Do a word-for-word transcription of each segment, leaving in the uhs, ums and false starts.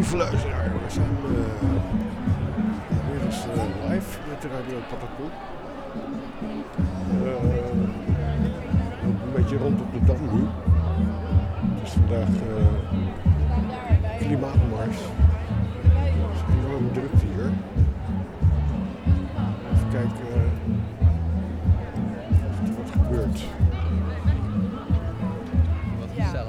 Lieve luisteraar, we zijn uh, weer eens uh, live met de Radio Pattenpoel. Uh, een beetje rond op de Dam nu. Het is vandaag uh, klimaatmars. Het is een enorme drukte hier. Even kijken uh, of er wat gebeurt. Wat gezellig.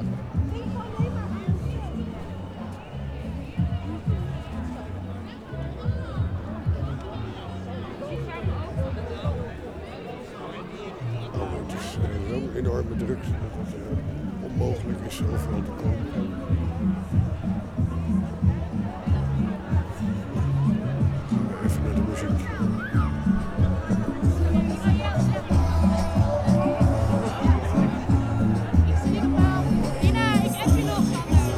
Zo'n enorme drukte dat het uh, onmogelijk is overal te komen. Even naar de muziek. Ina, ik heb je nog.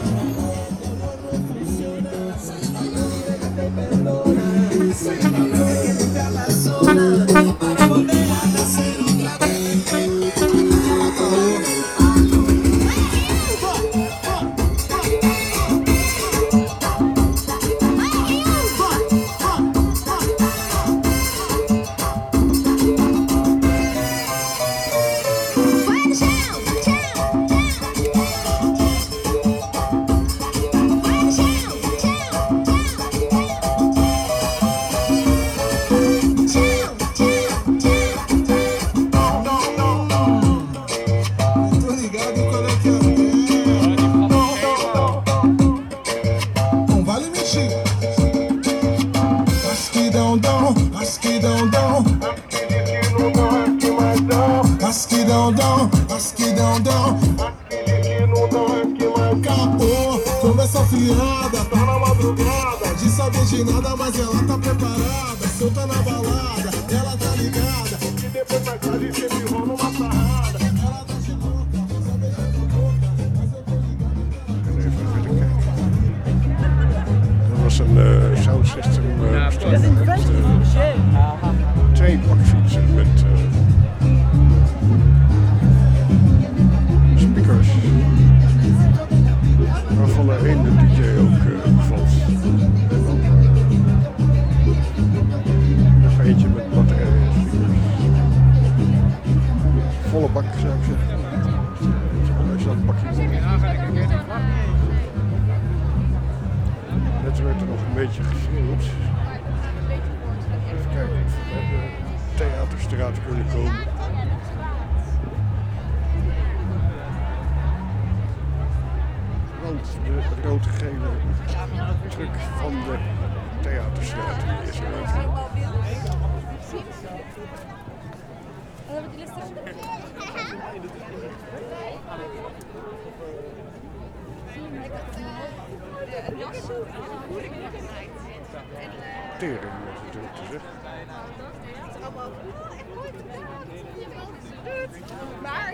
Tering was het druk te zeggen. Maar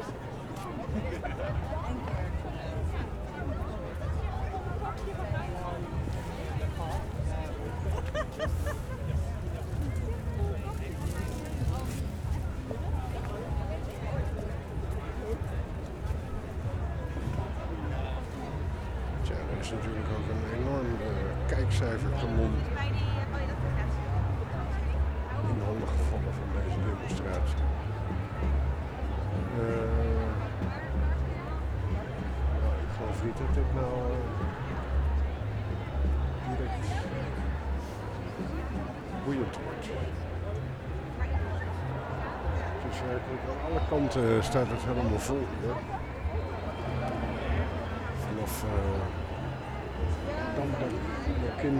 Tja, er is natuurlijk ook een enorm uh, kijkcijferkanon in handen gevallen van deze demonstratie. Uh, nou, ik geloof niet dat dit nou uh, direct boeiend wordt. Dus werkelijk aan alle kanten staat het helemaal vol hier. Vanaf uh, Damrak in.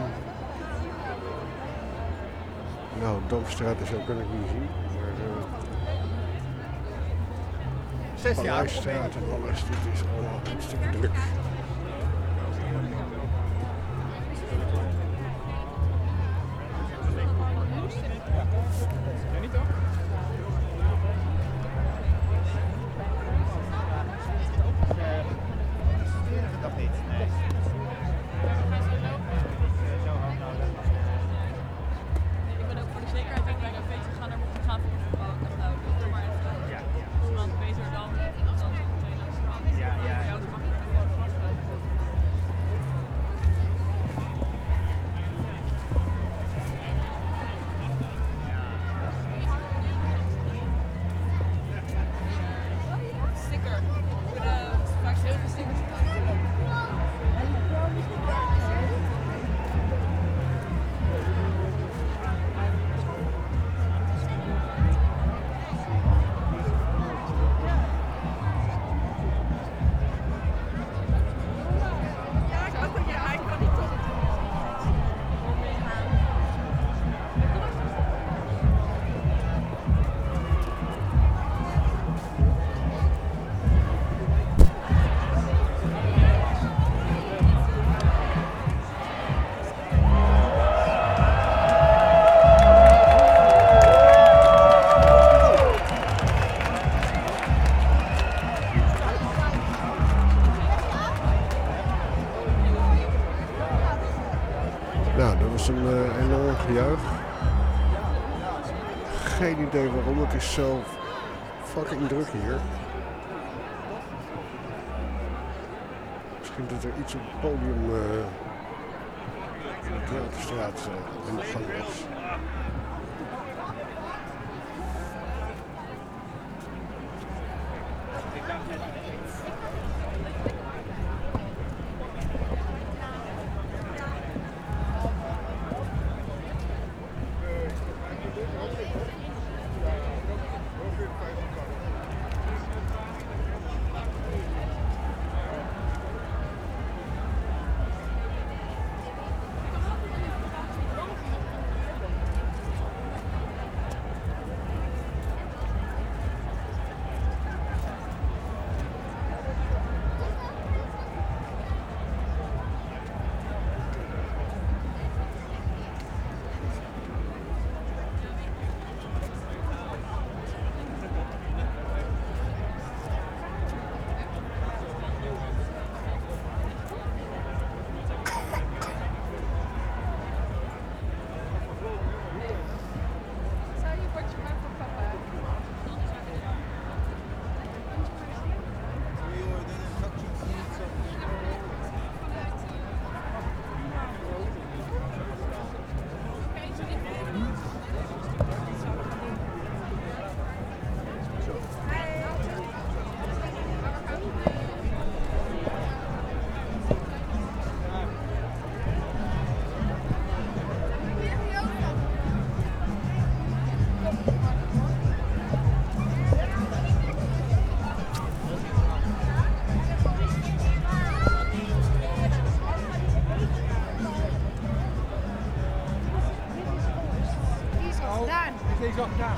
Nou, Damstraat is ook kan ik niet zien, maar uh, Zes jaar. Paleisstraat en alles, dit is allemaal hartstikke druk. Jij niet toch? Dat niet, nee. Ik ben ook voor de zekerheid ook bij een feestje gegaan, daar moet ik gaan voor de nou, maar even. Ja, Want beter dan dan twee langs de hand. ja, ja. Voor jou is het makkelijker. geen idee waarom. Het is zo fucking druk hier. Misschien dat er iets op het podium uh, in de Theaterstraat uh, in de gang was. Deze al gedaan.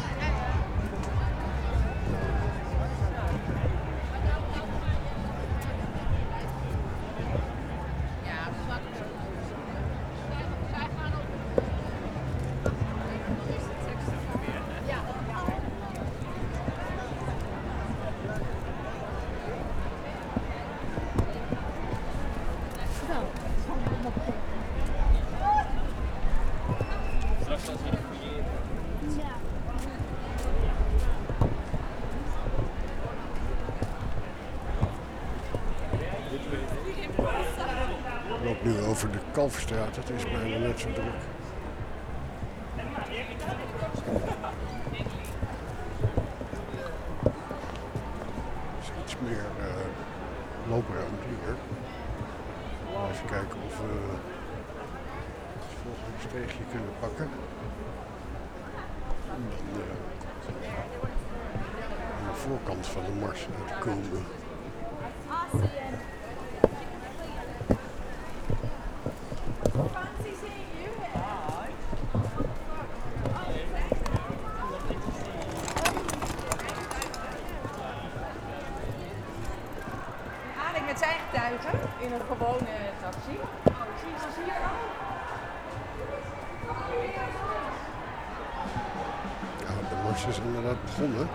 Ik loop nu over de Kalverstraat, het is bijna net zo druk. Er is iets meer uh, loopruimte hier. Even kijken of we het volgende steegje kunnen pakken. En dan uh, aan de voorkant van de mars uitkomen. Met zijn getuigen in een gewone taxi. Oh, zie je ze hier al? Ja, de mars is inderdaad begonnen.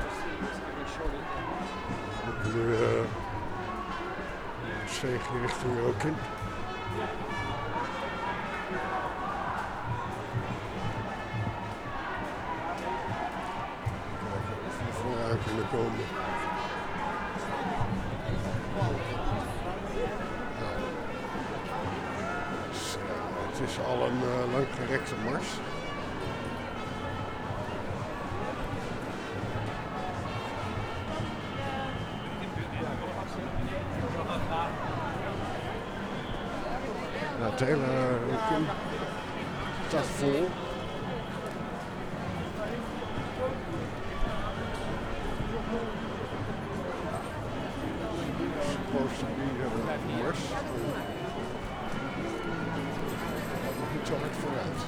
We kunnen nu uh, steegje richting ook in. Kijken of we vooruit kunnen komen. Het is al een uh, langgerekte mars. Nou, het hele uh, staat vol. Supposed to be a mars. Niet zo hard vooruit.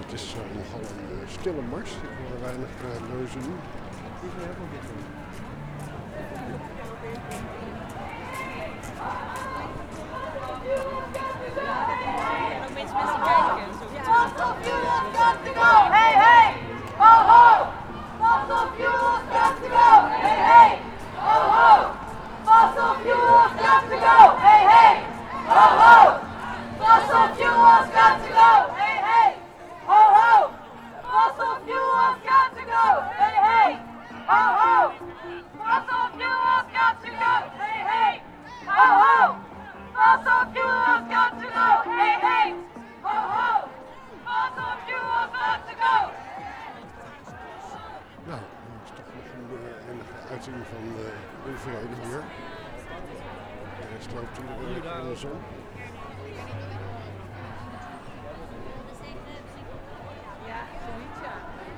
het is uh, nogal een uh, stille mars. Ik hoor weinig uh, neuzen nu. Fossil fuels got to go! Hey, hey! Ho, ho! Fossil fuels got to go! Hey, hey! Ho, ho! Fossil fuels got to go! Hey, hey! Ho, ho! Fossil fuels got to go! Hey, hey! Ho, ho! Fossil fuels got to go! Hey, hey! Ho, ho! Fossil fuels got to go! Hey, hey! Ho, ho! Fossil fuels got to go! Hey, hey! Ho, ho! Fossil fuels got to go! Nou, dat is toch nog een uh, enige uiting van uh, onvrede hier. De rest loopt iedereen in de zon. Ja, zoiets ja.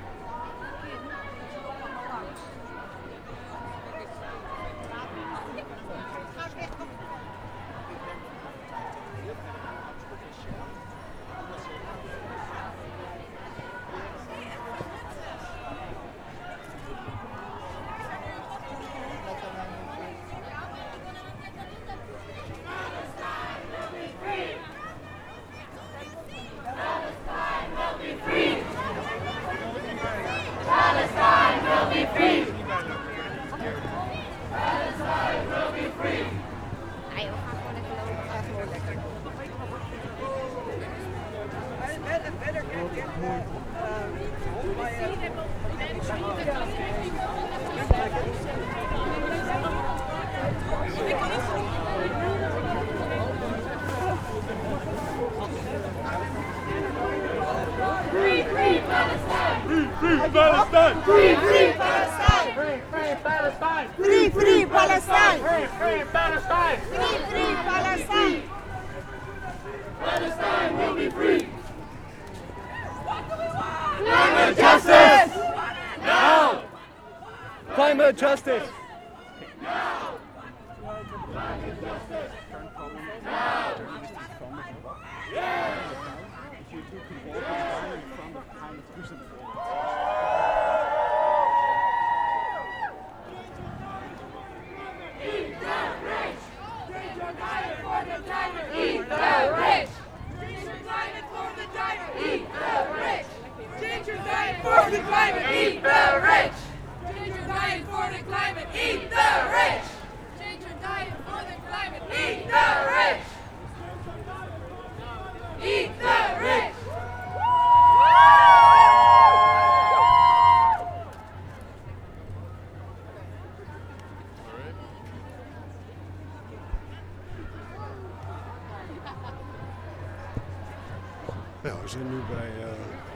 Free, free Palestine! Free, free Palestine! Free, free Palestine! Free, free Palestine! Free, free Palestine! Free, free Palestine! Free, free Palestine! Palestine will be free! What do we want? Climate justice! Now! Climate justice! Now! Climate justice! Now! Yes! Eat the rich! Change your diet for the climate! Eat the rich! Change your diet for the climate! Eat the rich! Change your diet for the climate! Eat the rich! Change your diet for the climate! Eat the rich! Change your diet for the climate! Eat the rich! Eat the rich! Nou, we zijn nu bij. Uh,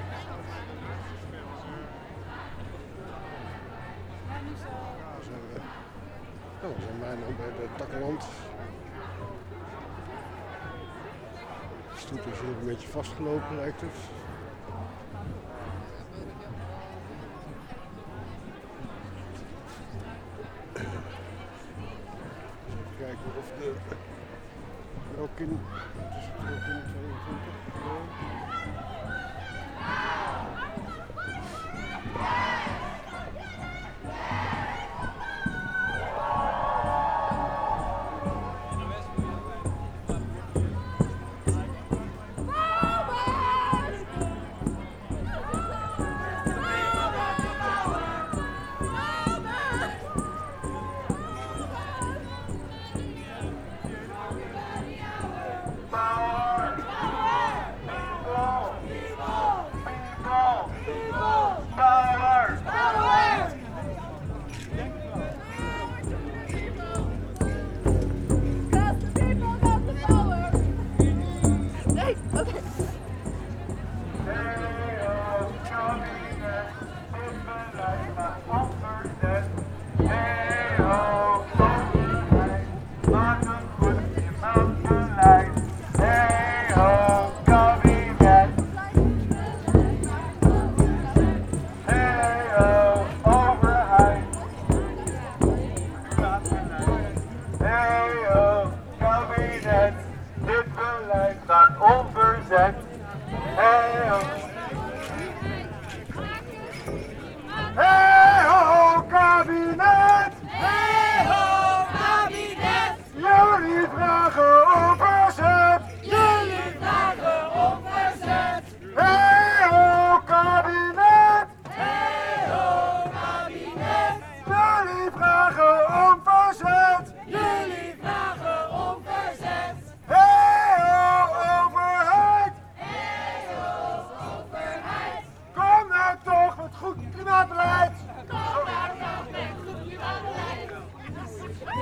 we zijn, uh, nou, we zijn bijna bij de Takkeland. De stoet is hier een beetje vastgelopen, lijkt het. Even kijken of de Rokin. Het is het Rokin tweeëntwintig. Dit beleid gaat onverzet. Hey, oh.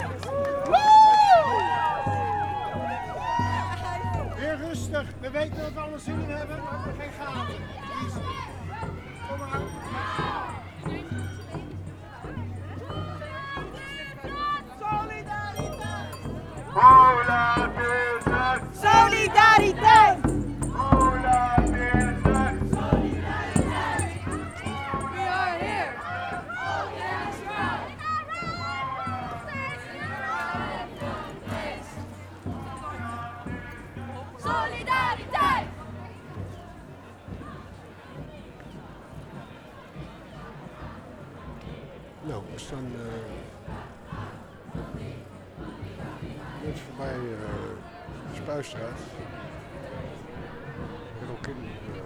Weer rustig. We weten dat we alle zin in hebben, maar we hebben geen gaten. Easy. Kom maar. Solidariteit! Solidariteit! Nou, we staan uh, net voorbij uh, de Spuistraat. En ook in uh,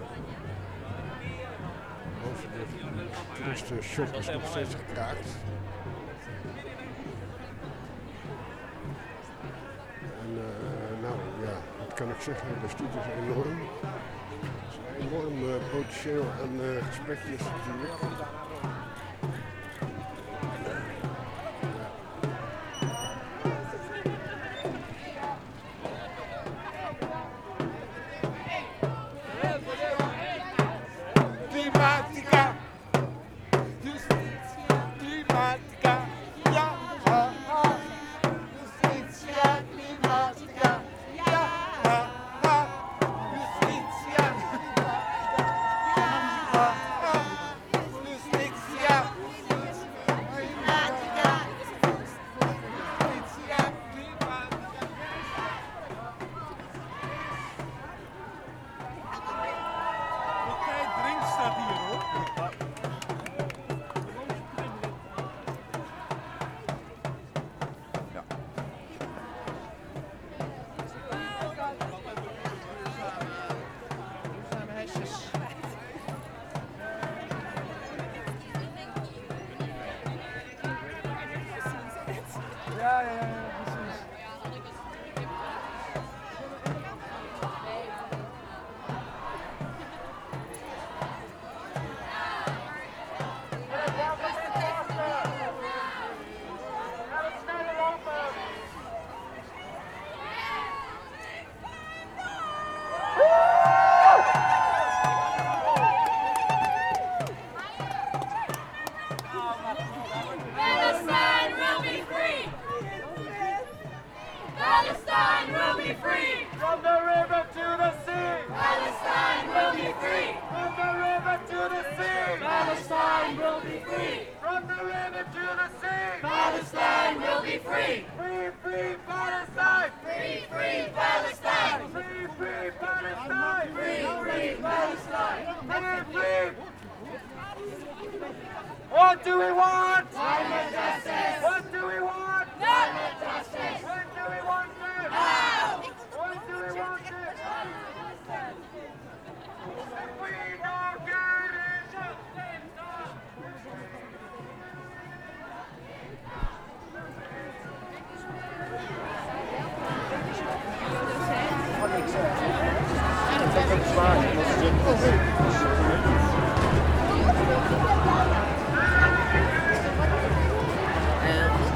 over de toeristenshop is nog steeds gekraakt. En uh, nou ja, wat kan ik zeggen, de stoet is enorm. Er is een enorm uh, potentieel aan uh, gesprekjes natuurlijk. Climatica, justitia climatica, ja, ha, ha. Justitia climatica, ja, ha, ha. Justitia climatica, ja, ha, ha. Justitia climatica, justitia climatica. Kijk, drink staat hier hoor. Ja. Ja, ja, ja, precies. Palestine will be free! Palestine will be free! From the river to the sea. Palestine will be free! From the river to the sea. Palestine will be free! From the river to the sea. Palestine will be free! Free, free Palestine. Free, free Palestine! Free, free Palestine. Free, free Palestine! Free, free. What do we want? Climate justice! What do we want? Climate justice! When do we want it? Now! When do we want it? If we don't get it. And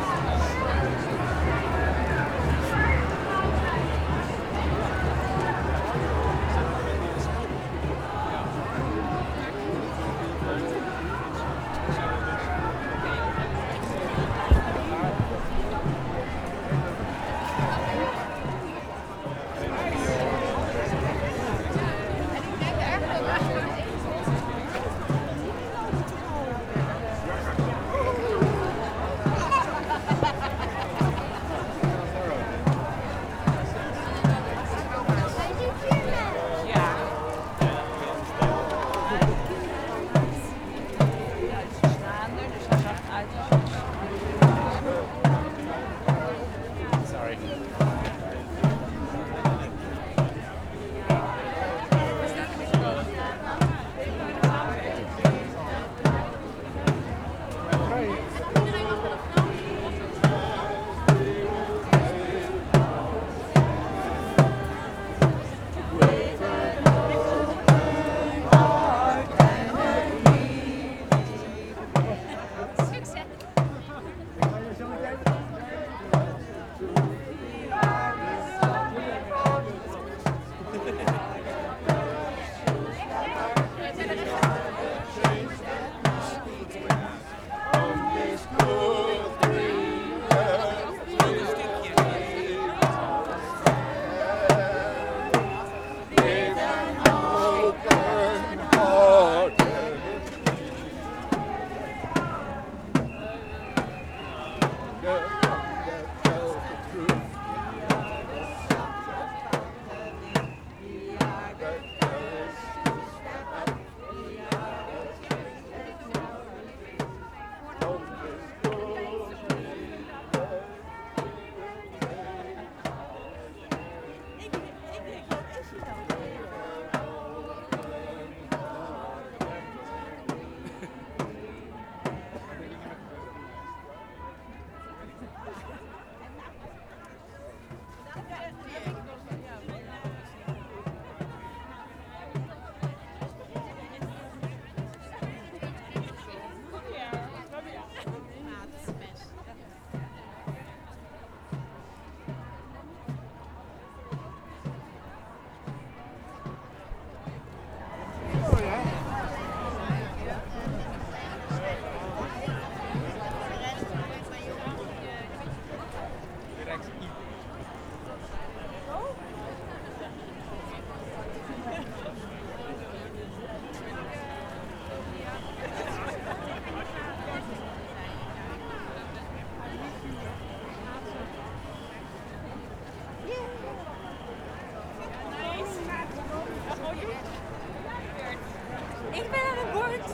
Ik ben aan het bord.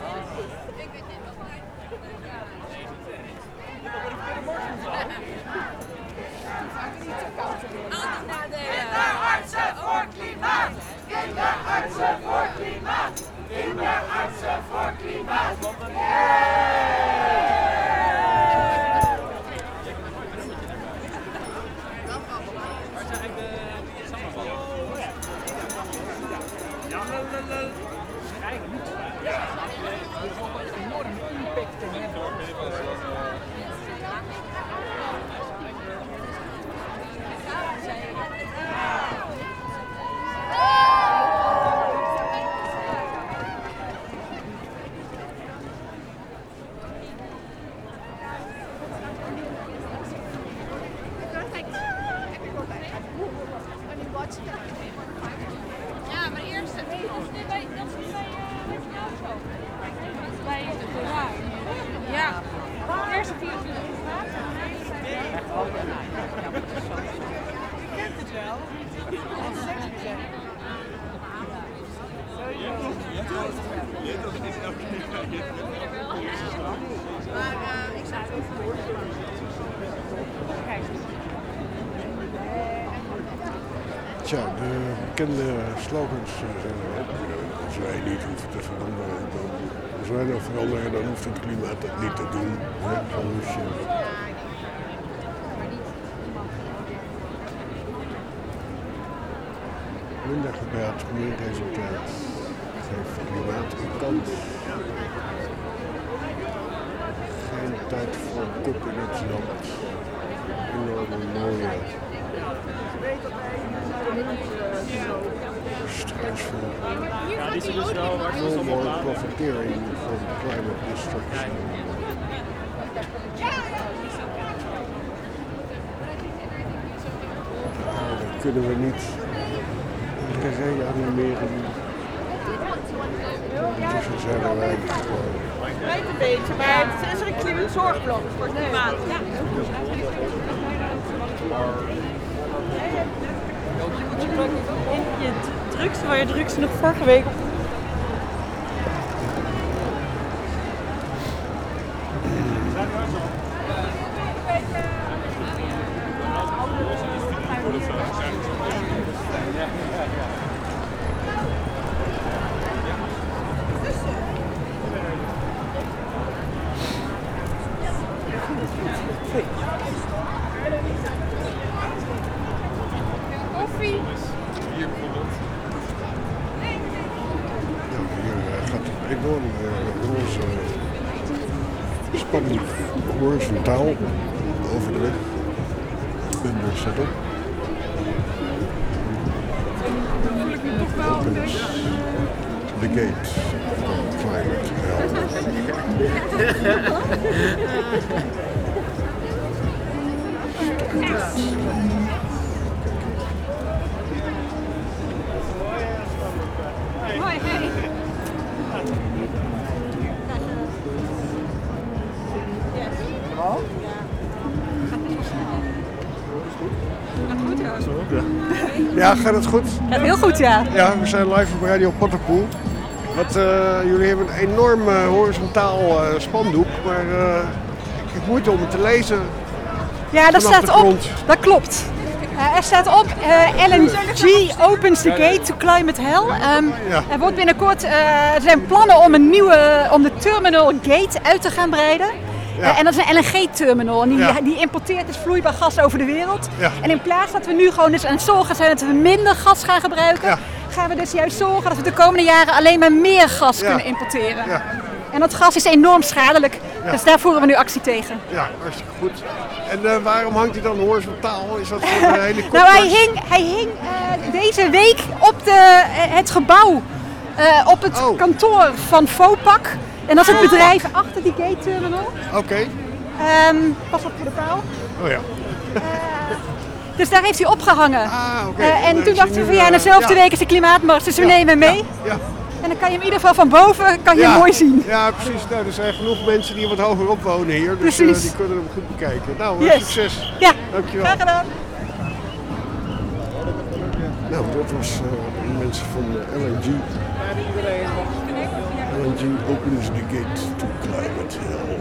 Kinderartsen voor klimaat! Kinderartsen voor klimaat! Kinderartsen voor klimaat! Waar zijn eigenlijk de samenvallen? Ja, maar eerst dat is bij dat is bij jou zo. Bij de waar. Ja. Eerst het hier. Je kent het wel. Als seks zeggen. Maar uh, ik zou het even voor. Kijk. Tja, de bekende slogans zijn erop. Als wij niet hoeven te veranderen, dan, als wij dan veranderen, dan hoeft het klimaat dat niet te doen. Hè? Dus, uh, minder gebruik, meer resultaat. Geef het klimaat een kans. Geen tijd voor kop in het zand. Enorme mooie. Stressvol. Ja, die zullen dus wel waar ze No allemaal more laten. profiteering from climate destruction. Ah, dat kunnen we niet reanimeren. Intussen zijn wij gewoon. Weet een beetje, maar het is er een klimaatzorgblok voor het klimaat. Ja. In je drugs, waar je drugs nog vorige week op. Koffie. Ja, hier uh, gaat het enorm uh, roze spanning horizontaal over de weg. Bundel zet op. Opens the gate from climate Hoi, hey. Ja, gaat het goed? Gaat heel goed, ja. Ja, we zijn live op Radio Potterpoel. Wat, uh, jullie hebben een enorm uh, horizontaal uh, spandoek, maar uh, ik heb moeite om het te lezen. Ja, dat Vanaf staat de op. grond. Dat klopt. Uh, er staat op, uh, L N G opens the gate to climate hell. Um, Ja. Er wordt binnenkort, uh, er zijn plannen om een nieuwe, om de terminal gate uit te gaan breiden. Ja. Uh, en dat is een L N G-terminal. En die, Ja. die importeert dus vloeibaar gas over de wereld. Ja. En in plaats dat we nu gewoon dus aan het zorgen zijn dat we minder gas gaan gebruiken, Ja. gaan we dus juist zorgen dat we de komende jaren alleen maar meer gas Ja. kunnen importeren. Ja. En dat gas is enorm schadelijk. Ja. Dus daar voeren we nu actie tegen. Ja, hartstikke goed. En uh, waarom hangt hij dan horizontaal? Is dat voor de helikopters? Nou, hij hing, hij hing uh, deze week op de, uh, het gebouw, uh, op het Oh. kantoor van Vopak. En dat is het bedrijf achter die gate terminal. Oké. Okay. Um, pas op voor de paal. Oh ja. Uh, dus daar heeft hij opgehangen. Ah, oké. Okay. Uh, en dan toen dachten we van ja, uh, dezelfde ja. week is de klimaatmars, dus we ja. nemen hem mee. Ja. Ja. En dan kan je hem in ieder geval van boven kan je ja. hem mooi zien. Ja, precies. Nou, er zijn genoeg mensen die wat hogerop wonen hier, dus uh, die kunnen hem goed bekijken. Nou, yes. succes. Ja, dankjewel. Graag gedaan. Nou, dat was uh, de mensen van uh, L N G. L N G opens the gate to climate hell.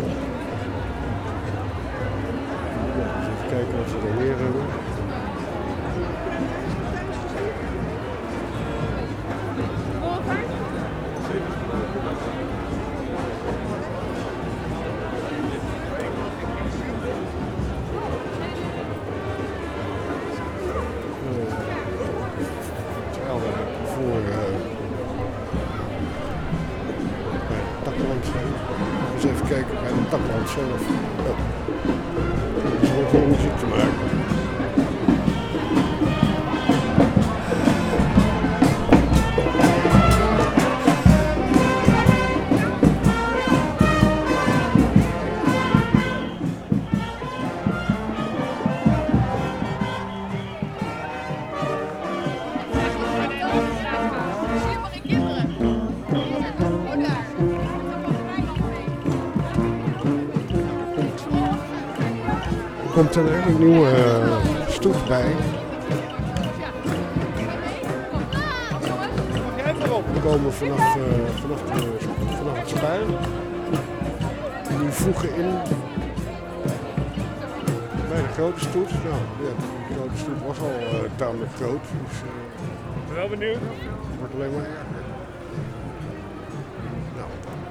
Nou, eens even kijken wat we er meer hebben. Voor uh, bij het takland zijn. Dus even kijken bij het takland zelf. Oh. Dus er wordt wel muziek te maken. Er komt een hele nieuwe uh, stoep bij. We komen vanaf, uh, vanaf, de, vanaf het spuil. Die voegen in bij de grote stoet. Nou, ja, de grote stoet was al uh, tamelijk groot. Dus, uh, Ik ben wel benieuwd. het wordt alleen maar erger. Nou.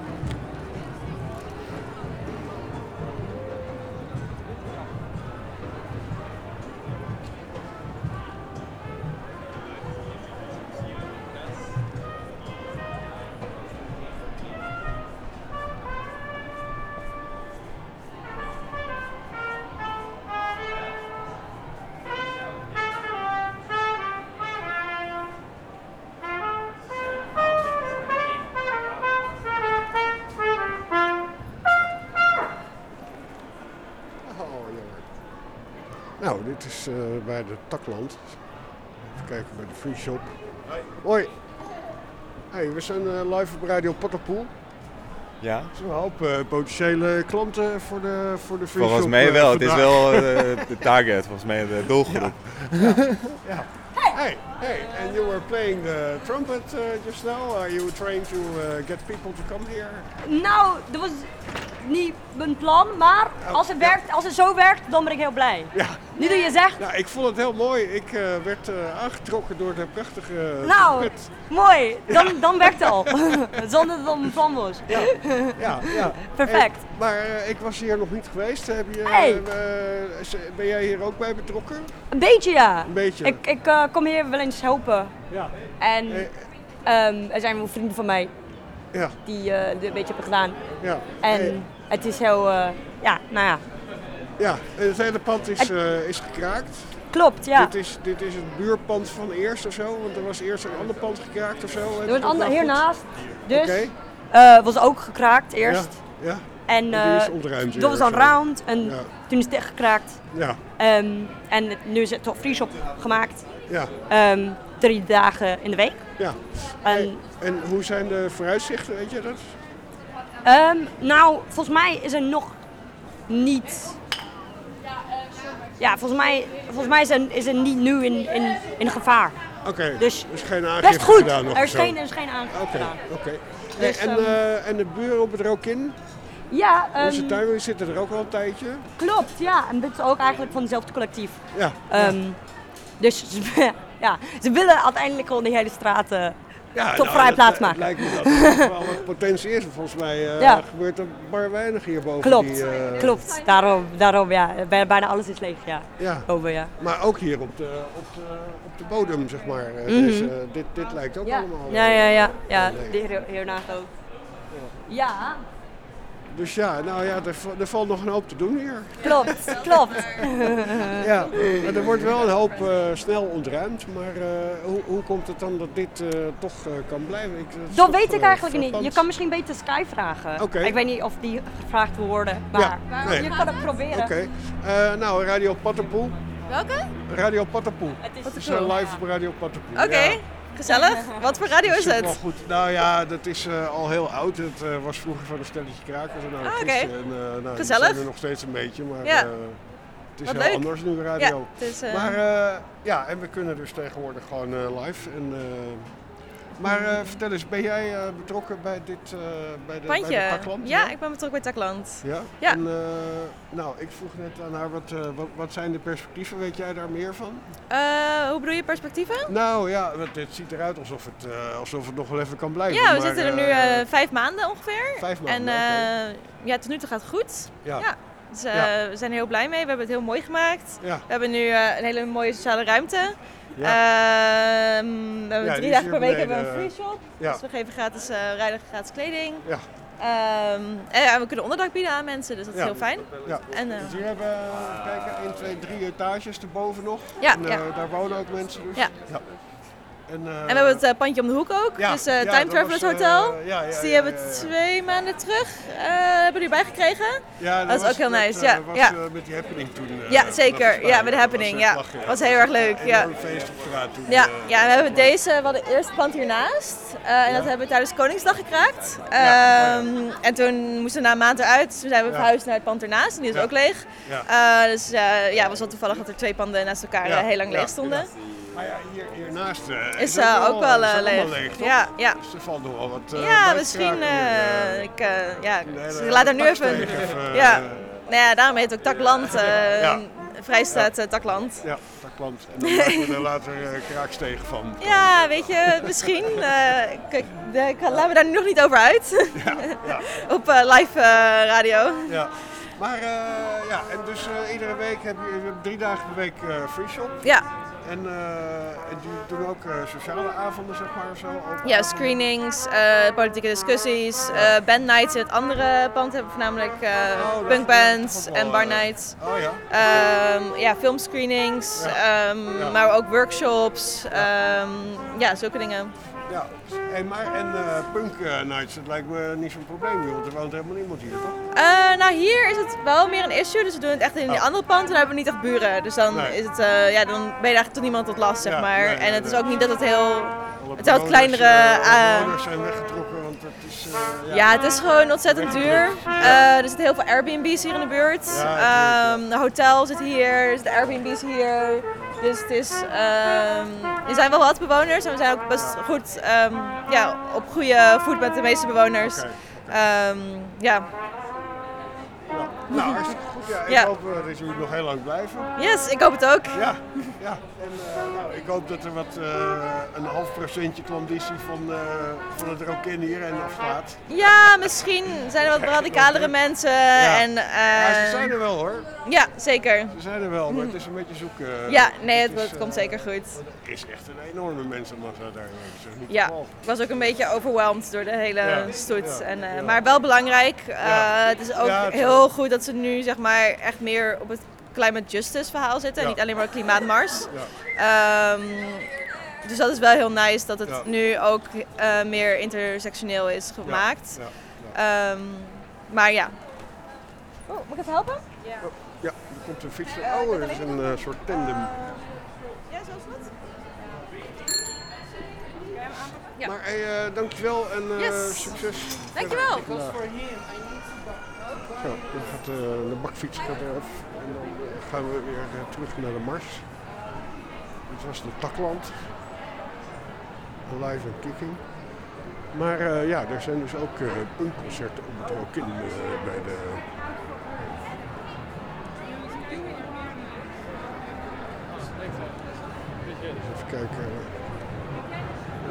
Nou, dit is uh, bij de Takland. Even kijken bij de Free Shop. Hoi. Hey, we zijn uh, live op Radio Potterpoel. Ja. Er zijn een hoop uh, potentiële klanten voor de, voor de Free Volgens Shop. mij wel. Uh, het is wel uh, de target, volgens mij de doelgroep. Ja. ja. ja. Hey, hey, and you were playing the trumpet uh, just now. Are you trying to uh, get people to come here? Nou, dat was niet mijn plan, maar Oh, als het, ja. werkt, als het zo werkt, dan ben ik heel blij. Ja. Nu dat je zegt, Nou, ik vond het heel mooi. Ik uh, werd uh, aangetrokken door de prachtige uh, nou, trompet. mooi, dan, Ja. dan werkt het al. Zonder dat het mijn plan was. Ja, ja, ja. Perfect. Hey, maar uh, ik was hier nog niet geweest. Heb je, Hey. uh, ben jij hier ook bij betrokken? Een beetje ja. Een beetje. Ik, ik uh, kom hier wel eens helpen. Ja. En Hey. um, er zijn wel vrienden van mij Ja. die uh, dit een beetje hebben gedaan. Ja. En Hey. het is heel, uh, ja, nou ja. Ja, het hele pand is, uh, is gekraakt. Klopt, ja. Dit is, dit is het buurpand van eerst of zo, want er was eerst een ander pand gekraakt of zo. Heb Er ik was een dat ander nou goed? hiernaast. Dus Oké. uh, was ook gekraakt eerst. Ja, ja. En En die is uh, ontruimd weer dat was dan of zo. round en Ja. toen is het echt gekraakt. Ja. Um, en het- nu is het toch free shop gemaakt. Ja. Um, drie dagen in de week. Ja. En, Hey, en hoe zijn de vooruitzichten, weet je dat? um, nou, volgens mij is er nog niet. Ja, volgens mij, volgens mij is, er, is er niet nu in, in, in gevaar. Oké, okay, Dus er is geen aangifte best goed. gedaan nog Er of is zo. geen, er is geen aangifte Oké, gedaan. oké. Dus, en, um, uh, en de buren op het er ook in? Ja, Onze um, tuin zitten er ook al een tijdje. klopt. Ja, en dit is ook eigenlijk van hetzelfde collectief. Ja. Um, dus ja, ze willen uiteindelijk gewoon de hele straat uh, Ja, toch nou, vrij dat- plaats dat maken. lijkt me dat er toch wel wat potentie is. Volgens mij eh, Ja. gebeurt er maar weinig hierboven. Klopt, Die, eh, klopt. Daarom, daarom ja. Bij- Bijna alles is leeg, ja. Ja. Boven, ja. Maar ook hier op de, op de, op de bodem, zeg maar. Eh, Mhm. deze, dit, dit lijkt ook Ja, allemaal. ja, eh, ja, ja. ja. leeg. Hier, hiernaast ook. Ja, Dus ja, nou ja, er, va- er valt nog een hoop te doen hier. klopt, klopt. Ja, maar er wordt wel een hoop eh, snel ontruimd. Maar eh, hoe, hoe komt het dan dat dit eh, toch eh, kan blijven? Ik, is Dat toch, weet ik eh, eigenlijk niet. Je frappant. kan misschien beter Sky vragen. Oké. Ik weet niet of die gevraagd worden, maar Ja, nee. je kan het proberen. Oké. Eh, nou, Radio Pattenpoel. Welke? Radio Pattenpoel. Het We zijn live op Radio Pattenpoel. Oké, Ja. gezellig. Wat voor radio is Wel het? goed. Nou ja, dat is eh, al heel oud. Het eh, was vroeger van een stelletje krakers en Ah, oké. anarchisten. En, eh, nou, die Gezellig. zijn er nog steeds een beetje, maar Ja. eh, het is Wat heel leuk. anders nu radio. Ja, het is, eh, Maar eh, ja, en we kunnen dus tegenwoordig gewoon eh, live. En, eh, maar eh, vertel eens, ben jij eh, betrokken bij dit eh bij de, bij Pandje. de Takland? Ja, ik ben betrokken bij Takland. Ja? Ja. En, eh, nou, ik vroeg net aan haar, wat, eh, wat, wat zijn de perspectieven? Weet jij daar meer van? Eh, hoe bedoel je perspectieven? Nou ja, want het ziet eruit alsof het, eh, alsof het nog wel even kan blijven. Ja, we maar, zitten er nu eh, eh, vijf maanden ongeveer. Vijf maanden, En oké. eh, ja, tot nu toe gaat het goed. Ja. Dus eh, Ja. we zijn er heel blij mee. We hebben het heel mooi gemaakt. Ja. We hebben nu eh, een hele mooie sociale ruimte. Ja. Ehm, we hebben Ja, die drie is dagen hier per week hebben we beneden, een free shop. ja. Dus we geven gratis uh, rijden, gratis kleding. Ja. Ehm, en ja, we kunnen onderdak bieden aan mensen, dus dat is Ja. heel fijn. Ja. En, eh, Dus hier hebben we, kijken, één, twee, drie etages erboven nog. Ja, en, eh, ja. daar wonen ook mensen dus. Ja. En, eh, En we hebben het eh, pandje om de hoek ook, Ja, dus uh, ja, Time dat Travelers was, eh, Hotel. ja, ja, dus die ja, hebben ja, we ja. twee maanden terug uh, hebben we erbij gekregen. Ja, dat is was ook heel met, nice. eh, ja, was, ja. eh, met die happening toen. eh, ja, vanaf zeker. Spanje. Ja, met de Dat happening. was Ja, echt lachen, ja. was heel erg leuk. Een Ja. enorm feest op straat toen. Ja, eh, ja, we hebben deze, we hadden eerst het pand hiernaast. Uh, en dat hebben we tijdens Koningsdag gekraakt. Ja, Um, En toen moesten we na een maand eruit. Dus toen zijn we Ja. verhuisd naar het pand ernaast. En die is Ja. ook leeg. Ja. Uh, dus uh, ja, het was wel toevallig dat er twee panden naast elkaar Ja, uh, heel lang ja, leeg stonden. ja. Maar ja, hier, hiernaast uh, Is uh, ook wel is uh, ook leeg. allemaal leeg, toch? Ja, ja. Dus er valt nog wel wat uh, Ja, bij te misschien. kraken Uh, hier, ik, uh, ja, een hele ik laat er nu even. taksteeg even, ja. uh, Nou ja, daarom heet het ook Takland. Uh, Ja. Vrijstaat uh, Takland. Ja, dat klopt. En dan maken we er later uh, kraakstegen van. Ja, weet je, misschien. Uh, ik, ik, ik laat me daar nu nog niet over uit. Ja, ja. Op uh, live uh, radio. Ja. Maar uh, ja, en dus uh, iedere week heb je, je hebt drie dagen per week uh, free shop. Ja. En, uh, en die doen ook uh, sociale avonden, zeg maar, zo? Open Ja, avonden? screenings, uh, politieke discussies, uh, bandnights in het andere pand hebben we voornamelijk uh, Oh, punkbands toch wel, en barnights. Oh ja. Um, ja, filmscreenings, Ja. um, Ja. maar ook workshops, um, ja, zulke dingen. Ja, hey, maar en uh, punk uh, nights, dat lijkt me niet zo'n probleem, joh, want er woont helemaal niemand hier, toch? Uh, nou, hier is het wel meer een issue, dus we doen het echt in die Oh. andere pand en dan hebben we niet echt buren. Dus dan, Nee. is het, uh, ja, dan ben je eigenlijk tot niemand tot last, zeg Ja, maar. nee, nee, en het is nee. ook niet dat het heel... Alle Het zijn wat bewoners, kleinere... uh, alle uh, bewoners zijn weggetrokken, want het is... Uh, Ja, het is gewoon ontzettend duur. Uh, er zitten heel veel Airbnb's hier in de buurt. Ja, Um, de hotel zit hier, er zitten Airbnb's hier. Dus het is, um, er zijn wel wat bewoners en we zijn ook best goed um, ja, op goede voet met de meeste bewoners. Oké, Um, ja. Nou, hartstikke goed. Ja, ik Ja. hoop uh, dat jullie nog heel lang blijven. Yes, ik hoop het ook. Ja, ja. En uh, nou, ik hoop dat er wat, uh, een half procentje klanditie van, uh, van het roken hier en afslaat. Ja, misschien zijn er wat radicalere mensen. Ja. En, uh, Ja, ze zijn er wel hoor. Ja, zeker. Ze zijn er wel, maar het is een beetje zoeken. Ja, nee, het, is, het komt zeker goed. Het is echt een enorme mensenmassa daar. Dat is niet Ja, normaal. ik was ook een beetje overwhelmed door de hele Ja, stoet. ja, en, uh, ja. Maar wel belangrijk. Uh, Ja. Het is ook Ja, het is heel goed dat ze nu zeg maar echt meer op het climate justice verhaal zitten. En Ja. niet alleen maar klimaatmars. Um, dus dat is wel heel nice dat het Ja. nu ook uh, meer intersectioneel is gemaakt. Ja, ja, Um, maar ja. Oh, moet ik even helpen? Ja. Oh, ja, er komt een fiets. Oh, er is een uh, soort tandem. Ja, zoals wat? Ja. Maar hey, uh, dankjewel en uh, Yes. succes. Dankjewel. verder. Zo, dan gaat uh, de bakfiets gaat eraf en dan uh, gaan we weer uh, terug naar de Mars. Dit was de Takland. Live en kicking. Maar uh, ja, er zijn dus ook uh, punkconcerten op het Rokin uh, bij de... Even kijken.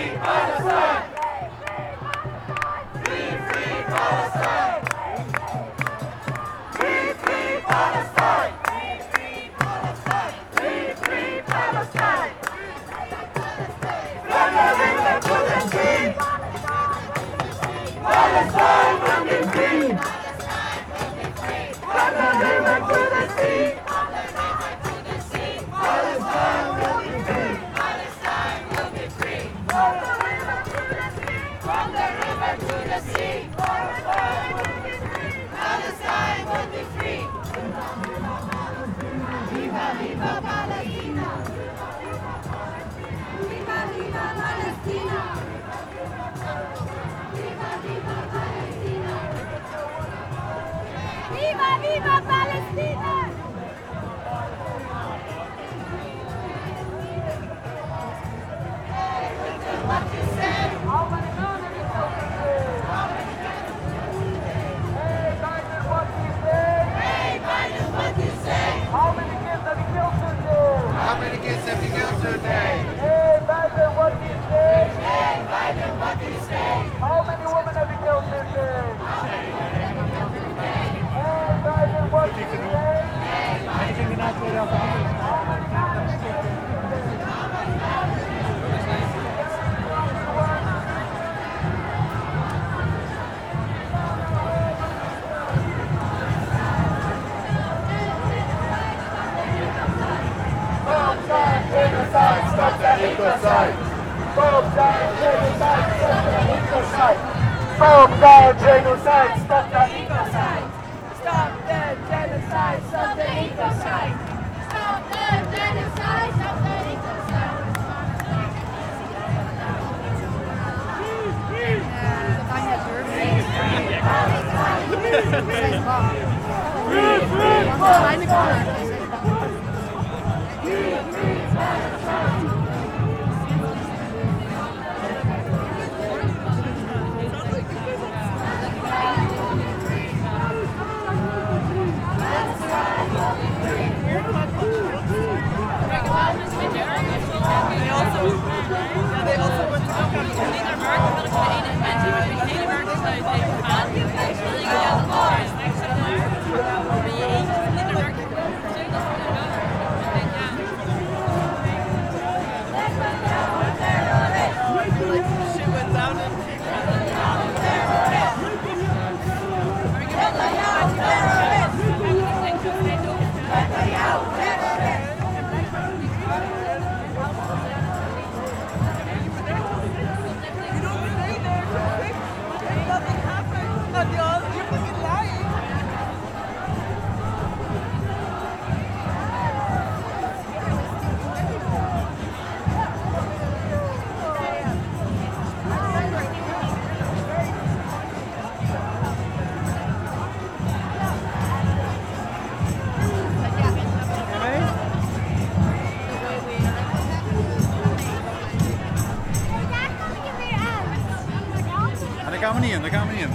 Daar gaan we niet in, daar gaan we niet in.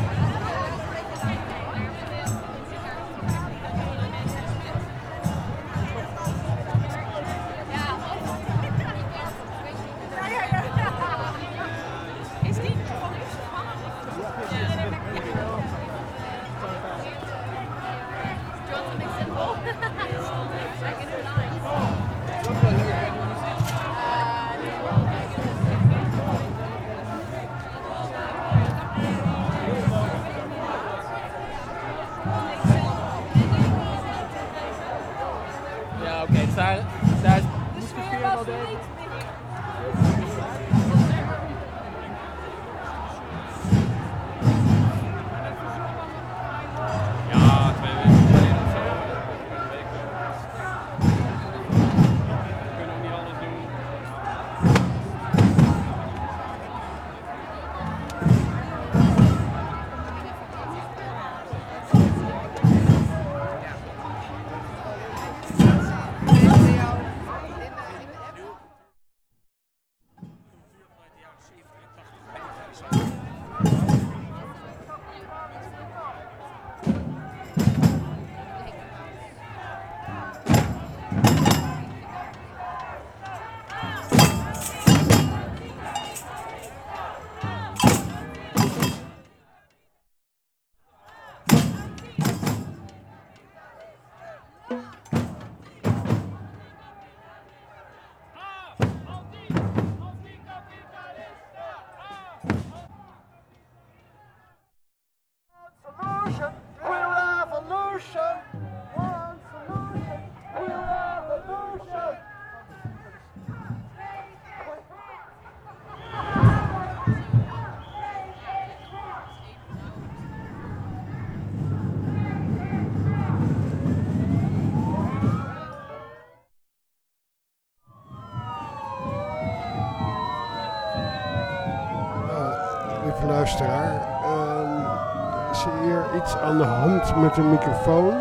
lieve luisteraar. Uh, is er hier iets aan de hand met de microfoon?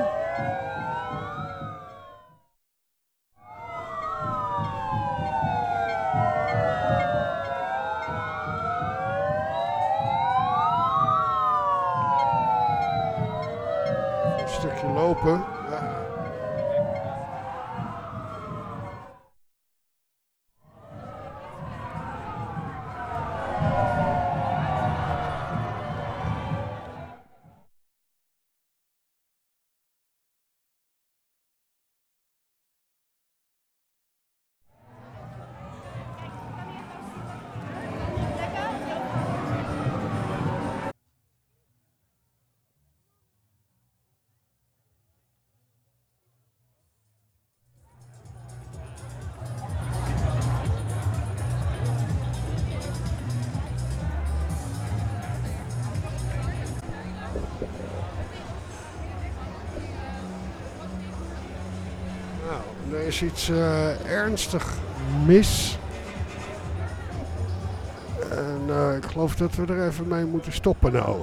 Een stukje lopen. Ja. Nou, er is iets uh, ernstig mis. En uh, ik geloof dat we er even mee moeten stoppen nou.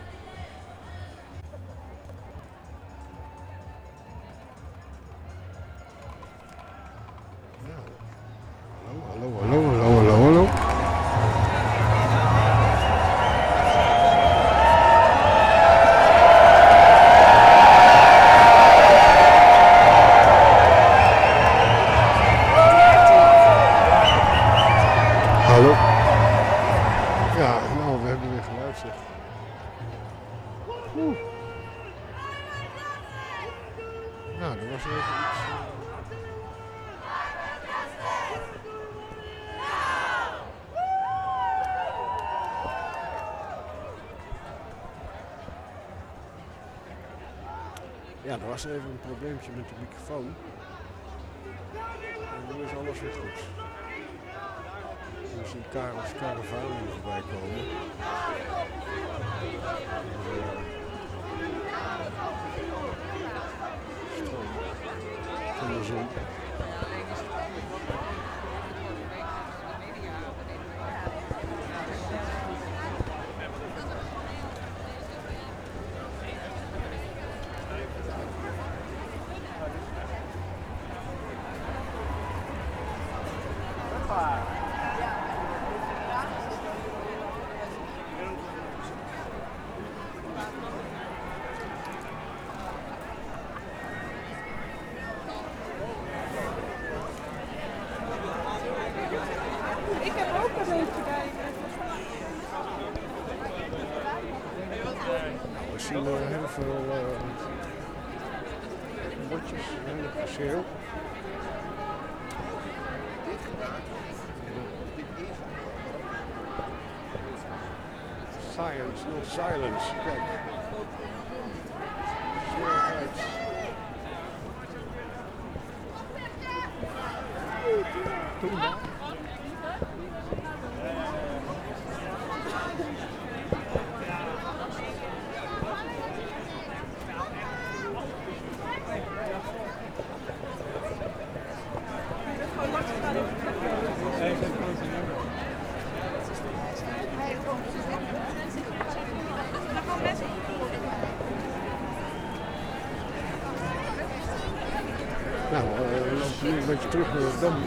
Ja. Hallo, hallo, hallo, hallo, hallo, hallo. Hallo. Ja, nou, we hebben weer geluid zeg. Oeh. Nou, er was even iets. Ja, er was even een probleempje met de microfoon. En nu is alles weer goed. We zien Karels Caravan hier voorbij komen. Stroom van de zon. Ik heb ook een beetje bij. We zien uh, heel veel uh, bordjes, heel perceel. Science, not silence. Kijk. Snelheid. Doe maar. Nou, uh, we lopen nu een beetje terug naar de dam.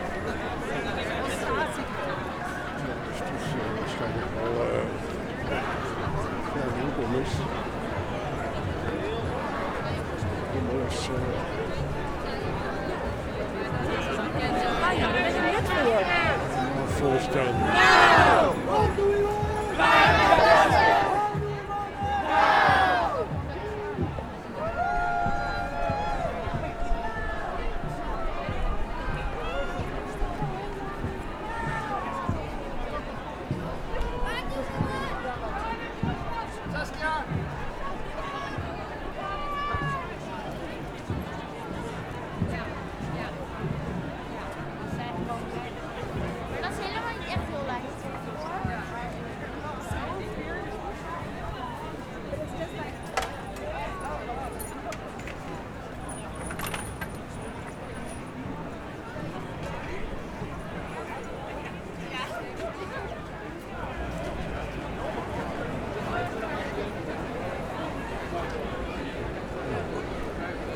Dus het is uh, waarschijnlijk wel uh, ja, een hoekom is. Helemaal is uh, helemaal vol staan. Dat is helemaal niet echt heel lijf.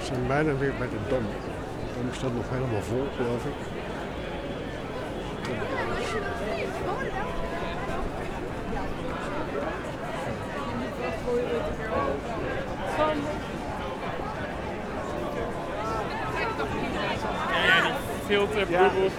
zijn bijna weer bij de Dam. De Dam staat nog helemaal vol, geloof ik. Ja, die filterbubbel.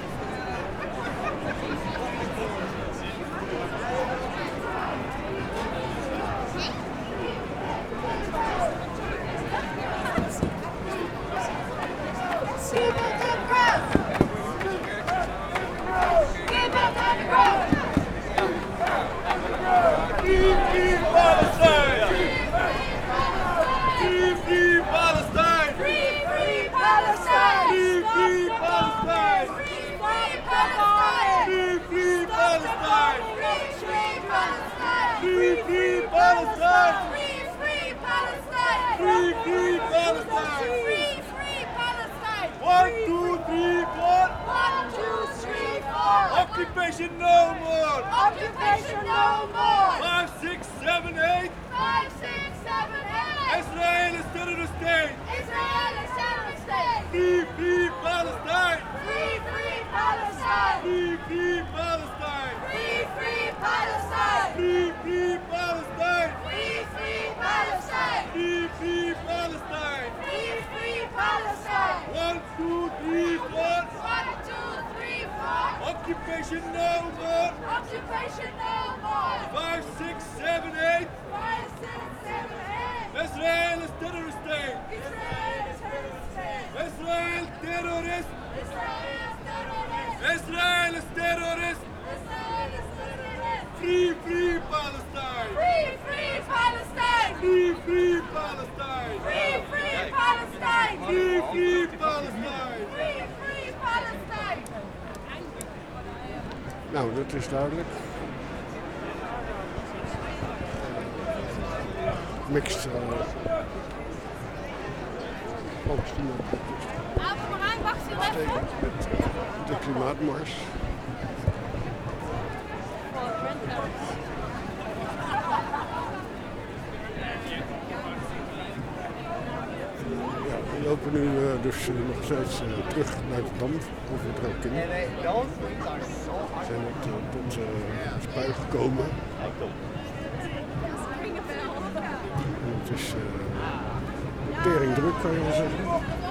Occupation no more! Occupation no more! Five, six, seven, eight! Five, six, seven, eight! Israel is terrorist state! Israel is terrorist state! Free, free Palestine! Free, free Palestine! Free, free Palestine! Free, free Palestine! Free, free Palestine! Free, free Palestine! Free, free Palestine! Free, free Palestine! One, two, three, four! One, two, three, four! Occupation no more! Occupation no more! Five, six, seven, eight! Five, six, seven, eight! Israel is terrorist state! Israel is terrorist state! Israel terrorist! Israel is terrorist! Israel is terrorist! Israel is terrorist! Free, free Palestine! Free, free Palestine! Free, free Palestine! Free, free Palestine! Free, free Palestine! Free, free Palestine! Nou, dat is duidelijk. Mixed uh, Palestina. Avond Marijn, wacht hier even. Betekent met de klimaatmars. Ja, we lopen nu uh, dus uh, nog steeds uh, terug naar de Dam, over het Rokin. We zijn net uh, tot uh, Spui gekomen. En het is uh, tering druk, kan je wel zeggen.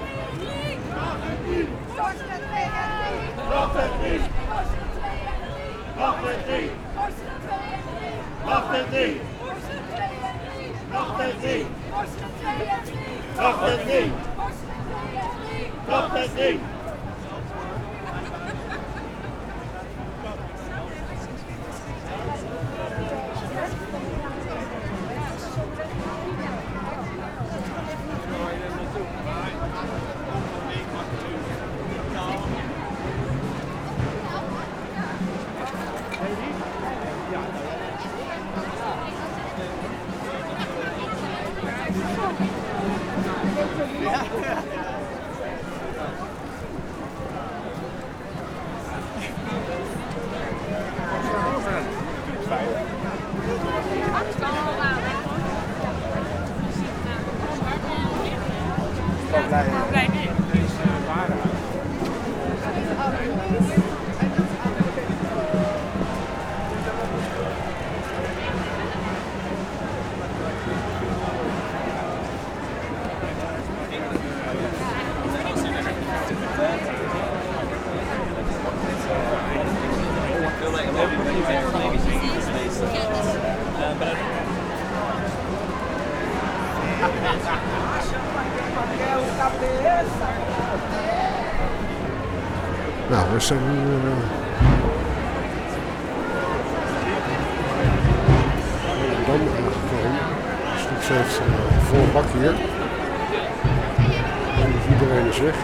Wacht het niet! Wacht het niet! Wacht het niet! Wacht het niet! Wacht het niet! Wacht het niet! Nou, we zijn nu uh, in de Dam aangekomen. Het is nog steeds uh, volle bak hier. En dus iedereen is weg.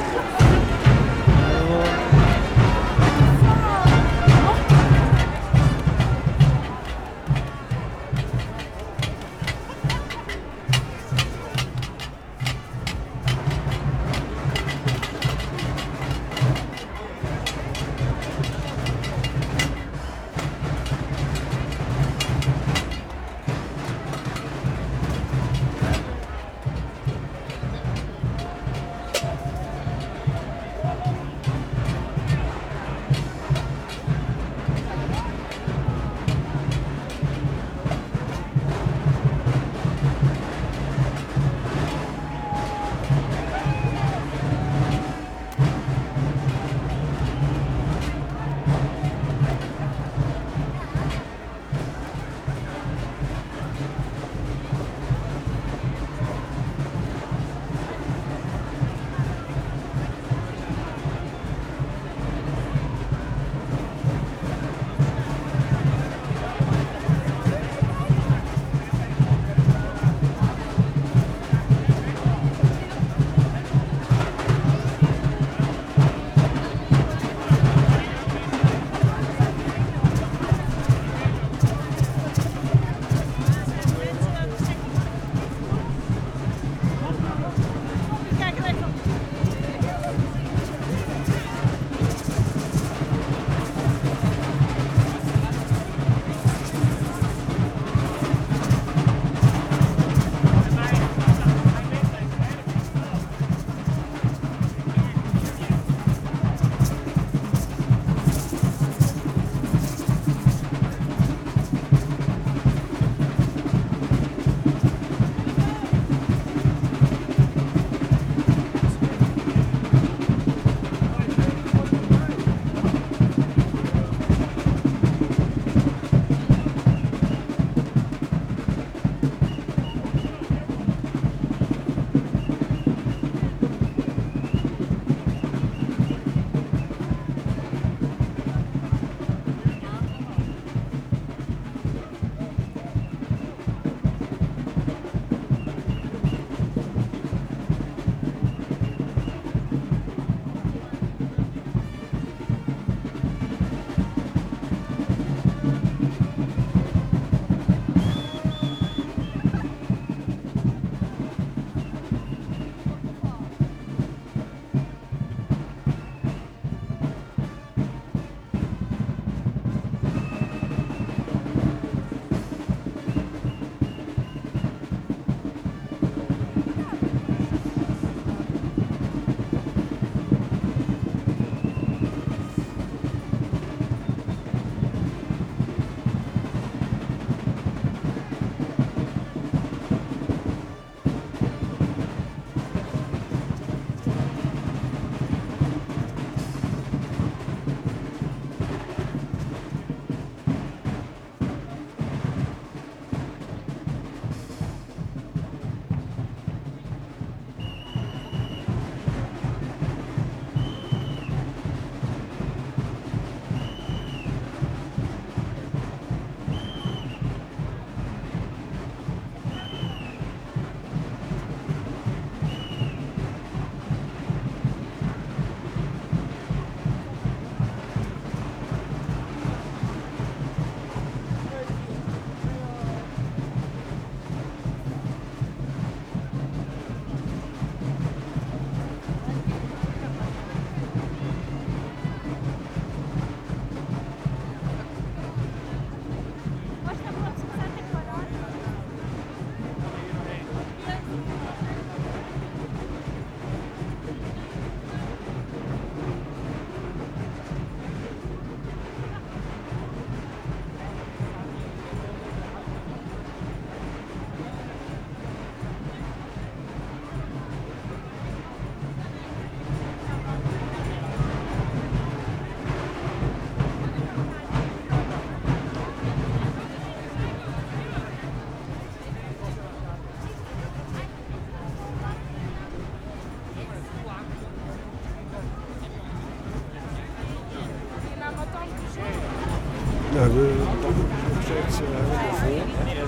dag is nog steeds uh, helemaal vol.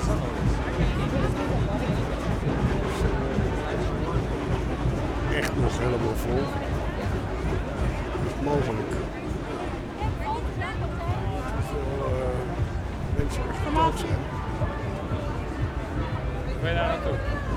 Uh, echt nog helemaal vol. Dat is mogelijk. Hoeveel uh, mensen er geteld zijn. Ben je daar naartoe?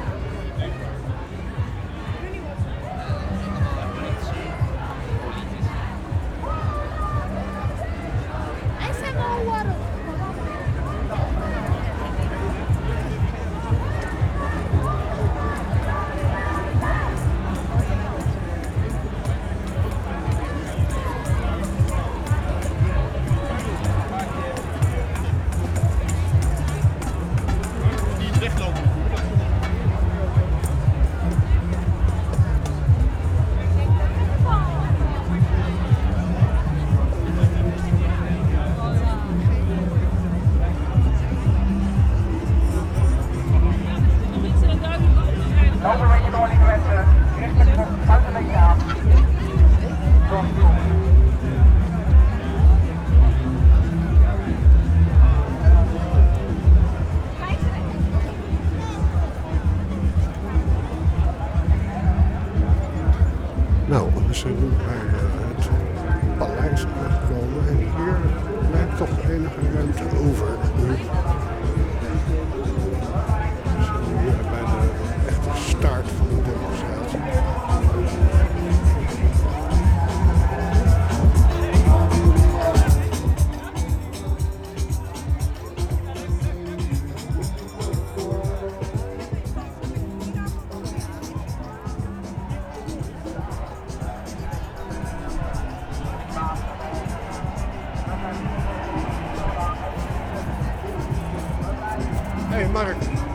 Nou, we zijn nu bij uh, het paleis aangekomen en hier lijkt toch enige ruimte over. We zijn nu uh, bij de echte start van de demonstratie. Hey Mark.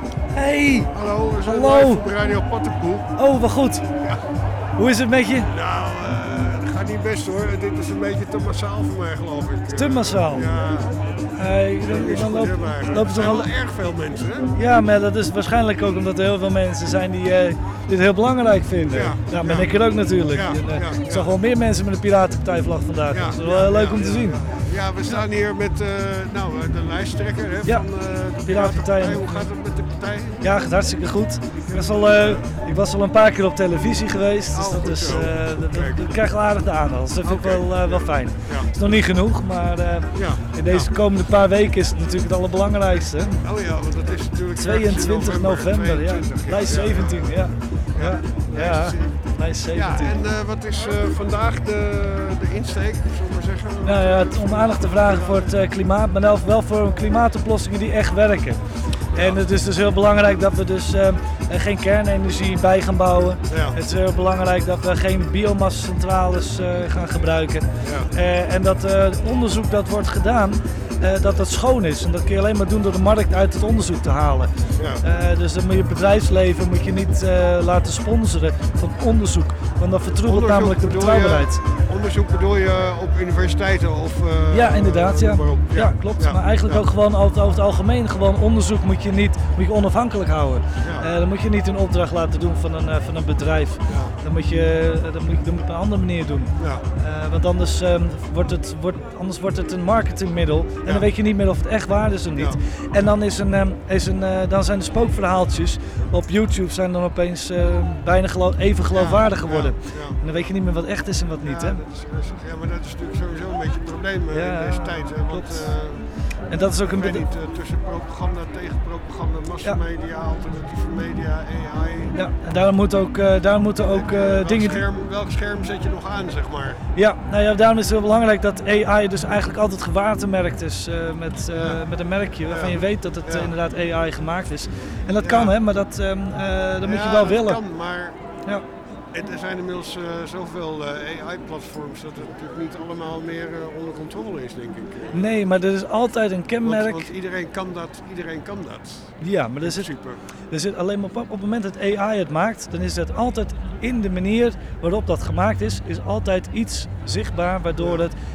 Hey! Hallo, we zijn Hallo. live op Radio Pattenpoel. Oh, wat goed. Ja. Hoe is het met je? Nou, uh, dat gaat niet best hoor. Dit is een beetje te massaal voor mij geloof ik. Te massaal? Ja. Hey, dan, Dat is dan goed loop, hebben eigenlijk. lopen Er ze zijn al... wel erg veel mensen hè? Ja, maar dat is waarschijnlijk ook omdat er heel veel mensen zijn die uh, dit heel belangrijk vinden. Ja, Daar ben ja. ik er ook natuurlijk. Ja, En, uh, ja, ik ja. zag wel meer mensen met een Piratenpartijvlag vandaag. Ja, Dat is wel ja, heel leuk ja, om te ja. zien. Ja, we staan hier met uh, nou, uh, de lijsttrekker hè, Ja, van uh, de Piratenpartij. Piratenpartij. Hoe gaat het met de partij? Ja, gaat hartstikke goed. Ik was al, uh, ik was al een paar keer op televisie geweest, dus Oh, dat, goed is, zo. uh, dat, dat, Kijk. dat krijgt wel aardig de aandacht. Dus dat vind ik Oké. wel, uh, wel fijn. Ja. Het is nog niet genoeg, maar uh, Ja. in deze Ja. komende paar weken is het natuurlijk het allerbelangrijkste. Oh ja, want dat is natuurlijk tweeëntwintig november, ja. tweeëntwintig, Lijst ja. zeventien, ja. Ja, ja. Lijst lijst Ja, zeventien. en uh, wat is uh, vandaag de, de insteek, zullen we maar zeggen? Nou ja, het, om aandacht te vragen voor het uh, klimaat, maar wel, wel voor klimaatoplossingen die echt werken. En het is dus heel belangrijk dat we dus uh, geen kernenergie bij gaan bouwen. Ja. Het is heel belangrijk dat we geen biomassacentrales uh, gaan gebruiken. Ja. Uh, en dat uh, het onderzoek dat wordt gedaan, uh, dat dat schoon is. En dat kun je alleen maar doen door de markt uit het onderzoek te halen. Ja. Uh, dus dan moet je het bedrijfsleven moet je niet uh, laten sponsoren van onderzoek. Want dat vertroebelt Onderzoek namelijk de bedoel je- betrouwbaarheid. Onderzoek bedoel je op universiteiten of... uh, Ja, inderdaad, ja. waarop? Ja, klopt. Ja. Maar eigenlijk Ja. ook gewoon over, over het algemeen, gewoon onderzoek moet je niet, moet je onafhankelijk houden. Ja. Uh, dan moet je niet een opdracht laten doen van een, uh, van een bedrijf. Ja. Dan moet je uh, dat moet je dat moet je op een andere manier doen. Ja. Uh, want anders, um, wordt het, wordt, anders wordt het een marketingmiddel en Ja. dan weet je niet meer of het echt waar is of niet. En dan, is een, um, is een, uh, dan zijn de spookverhaaltjes op YouTube zijn dan opeens uh, bijna gelo- even geloofwaardig Ja, geworden. ja, ja. En dan weet je niet meer wat echt is en wat niet. Ja, Hè? dat is rustig. Ja, maar dat is natuurlijk sowieso een beetje het probleem uh, Ja, in deze tijd. Hè, want, klopt. uh, En dat is ook een ik weet beetje. niet, uh, tussen propaganda, tegenpropaganda, massamedia, alternatieve media, A I. Ja, en daar moeten ook, uh, daar moeten ook uh, welk, dingen. scherm, welk scherm zet je nog aan, zeg maar? Ja, nou ja, daarom is het heel belangrijk dat A I dus eigenlijk altijd gewaarmerkt is uh, met, uh, Ja. met een merkje waarvan Ja. je weet dat het Ja. uh, inderdaad A I gemaakt is. En dat Ja. kan hè, maar dat, um, uh, dat moet Ja, je wel dat willen. kan, maar Ja. het- er zijn inmiddels uh, zoveel uh, A I-platforms dat het natuurlijk niet allemaal meer uh, onder controle is, denk ik. Nee, maar er is altijd een kenmerk. Want, want iedereen kan dat, iedereen kan dat. Ja, maar er zit, Super. er zit alleen maar op, op het moment dat A I het maakt, dan is het altijd in de manier waarop dat gemaakt is, is altijd iets zichtbaar waardoor het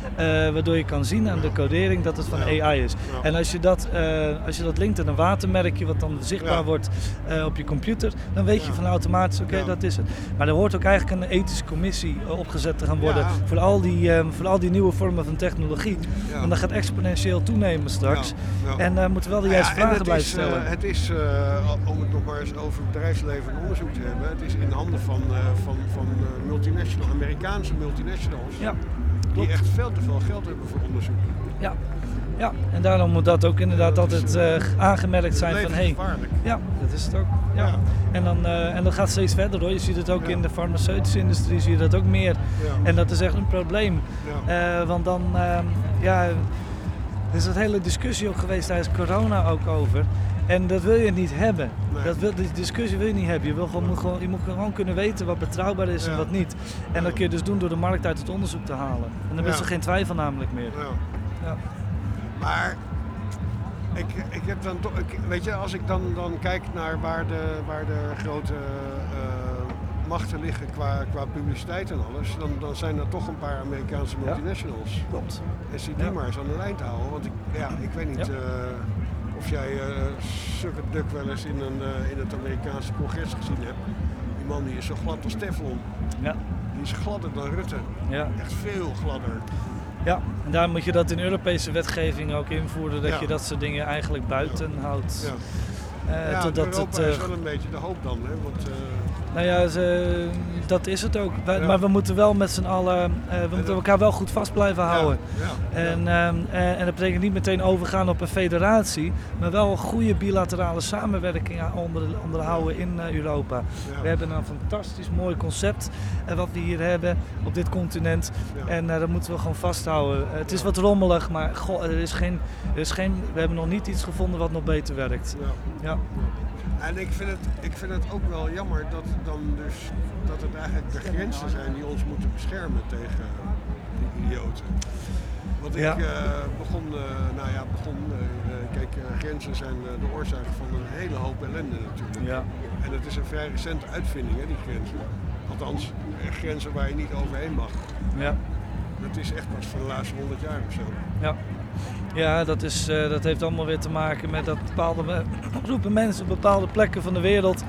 Uh, waardoor je kan zien aan de codering dat het van Ja. A I is. Ja. En als je, dat, uh, als je dat linkt aan een watermerkje wat dan zichtbaar Ja. wordt uh, op je computer, dan weet je Ja. van automatisch, oké, okay, Ja. dat is het. Maar er hoort ook eigenlijk een ethische commissie uh, opgezet te gaan worden Ja. voor, al die, uh, voor al die nieuwe vormen van technologie. Ja. Want dat gaat exponentieel toenemen straks. Ja. Ja. En uh, moeten wel de Nou ja, juiste en vragen het blijven is, stellen. Uh, het is, uh, om het nog maar eens over het bedrijfsleven en onderzoek te hebben, het is in handen van, uh, van, van uh, multinational, Amerikaanse multinationals. Ja, die klopt. echt veel te veel geld hebben voor onderzoek. Ja. Ja, en daarom moet dat ook inderdaad Ja, altijd uh, aangemerkt zijn van hey, levensgevaarlijk. ja, dat is het ook. Ja. Ja. En, dan, uh, en dat gaat steeds verder hoor. Je ziet het ook Ja. in de farmaceutische industrie, zie je dat ook meer. Ja. En dat is echt een probleem. Ja. Uh, want dan, uh, ja, er is een hele discussie ook geweest tijdens corona ook over. En dat wil je niet hebben. Nee. Dat wil, die discussie wil je niet hebben. Je, wil gewoon, moet gewoon, je moet gewoon kunnen weten wat betrouwbaar is Ja. en wat niet. En dat kun je dus doen door de markt uit het onderzoek te halen. En dan Ja. is er geen twijfel namelijk meer. Ja. Ja. Maar ik, ik heb dan toch, ik, weet je, als ik dan, dan kijk naar waar de, waar de grote uh, machten liggen qua, qua publiciteit en alles, dan, dan zijn er toch een paar Amerikaanse multinationals. Ja, klopt. En zie die Ja. maar eens aan de lijn te houden. Want ik, ja, ik weet niet Ja. uh, of jij uh, Sucker Duck wel eens in, een, uh, in het Amerikaanse congres gezien hebt. Die man die is zo glad als Teflon. Ja. Die is gladder dan Rutte. Ja. Echt veel gladder. Ja, en daar moet je dat in Europese wetgeving ook invoeren, dat Ja. je dat soort dingen eigenlijk buiten houdt. Ja. Uh, ja, totdat Europa het, uh, is wel een beetje de hoop dan, hè? Want, uh, nou ja, ze, dat is het ook. Wij, Ja. Maar we moeten wel met z'n allen, uh, we moeten elkaar wel goed vast blijven houden. Ja, ja, En, ja. um, en, en dat betekent niet meteen overgaan op een federatie, maar wel een goede bilaterale samenwerking onder, onderhouden in uh, Europa. Ja. We hebben een fantastisch mooi concept uh, wat we hier hebben op dit continent. Ja. En uh, dat moeten we gewoon vasthouden. Uh, het is wat rommelig, maar goh, er is geen, er is geen, we hebben nog niet iets gevonden wat nog beter werkt. Ja. Ja. En ik vind, het, ik vind het ook wel jammer dat, dan dus, dat het eigenlijk de grenzen zijn die ons moeten beschermen tegen die idioten. Want ik Ja. uh, begon, uh, nou ja, begon, uh, kijk, uh, grenzen zijn uh, de oorzaak van een hele hoop ellende natuurlijk. Ja. En het is een vrij recente uitvinding, hè, die grenzen. Althans, uh, grenzen waar je niet overheen mag. Ja. Dat is echt pas van de laatste honderd jaar of zo. Ja, ja dat, is, uh, dat heeft allemaal weer te maken met dat bepaalde uh, groepen mensen op bepaalde plekken van de wereld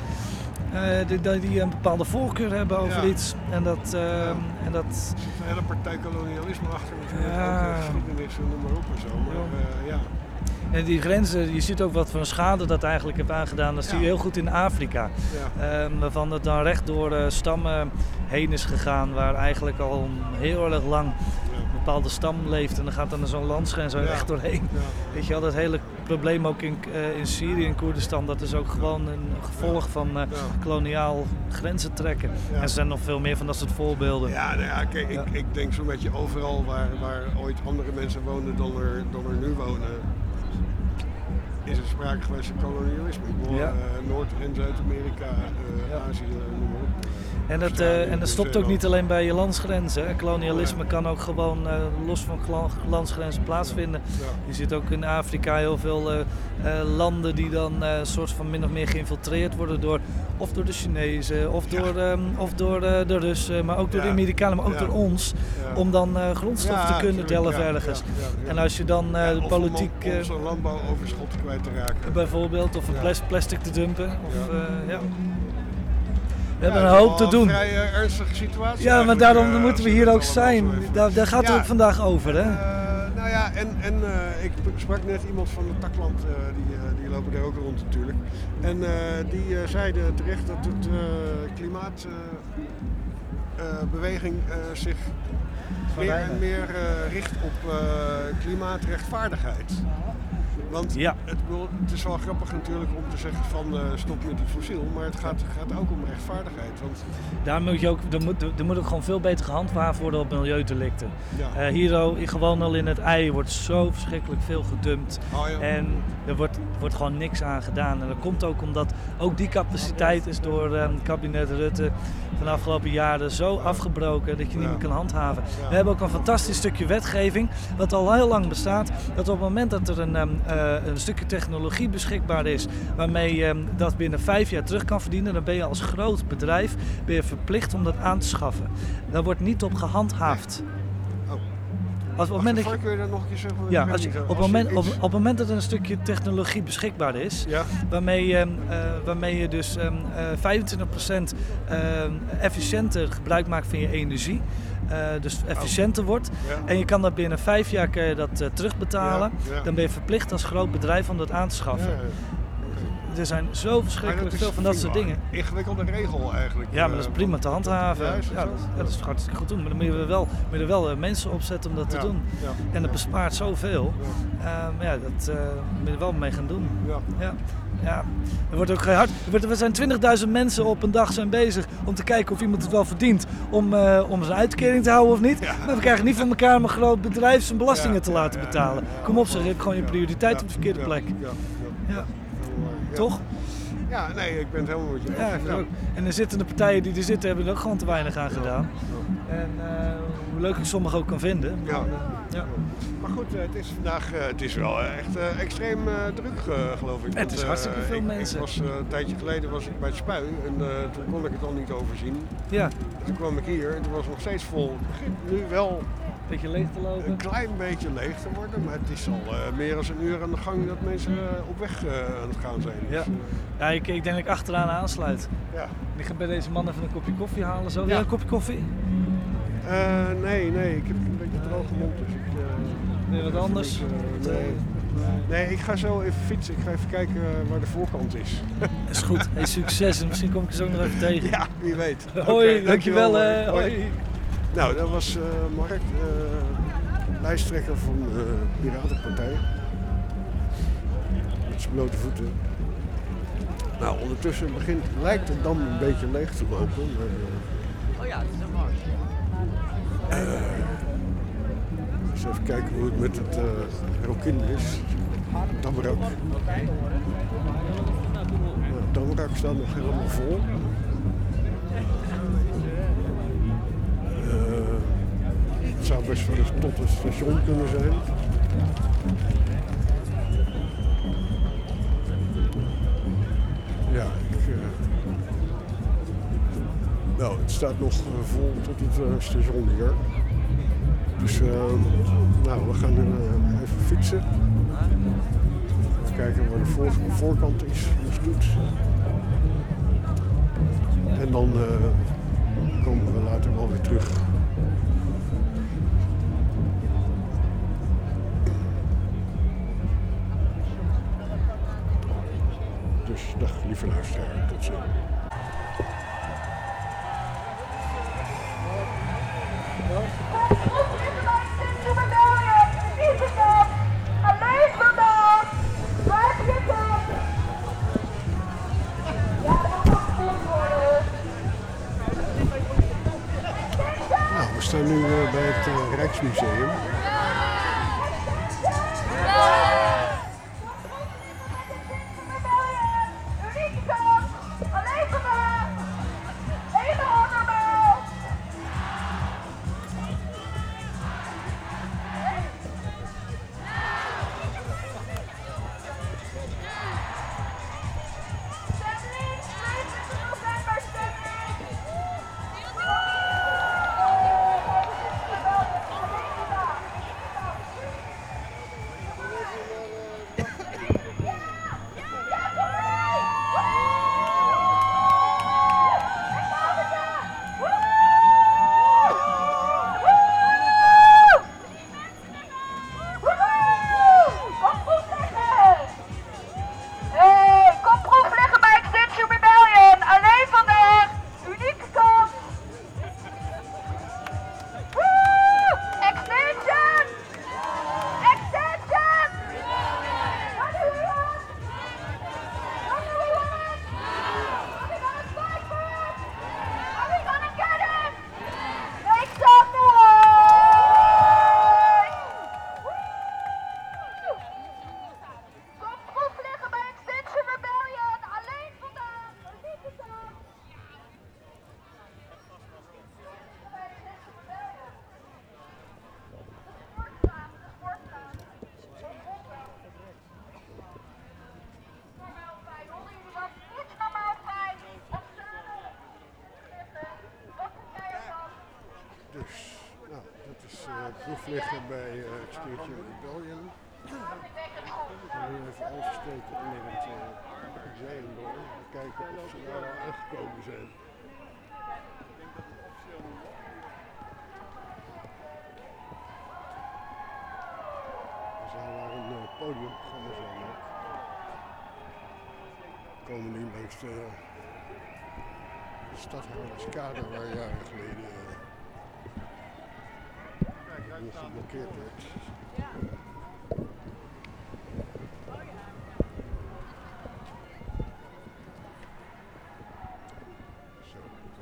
uh, die, die een bepaalde voorkeur hebben over Ja. iets. En dat, uh, Ja. en dat Er zit een hele partij kolonialisme achter natuurlijk, Ja. ook uh, geschiedenis en noem maar op en zo. Maar uh, ja. En die grenzen, je ziet ook wat voor een schade dat eigenlijk heeft aangedaan. Dat zie je Ja. heel goed in Afrika. Ja. Um, waarvan het dan recht door uh, stammen heen is gegaan, waar eigenlijk al heel erg lang een bepaalde stam leeft. En dan gaat dan zo'n landsgrens er Ja. echt doorheen. Ja. Weet je wel, dat hele probleem ook in, uh, in Syrië en Koerdistan, dat is ook gewoon een gevolg van uh, Ja. koloniaal grenzen trekken. Ja. En er zijn nog veel meer van dat soort voorbeelden. Ja, nou ja, kijk, Ja. Ik, ik denk zo'n beetje overal waar, waar ooit andere mensen woonden dan er, dan er nu wonen, is er sprake geweest van kolonialisme. Ik bedoel, Ja. uh, Noord- en Zuid-Amerika, uh, Ja. Azië, uh, noem maar op. En dat, uh, en dat stopt ook niet alleen bij je landsgrenzen. Hè. Kolonialisme kan ook gewoon uh, los van gla- landsgrenzen plaatsvinden. Ja. Je ziet ook in Afrika heel veel uh, uh, landen die dan uh, soort van min of meer geïnfiltreerd worden door of door de Chinezen of Ja. door, um, of door uh, de Russen, maar ook door Ja. de Amerikanen, maar ook Ja. door ons, Ja. om dan uh, grondstof Ja, te kunnen tuurlijk, delven ja, ergens. ja, ja, ja. En als je dan uh, Ja, de of politiek om uh, onze landbouwoverschot kwijt te raken. bijvoorbeeld, of een Ja. plas- plastic te dumpen, of, Ja. uh, ja. We Ja, hebben het een is hoop te wel doen. Een vrij uh, ernstige situatie. Ja, maar eigenlijk, daarom uh, moeten als we je hier het ook allemaal zijn. zo even- Daar, daar gaat Ja. het ook vandaag over, hè? Uh, nou ja, en, en uh, ik sprak net iemand van het Takland, uh, die, uh, die lopen daar ook rond natuurlijk. En uh, die uh, zeiden terecht dat het uh, klimaatbeweging uh, uh, zich meer en meer uh, richt op uh, klimaatrechtvaardigheid. Want Ja. het, bedoel, het is wel grappig natuurlijk om te zeggen van uh, stop met die fossiel, maar het gaat, gaat ook om rechtvaardigheid. Want Daar moet je ook, er, moet, er moet ook gewoon veel beter gehandhaafd worden op milieudelicten. Ja. Uh, hier al, gewoon al in het ei wordt zo verschrikkelijk veel gedumpt. Oh ja. En er wordt, wordt gewoon niks aan gedaan. En dat komt ook omdat ook die capaciteit is door uh, het kabinet Rutte van de afgelopen jaren zo afgebroken dat je niet Ja. meer kan handhaven. Ja. We hebben ook een fantastisch stukje wetgeving wat al heel lang bestaat. Dat op het moment dat er een, um, uh, een stukje technologie beschikbaar is waarmee je um, dat binnen vijf jaar terug kan verdienen, dan ben je als groot bedrijf ben je verplicht om dat aan te schaffen. Daar wordt niet op gehandhaafd. Oh. Als op het moment dat je, kun je dat nog een keer zeggen? ja, Ik als je, weet niet, op, het als moment, je op, iets- op het moment dat er een stukje technologie beschikbaar is, Ja. waarmee, je, eh, waarmee je dus um, uh, vijfentwintig procent uh, efficiënter gebruik maakt van je energie, uh, dus efficiënter wordt, Ja. en je kan dat binnen vijf jaar kun je dat uh, terugbetalen, Ja, ja. dan ben je verplicht als groot bedrijf om dat aan te schaffen. Ja, ja. Er zijn zo Maar verschrikkelijk is veel van dat soort prima. dingen. Ingewikkelde regel eigenlijk. Ja, maar dat is prima te handhaven. Ja, is dat Ja, zo? dat, ja, dat is hartstikke goed doen. Maar dan moet je er wel, moet je er wel uh, mensen opzetten om dat Ja, te doen. ja, En dat ja. bespaart zoveel. Ja, uh, ja dat uh, moet je er wel mee gaan doen. Ja. Ja. Ja. Er wordt ook hard. Er wordt, er zijn twintigduizend mensen op een dag zijn bezig om te kijken of iemand het wel verdient om, uh, om zijn uitkering te houden of niet. Ja. Maar we krijgen niet van elkaar om een groot bedrijf zijn belastingen Ja, te ja, laten ja, betalen. ja, ja. Kom op zeg, je hebt gewoon je prioriteit Ja, op de verkeerde ja, plek. Ja, ja, Ja. ja. Ja. Toch? Ja, nee, ik ben het helemaal met je eens. Ja, ik vind ook. En de zittende partijen die er zitten hebben er ook gewoon te weinig aan gedaan. En uh, hoe leuk ik sommigen ook kan vinden. Ja. Maar, uh, ja. Maar goed, uh, het is vandaag uh, het is wel uh, echt uh, extreem uh, druk, uh, geloof ik. Het is Want, uh, hartstikke veel ik, mensen. Ik was, uh, een tijdje geleden was ik bij het Spui en uh, toen kon ik het al niet overzien. Ja. En toen kwam ik hier en toen was het nog steeds vol. Het begint nu wel beetje leeg te lopen. een klein beetje leeg te worden, maar het is al uh, meer dan een uur aan de gang dat mensen uh, op weg uh, aan het gaan zijn. Ja, Dus, uh, ja ik, ik denk dat ik achteraan aansluit. Ja. Ik ga bij deze man even een kopje koffie halen. Zo. Wil Ja. jij een kopje koffie? Uh, nee, nee, ik heb een beetje droge mond. Dus ik, uh, Wil je wat anders? Ik, uh, nee. nee, ik ga zo even fietsen. Ik ga even kijken uh, waar de voorkant is. Is goed. Hey, succes en misschien kom ik je zo nog even tegen. Ja, wie weet. Hoi, Okay, dankjewel. dankjewel. Uh, hoi. Nou, dat was uh, Mark, uh, lijsttrekker van de uh, Piratenpartij. Met zijn blote voeten. Nou, ondertussen begint, lijkt het dan een beetje leeg te lopen. Maar, uh, Oh ja, het is een mars. Uh, eens even kijken hoe het met het uh, Rokin is. Damrak. Nou, Damrak staat nog helemaal vol. Uh, het zou best wel eens tot het station kunnen zijn. Ja, ik... Uh, Nou, het staat nog uh, vol tot het uh, station hier. Dus uh, nou, we gaan uh, even fietsen. Even kijken waar de voor voorkant is, als het doet. En dan uh, komen we later wel weer terug. Dus dag lieve luisteraar, tot ziens. Nou, we staan nu uh, bij het uh, Rijksmuseum. proef liggen bij uh, Extinction Rebellion. En nu even oversteken onder het uh, Zeelandor. We kijken of ze daar al aangekomen zijn. Er zou daar een uh, podiumprogramma zijn ook. We komen nu langs de, de Stadhouderskade waar jaren geleden uh, nog geblokkeerd werd. Zo.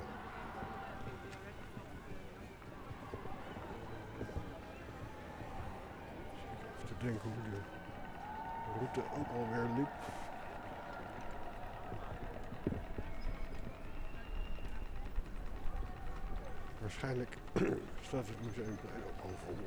Even te denken hoe de route ook alweer liep. Waarschijnlijk staat het Museumplein ook al vol.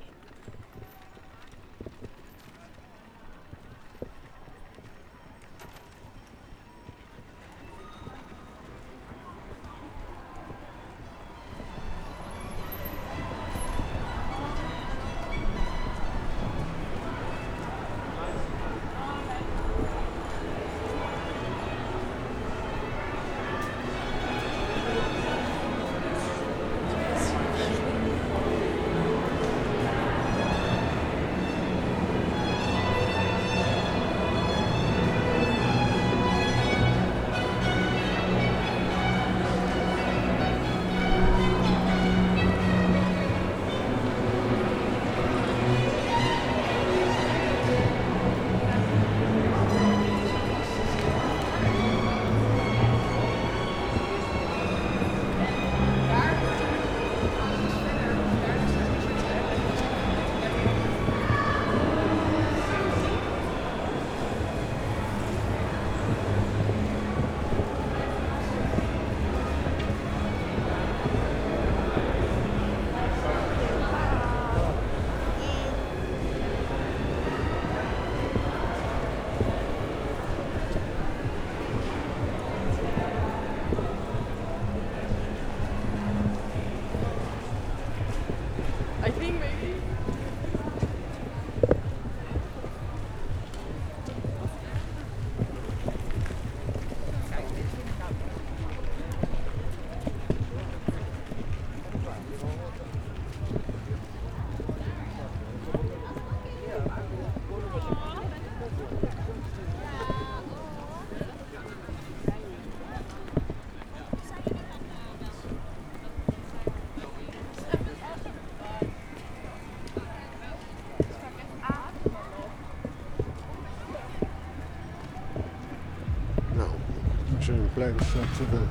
Museumplein staat uh,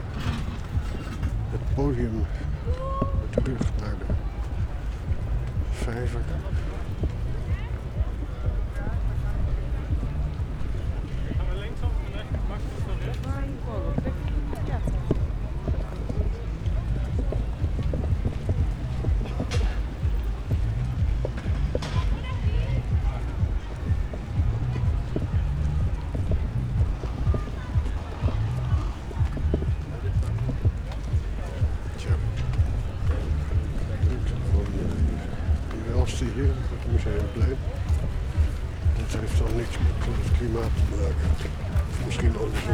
het podium terug naar de vijver. Gaan we linksom en rechts? Mag ik het rechts? Hier, het Museumplein. Dit heeft dan niks met het klimaat te maken. Of misschien andersom.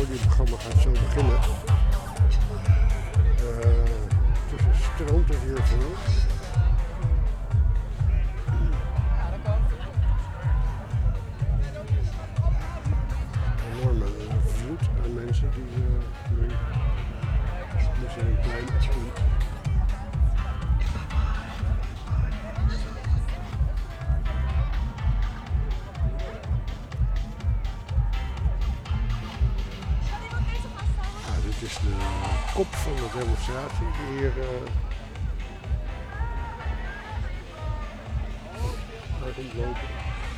podiumprogramma gaat zo beginnen. Uh, tussen stroomt er hier voor. Enorme vloed aan mensen die uh, nu Museumplein opdoen. Dit is de kop van de demonstratie die hier uh, uit ontlopen.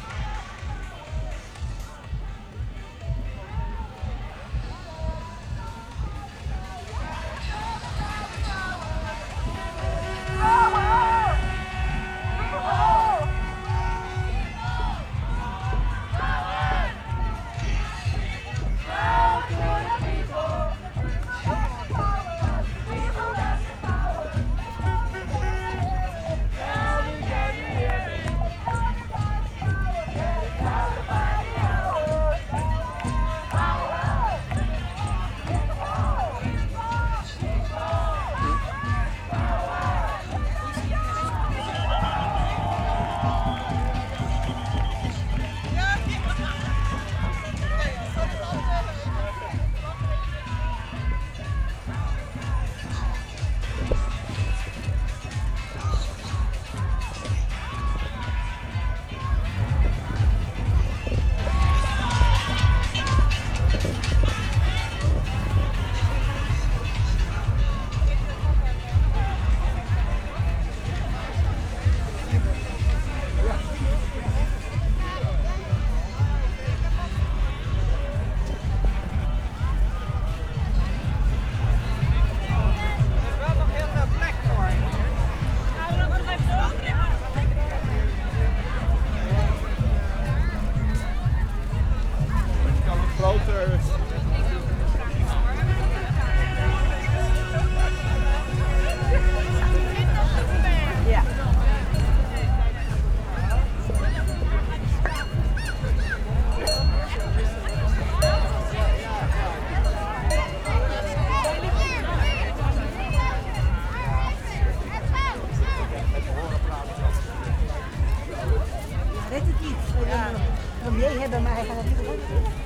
Premier hebben, maar hij gaat het niet doen.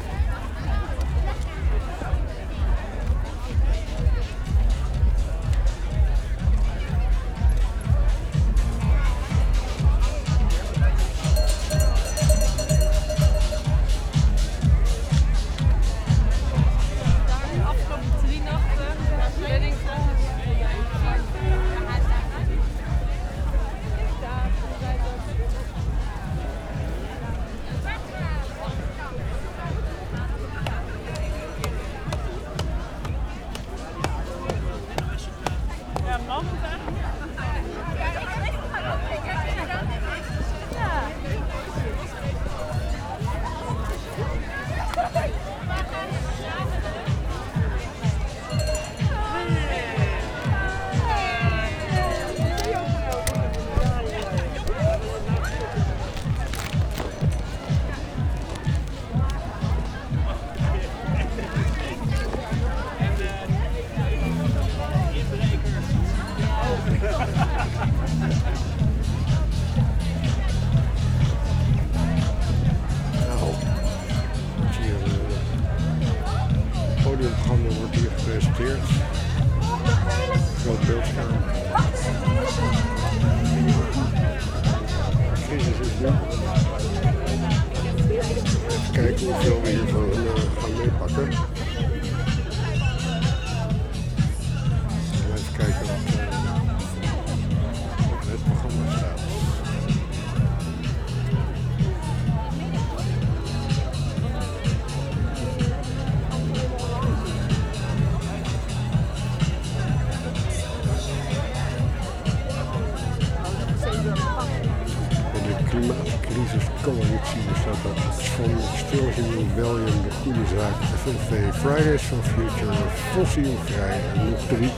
F N V, Fridays for Future, fossielvrij en nog drie.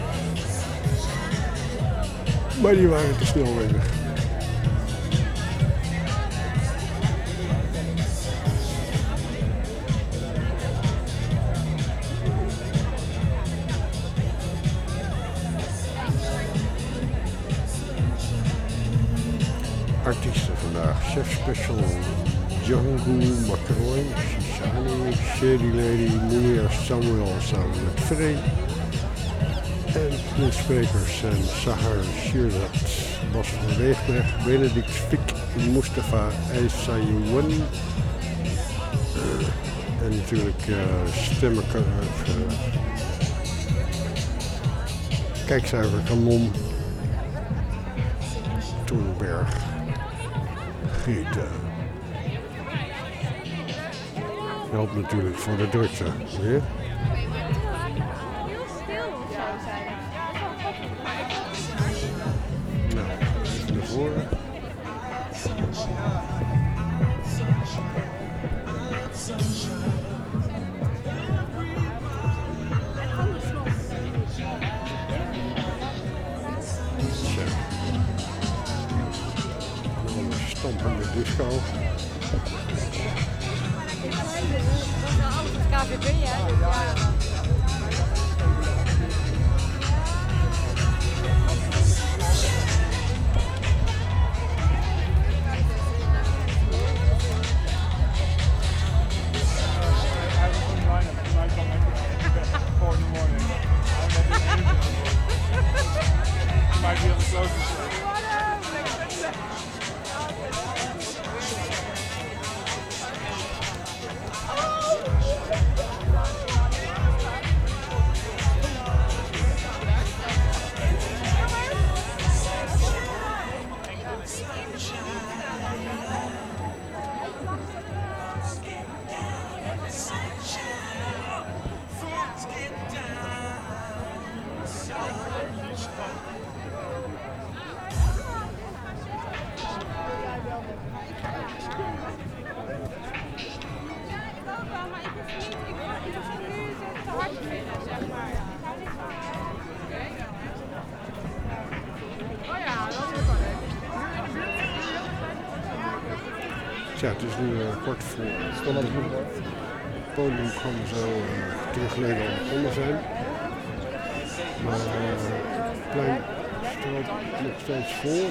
Maar die waren te snel weer weg. artiesten vandaag. Chef Special, Django, McCroy, Shishani, Shady Lady, Munir Samuel samen met Frey. En de sprekers zijn Sahar Shirzat, Bas van Weegberg, Benedict Fik, Mustafa Aysayouan. Uh, en natuurlijk uh, stemmen, uh, kijkcijferkanon, Toenberg, Gieten. Helpt natuurlijk voor de drukte. Weer. Nou, even naar voren. Stampende disco. Dat is wel alles met K V B, hè? Ja. Ja, het is nu uh, kort voor het podium kan zo uh, tien geleden al begonnen zijn. Maar uh, het plein stroomt nog steeds vol.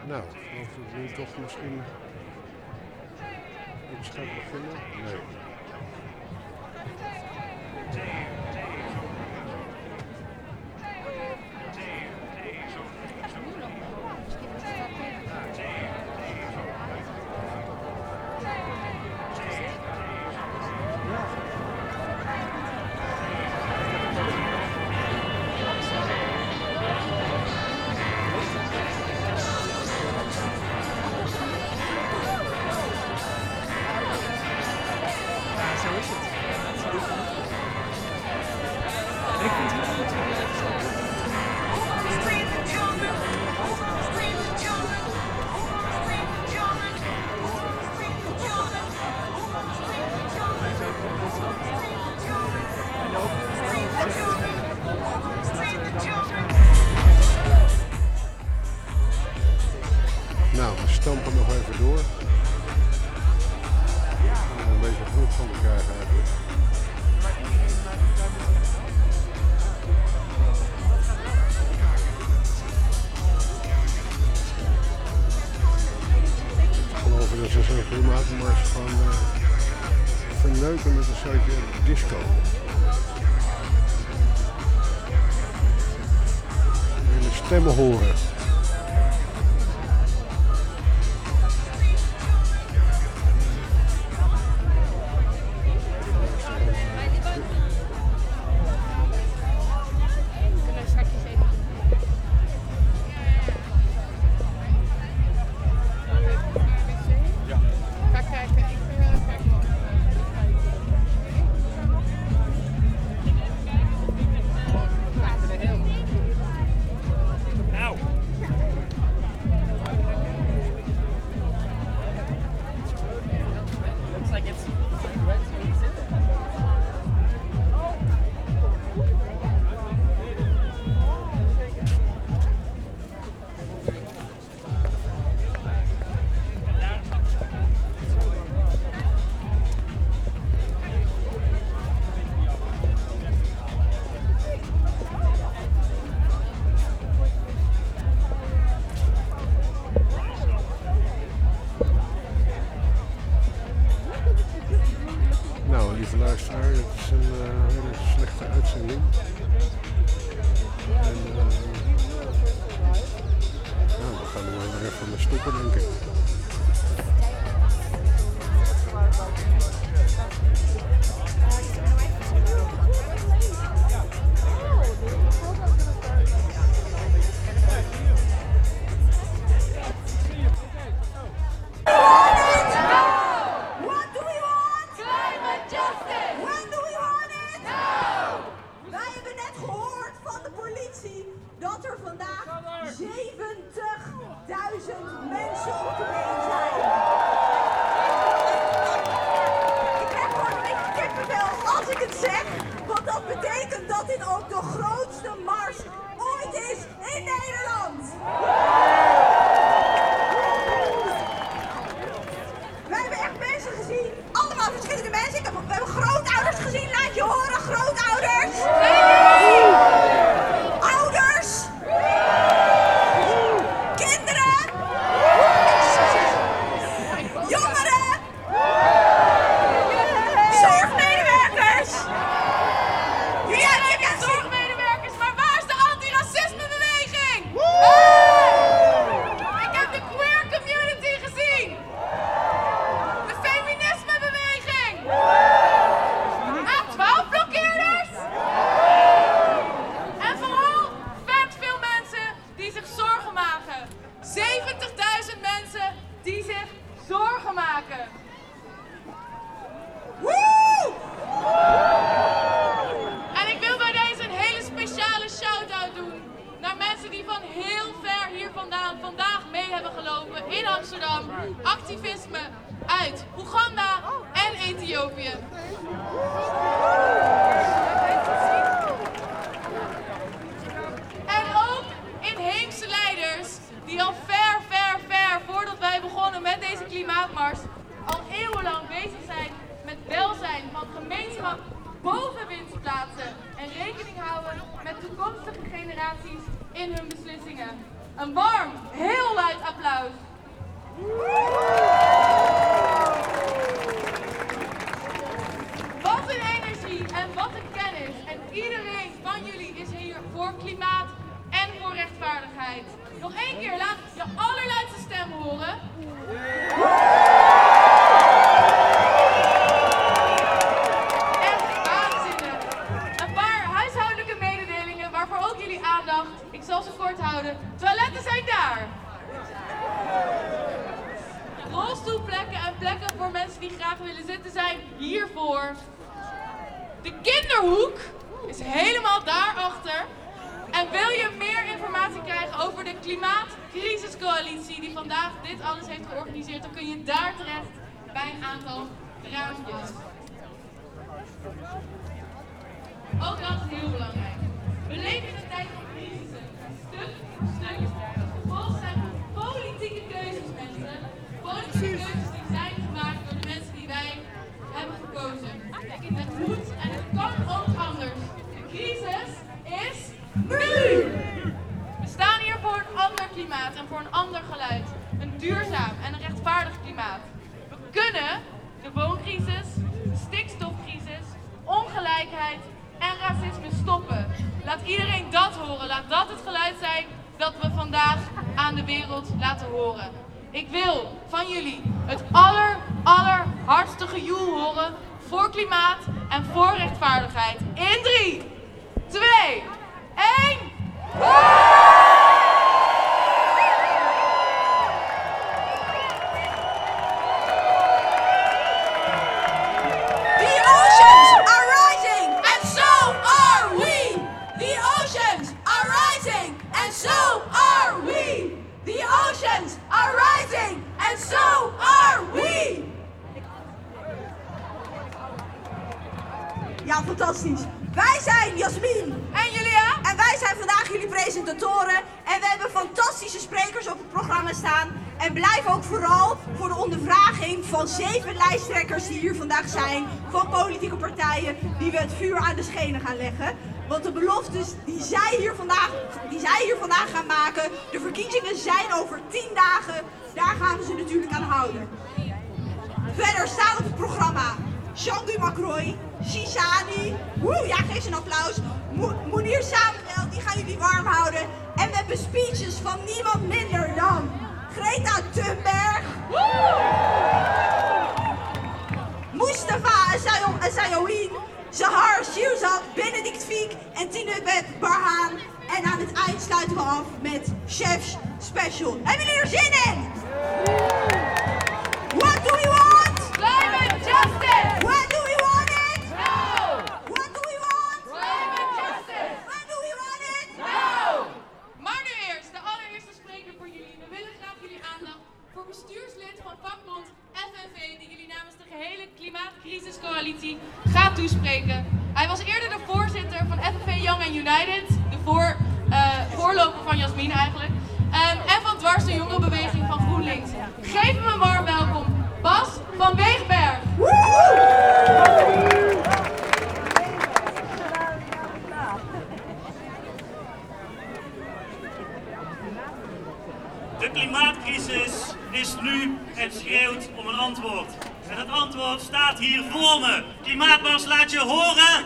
Nou, geloof ik nu toch misschien iets gaat beginnen? Nee. Nou, we stampen nog even door. Een beetje genoeg van elkaar eigenlijk. Ik geloof dat ze zo'n klimaatmars van uh, verneuken met een soortje disco. En de stemmen horen. Lieve luisteraar, het is een uh, hele slechte uitzending. En, uh, nou, we gaan er maar even mee stoppen, denk ik. Dat er vandaag zeventigduizend mensen op de been zijn. Ik heb gewoon een beetje kippenvel als ik het zeg, want dat betekent dat dit ook de grootste mars ooit is in Nederland. We hebben echt mensen gezien, allemaal verschillende mensen. Ik heb, we hebben grootouders gezien, laat je horen, grootouders. zeventigduizend mensen die zich zorgen maken. Woe! En ik wil bij deze een hele speciale shout-out doen naar mensen die van heel ver hier vandaan vandaag mee hebben gelopen in Amsterdam. Activisme uit Oeganda en Ethiopië. En ook inheemse leiders die al ver, ver, ver voordat wij begonnen met deze klimaatmars al eeuwenlang bezig zijn met welzijn van gemeenschap boven winst plaatsen en rekening houden met toekomstige generaties in hun beslissingen. Een warm, heel luid applaus mensen die graag willen zitten zijn hiervoor. De kinderhoek is helemaal daarachter. En wil je meer informatie krijgen over de Klimaatcrisiscoalitie die vandaag dit alles heeft georganiseerd, dan kun je daar terecht bij een aantal raampjes. Ook dat is heel belangrijk. We leven in een tijd van crisissen. Stuk voor stuk. Gevolgen zijn politieke keuzes, mensen. Politieke keuzes die zijn gemaakt door de mensen die wij hebben gekozen. Het moet en het kan ook anders. De crisis is nu! We staan hier voor een ander klimaat en voor een ander geluid. Een duurzaam en een rechtvaardig klimaat. We kunnen de wooncrisis, de stikstofcrisis, ongelijkheid en racisme stoppen. Laat iedereen dat horen. Laat dat het geluid zijn dat we vandaag aan de wereld laten horen. Ik wil van jullie het aller, allerhardste gejoel horen voor klimaat en voor rechtvaardigheid. In drie, twee, één. The oceans are rising, and so are we. The oceans are rising, and so are we. The oceans are rising, and so are we. Ja, fantastisch. Wij zijn Jasmin. En Julia. En wij zijn vandaag jullie presentatoren. En we hebben fantastische sprekers op het programma staan. En blijf ook vooral voor de ondervraging van zeven lijsttrekkers die hier vandaag zijn. Van politieke partijen die we het vuur aan de schenen gaan leggen. Want de beloftes die zij hier vandaag, die zij hier vandaag gaan maken. De verkiezingen zijn over tien dagen. Daar gaan we ze natuurlijk aan houden. Verder staan op het programma Jean Dumacroy, Shisani, woe, ja, geef ze een applaus. Mo Mounir Samuel, die gaan jullie warm houden. En we hebben speeches van niemand minder dan Greta Thunberg, Mustafa Essayaoui, Zahar Shirzad, Benedict Fiek en Tinebet Barhaan. En aan het eind sluiten we af met Chef's Special. Hebben jullie er zin in? What do we want? Climate justice! What do we want it? No! What do we want? Climate justice! When do we want it? No! Maar nu eerst, de allereerste spreker voor jullie. We willen graag jullie aandacht voor bestuurslid van vakbond F N V, die jullie namens de gehele Klimaatcrisiscoalitie gaat toespreken. Hij was eerder de voorzitter van F N V Young and United, de voor, uh, voorloper van Jasmin eigenlijk, um, en van Dwars de Jongerenbeweging van GroenLinks. Geef hem een warm welkom, Bas van Weegberg. De klimaatcrisis is nu en schreeuwt om een antwoord. En het antwoord staat hier voor me. Klimaatmars, laat je horen!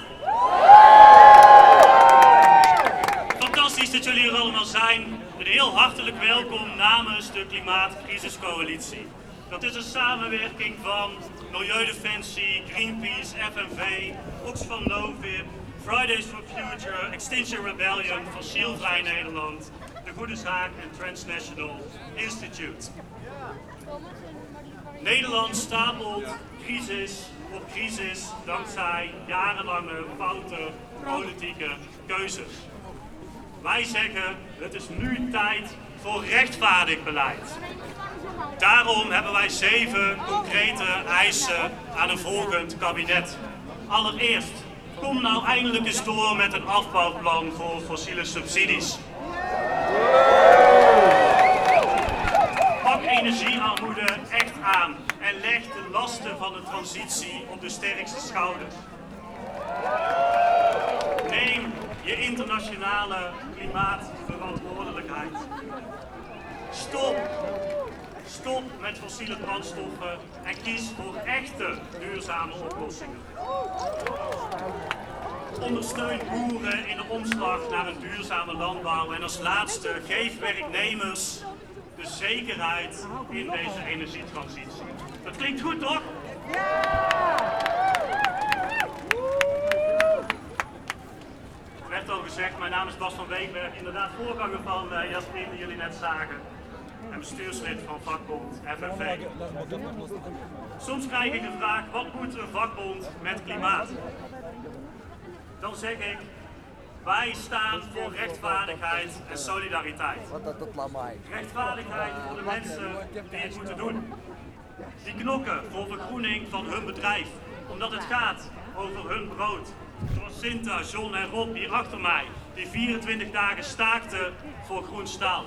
Fantastisch dat jullie er allemaal zijn. Een heel hartelijk welkom namens de Klimaatcrisiscoalitie. Dat is een samenwerking van Milieudefensie, Greenpeace, F N V, Oxfam Novib, Fridays for Future, Extinction Rebellion, Fossielvrij Nederland, De Goede Zaak en Transnational Institute. Nederland stapelt crisis op crisis dankzij jarenlange foute politieke keuzes. Wij zeggen, het is nu tijd voor rechtvaardig beleid. Daarom hebben wij zeven concrete eisen aan een volgend kabinet. Allereerst, kom nou eindelijk eens door met een afbouwplan voor fossiele subsidies. Pak energiearmoede echt aan en leg de lasten van de transitie op de sterkste schouders. Neem je internationale klimaatverantwoordelijkheid. Stop, stop met fossiele brandstoffen en kies voor echte duurzame oplossingen. Ondersteun boeren in de omslag naar een duurzame landbouw en als laatste geef werknemers de zekerheid in deze energietransitie. Dat klinkt goed, toch? Er werd al gezegd, mijn naam is Bas van Weegberg, inderdaad voorganger van uh, Jasmin die jullie net zagen. en bestuurslid van vakbond F N V. Soms krijg ik de vraag, wat moet een vakbond met klimaat? Dan zeg ik, wij staan voor rechtvaardigheid en solidariteit. Rechtvaardigheid voor de mensen die het moeten doen. Die knokken voor vergroening van hun bedrijf, omdat het gaat over hun brood. Zoals Sinta, John en Rob hier achter mij, die vierentwintig dagen staakten voor groen staal.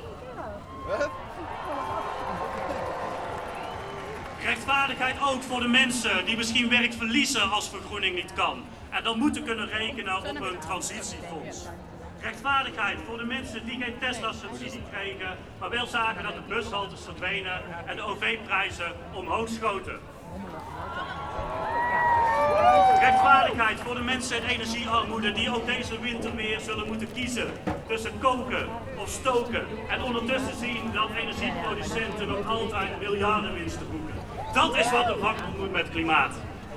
Rechtvaardigheid ook voor de mensen die misschien werk verliezen als vergroening niet kan. En dan moeten kunnen rekenen op een transitiefonds. Rechtvaardigheid voor de mensen die geen Tesla-subsidie kregen, maar wel zagen dat de bushaltes verdwenen en de O V-prijzen omhoog schoten. Rechtvaardigheid voor de mensen in energiearmoede die ook deze winter weer zullen moeten kiezen tussen koken of stoken en ondertussen zien dat energieproducenten nog altijd miljardenwinsten boeken. Dat is wat de vakbond moet met klimaat.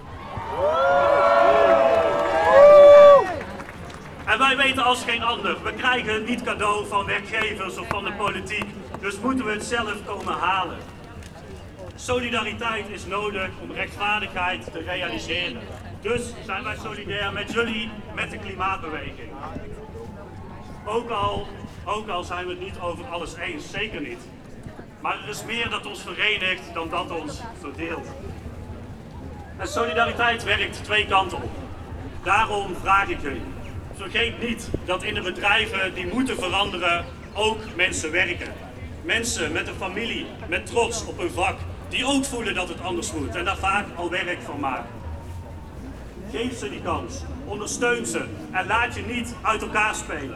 En wij weten als geen ander, we krijgen het niet cadeau van werkgevers of van de politiek, dus moeten we het zelf komen halen. Solidariteit is nodig om rechtvaardigheid te realiseren. Dus zijn wij solidair met jullie, met de klimaatbeweging. Ook al, ook al zijn we het niet over alles eens, zeker niet. Maar er is meer dat ons verenigt dan dat ons verdeelt. En solidariteit werkt twee kanten op. Daarom vraag ik jullie, vergeet niet dat in de bedrijven die moeten veranderen ook mensen werken. Mensen met een familie, met trots op hun vak, die ook voelen dat het anders moet en daar vaak al werk van maken. Geef ze die kans, ondersteun ze en laat je niet uit elkaar spelen.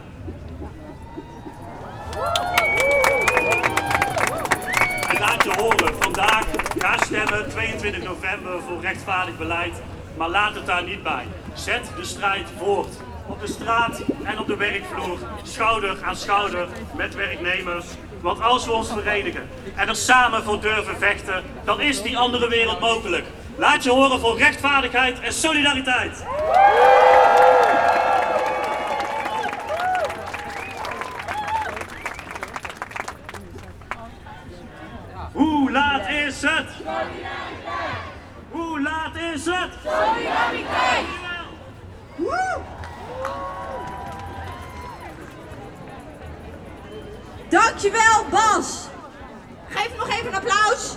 En laat je horen, vandaag ga stemmen tweeëntwintig november voor rechtvaardig beleid, maar laat het daar niet bij. Zet de strijd voort. Op de straat en op de werkvloer, schouder aan schouder met werknemers. Want als we ons verenigen en er samen voor durven vechten, dan is die andere wereld mogelijk. Laat je horen voor rechtvaardigheid en solidariteit. Hoe laat is het? Hoe laat is het? Solidariteit! Woe! Dankjewel, Bas. Geef hem nog even een applaus.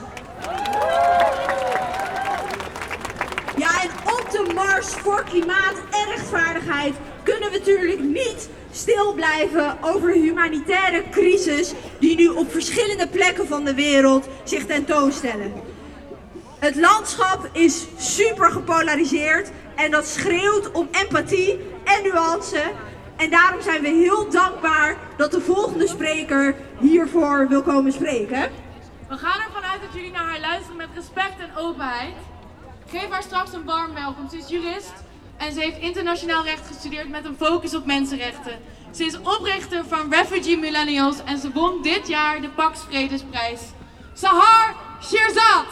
Ja, en op de mars voor klimaat en rechtvaardigheid kunnen we natuurlijk niet stil blijven over de humanitaire crisis die nu op verschillende plekken van de wereld zich tentoonstellen. Het landschap is super gepolariseerd en dat schreeuwt om empathie en nuance. En daarom zijn we heel dankbaar dat de volgende spreker hiervoor wil komen spreken. We gaan ervan uit dat jullie naar haar luisteren met respect en openheid. Geef haar straks een warm welkom. Ze is jurist en ze heeft internationaal recht gestudeerd met een focus op mensenrechten. Ze is oprichter van Refugee Millennials en ze won dit jaar de Pax Vredesprijs. Sahar Shirzad!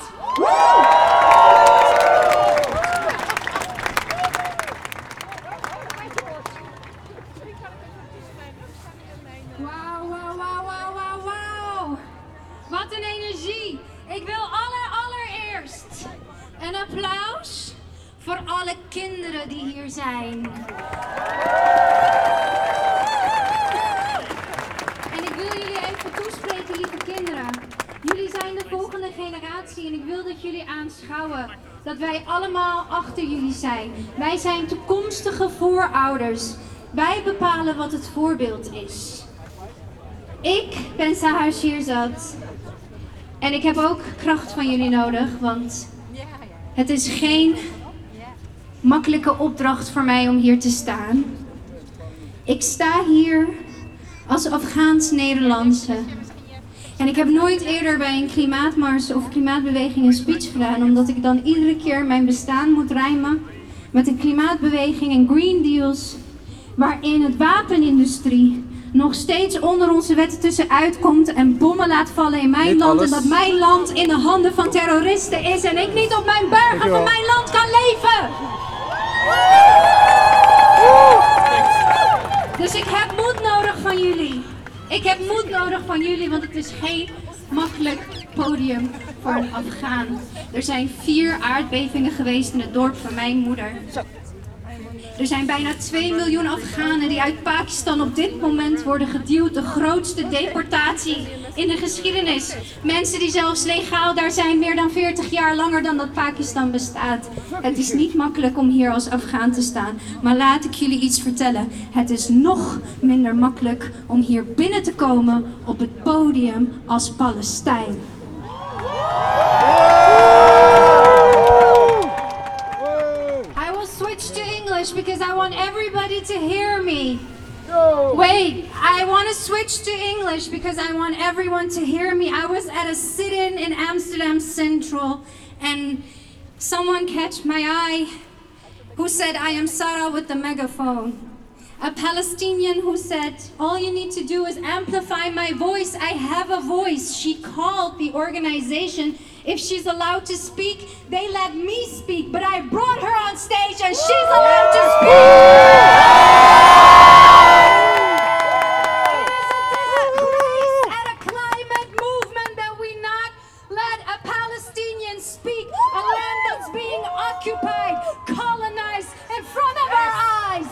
Wauw, wauw, wauw, wauw, wauw, wauw. Wat een energie. Ik wil aller, allereerst een applaus voor alle kinderen die hier zijn. En ik wil jullie even toespreken, lieve kinderen. Jullie zijn de volgende generatie en ik wil dat jullie aanschouwen dat wij allemaal achter jullie zijn. Wij zijn toekomstige voorouders. Wij bepalen wat het voorbeeld is. Ik ben Sahar Shirzad. En ik heb ook kracht van jullie nodig, want het is geen makkelijke opdracht voor mij om hier te staan. Ik sta hier als Afghaans-Nederlandse. En ik heb nooit eerder bij een klimaatmars of klimaatbeweging een speech gedaan, omdat ik dan iedere keer mijn bestaan moet rijmen met een klimaatbeweging en green deals, waarin het wapenindustrie nog steeds onder onze wetten tussenuit komt en bommen laat vallen in mijn niet land. alles. En dat mijn land in de handen van terroristen is en ik niet op mijn bergen van mijn land kan leven. Dus ik heb moed nodig van jullie. Ik heb moed nodig van jullie, want het is geen makkelijk podium voor een Afghaan. Er zijn vier aardbevingen geweest in het dorp van mijn moeder. Er zijn bijna twee miljoen Afghanen die uit Pakistan op dit moment worden geduwd. De grootste deportatie in de geschiedenis. Mensen die zelfs legaal daar zijn, meer dan veertig jaar langer dan dat Pakistan bestaat. Het is niet makkelijk om hier als Afghaan te staan. Maar laat ik jullie iets vertellen. Het is nog minder makkelijk om hier binnen te komen op het podium als Palestijn. I will switch to English because I want everybody to hear me. No. Wait, I want to switch to English because I want everyone to hear me. I was at a sit-in in Amsterdam Central and someone catch my eye who said, I am Sarah with the megaphone. A Palestinian who said, all you need to do is amplify my voice. I have a voice. She called the organization. If she's allowed to speak, they let me speak. But I brought her on stage and she's allowed to speak. It is a disgrace at a climate movement that we not let a Palestinian speak. A land that's being occupied, colonized in front of our eyes.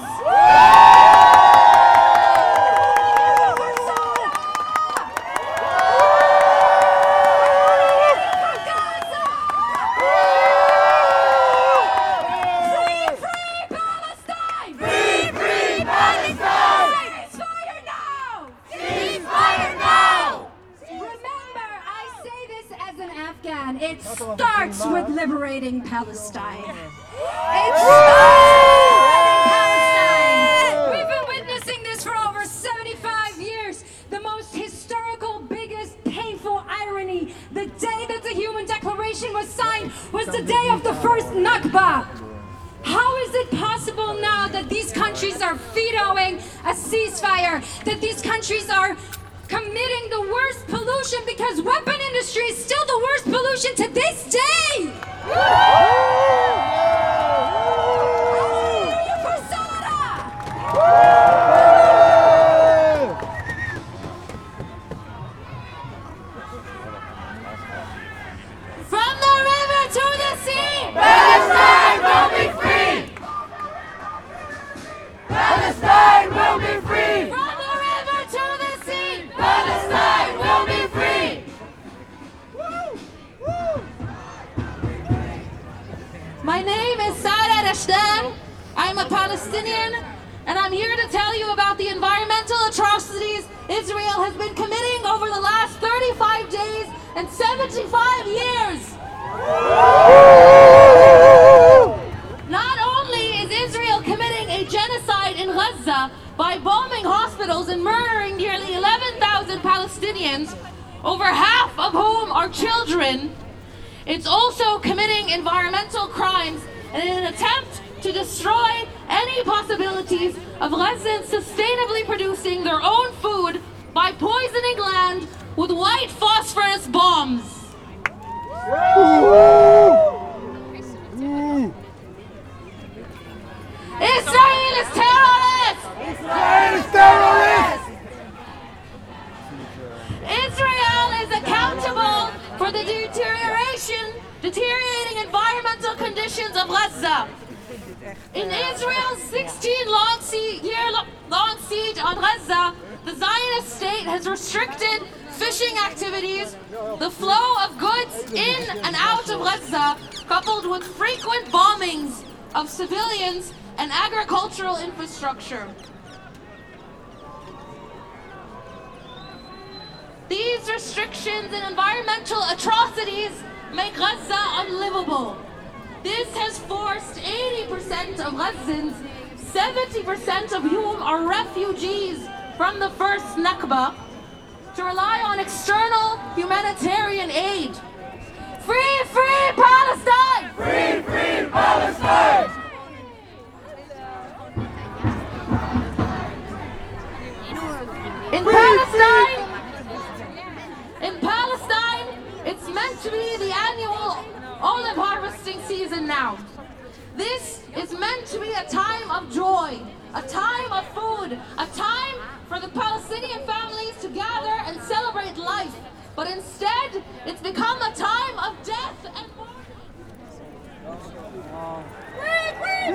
It starts with liberating Palestine. It starts with liberating Palestine. We've been witnessing this for over seventy-five years. The most historical, biggest, painful irony. The day that the Human Declaration was signed was the day of the first Nakba. How is it possible now that these countries are vetoing a ceasefire, that these countries are committing the worst pollution, because weapon industry is still the worst pollution to this day? Hallelujah for Sarah! From the river to the sea, Palestine will be free! Palestine will be free! From the river to the sea, Palestine will be free! My name is Sarah Rashdan. I'm a Palestinian, and I'm here to tell you about the environmental atrocities Israel has been committing over the last thirty-five days and seventy-five years. Not only is Israel committing a genocide in Gaza by bombing hospitals and murdering nearly eleven thousand Palestinians, over half of whom are children, it's also committing environmental crimes in an attempt to destroy any possibilities of Gazans sustainably producing their own food by poisoning land with white phosphorus bombs. Israel is terrorist! Israel is terrorist! Israel is accountable for the deterioration, deteriorating environmental conditions of Gaza. In Israel's sixteen-year-long siege on Gaza, the Zionist state has restricted fishing activities, the flow of goods in and out of Gaza, coupled with frequent bombings of civilians and agricultural infrastructure. These restrictions and environmental atrocities make Gaza unlivable. This has forced eighty percent of Gazans, seventy percent of whom are refugees from the first Nakba, to rely on external humanitarian aid. Free, free Palestine! Free, free Palestine! In Palestine, in Palestine, it's meant to be the annual olive harvesting season now. This is meant to be a time of joy, a time of food, a time for the Palestinian families to gather and celebrate life, but instead it's become a time of death and Free, free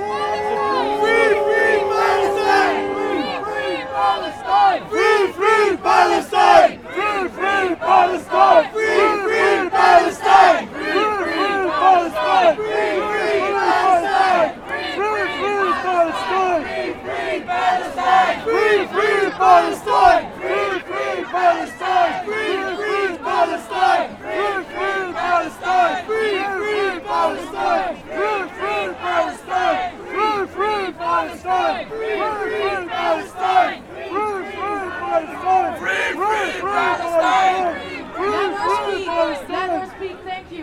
Palestine! Free, free Palestine! Free, free Palestine! Free, free Palestine! Free, free Palestine! Free, free Palestine! Free, free Palestine! Free, free Palestine! Free, free Palestine! Free, free Palestine! Free, free Palestine! Free, free Palestine! Free, free Palestine! Free, free Palestine! Free, free Palestine! Free, free Palestine! Free, free Palestine! Free, free Palestine! Free, free Palestine! Let her speak, thank you.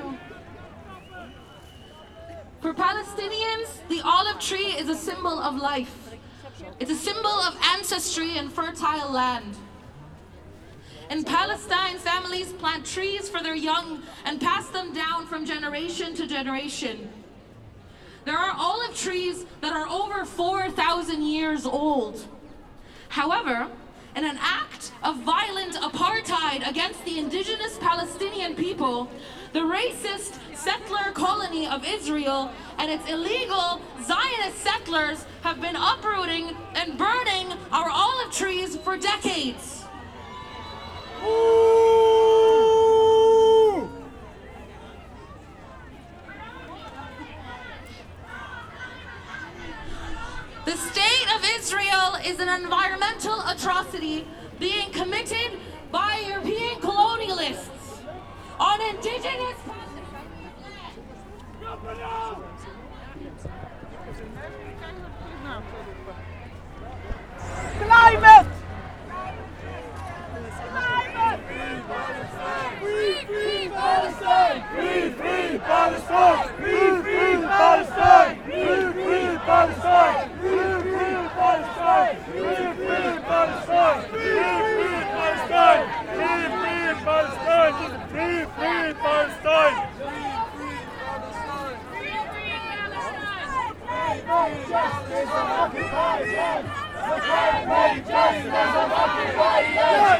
For Palestinians, the olive tree is a symbol of life. It's a symbol of ancestry and fertile land. In Palestine, families plant trees for their young and pass them down from generation to generation. There are olive trees that are over four thousand years old. However, in an act of violent apartheid against the indigenous Palestinian people, the racist settler colony of Israel and its illegal Zionist settlers have been uprooting and burning our olive trees for decades. The state of Israel is an environmental atrocity being committed by European colonialists on indigenous Climate! Free, free Palestine! Free, free Palestine! Free, free Palestine! Free, free Palestine! Free, free Palestine! Free, free Palestine! Free, free Palestine! Free, free Palestine! Free, free Palestine! Justice of occupied land! Make justice of occupied land!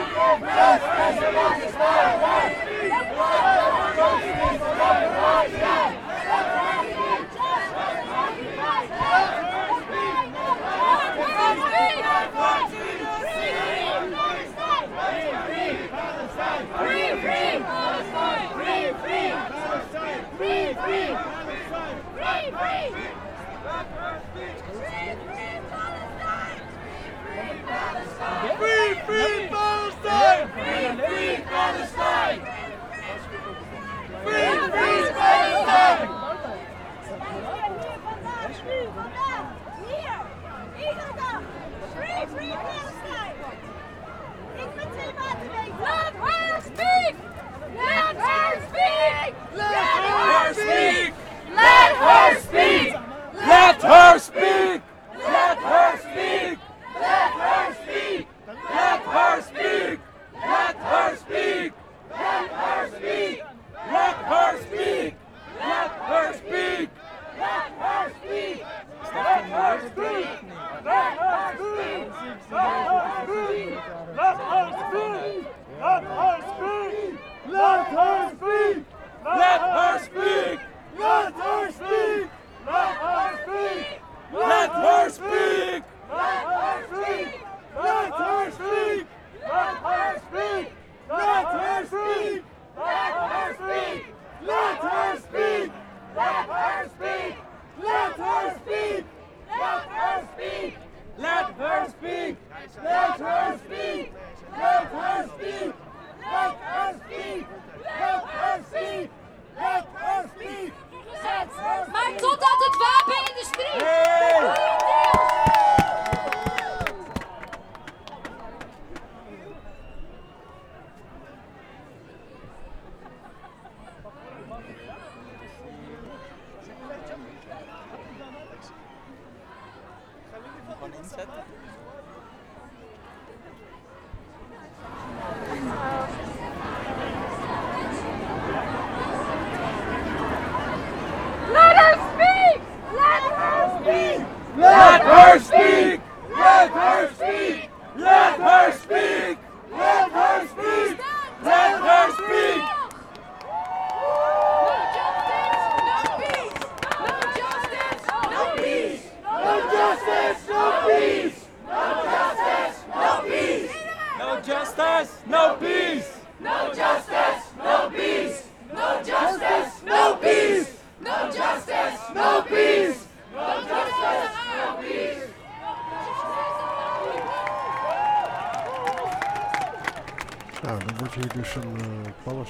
Justice of occupied land! Justice of occupied land!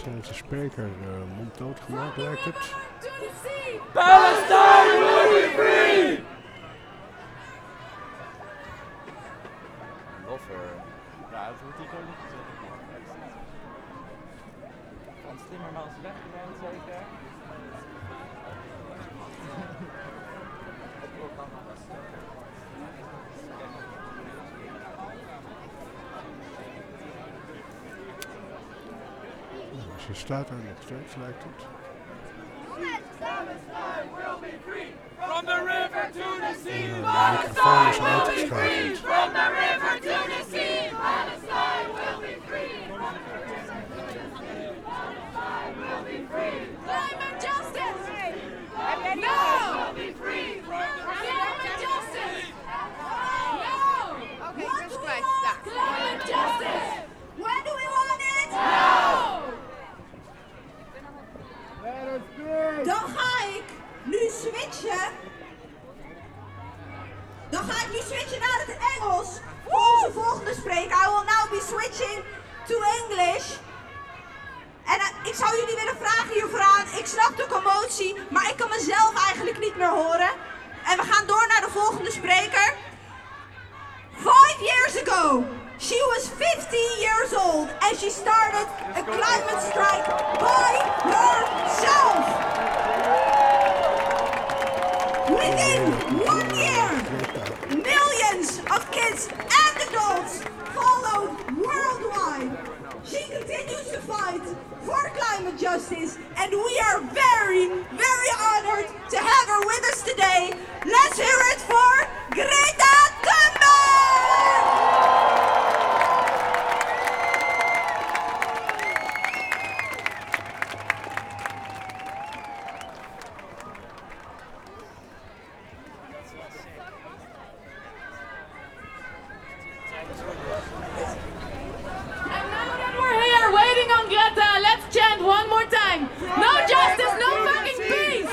Palestijnse spreker uh, monddood gemaakt, lijkt het. Palestine will be free! Loffer. Ja, dat wordt hier ook niet gezegd. Frans Timmermans weggerend zeker. Ze staat er nog steeds, lijkt het. From the river to the sea, Palestine will be free. From the river to the sea, Palestine will be free. Palestine will be free. Climate justice! No! Will be free. Climate justice! No! Okay, just Christ, stop. Climate justice! When do we want it? No! Dan ga ik nu switchen. Dan ga ik nu switchen naar het Engels. Voor onze volgende spreker. I will now be switching to English. En uh, ik zou jullie willen vragen hier vooraan. Ik snap de commotie, maar ik kan mezelf eigenlijk niet meer horen. En we gaan door naar de volgende spreker. Five years ago, she was fifty years old and she started a climate strike by herself. Within one year, millions of kids and adults followed worldwide. She continues to fight for climate justice and we are very, very honored to have her with us today. Let's hear it for Greta Thunberg! Chant one more time. No justice, no fucking peace.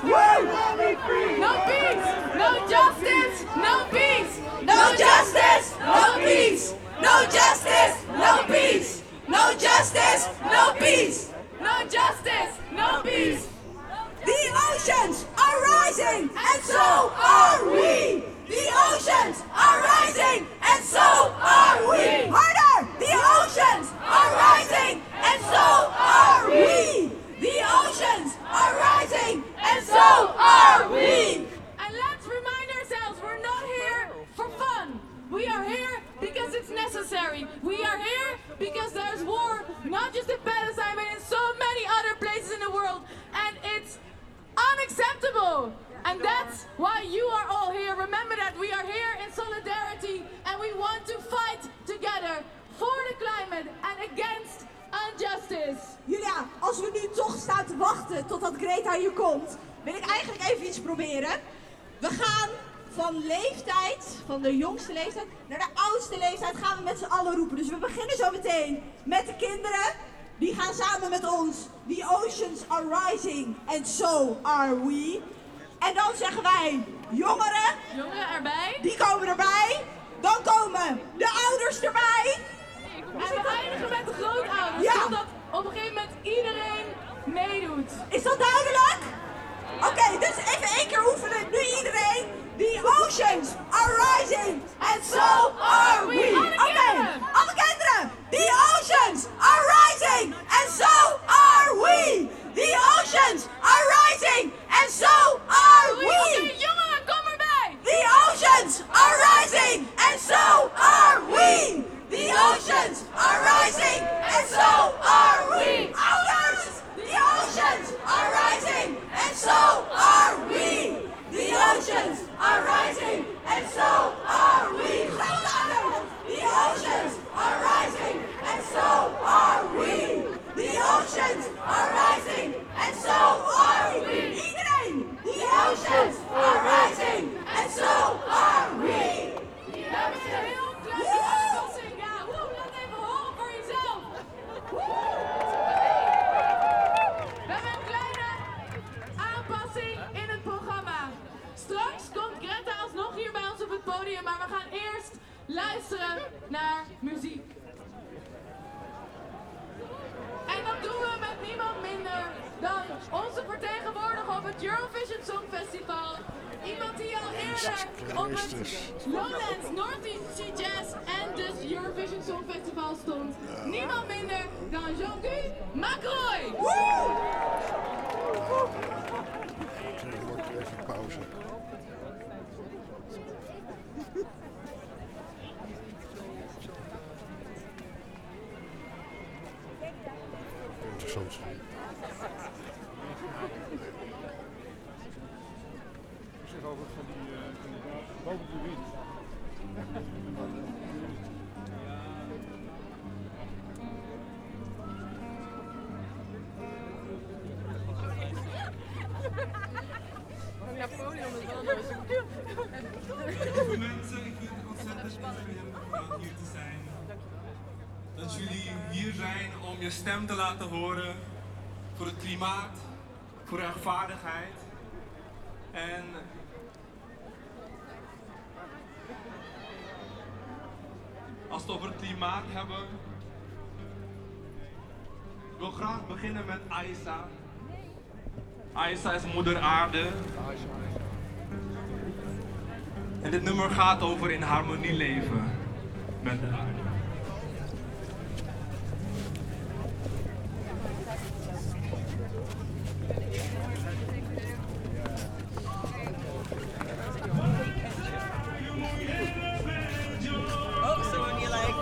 No peace, no justice, no peace. No justice, no peace. No justice, no peace. No justice, no peace. No justice, no peace. The oceans are rising, and so are we. The oceans are rising, and so are we. Harder! The oceans are rising, and so are we. The oceans are rising, and so are we. And let's remind ourselves, we're not here for fun. We are here because it's necessary. We are here because there's war, not just in Palestine, but in so many other places in the world. And it's unacceptable. And that's why you are all here. Remember that we are here in solidarity and we want to fight together for the climate and against injustice. Julia, als we nu toch staan te wachten totdat Greta hier komt, wil ik eigenlijk even iets proberen. We gaan van leeftijd, van de jongste leeftijd, naar de oudste leeftijd gaan we met z'n allen roepen. Dus we beginnen zo meteen met de kinderen. Die gaan samen met ons. The oceans are rising and so are we. En dan zeggen wij, jongeren, jongeren erbij. Die komen erbij. Dan komen de ouders erbij. En we eindigen met de grootouders. Ja. Zodat op een gegeven moment iedereen meedoet. Is dat duidelijk? Oké, okay, dus even één keer oefenen. Nu iedereen. The oceans are rising and so are we. Oké, okay, alle kinderen. The oceans are rising and so are we. The oceans are rising and so are we. Oké, okay, jongeren, kom erbij. The oceans are rising and so are we. The oceans are rising and so are we. Ouders, the oceans are rising and so are we. The oceans are rising and so are we. Grootouders, the oceans het Eurovision Songfestival. Iemand die al eerder op het Lowlands Northeast Sea Jazz en dus Eurovision Songfestival stond. Niemand minder dan Jean-Guy Macroy. Er wordt even pauze. Interessant. Ik zeg over van die uh, kandidaat boven de wind. Napoleon is wel leuk. Lieve mensen, ik vind het ontzettend spannend om hier te zijn. Dat jullie hier zijn om je stem te laten horen voor het klimaat, voor rechtvaardigheid. En als we het over het klimaat hebben, ik wil graag beginnen met Aisa. Aisa is moeder aarde. En dit nummer gaat over in harmonie leven met de aarde. Oh, someone you like.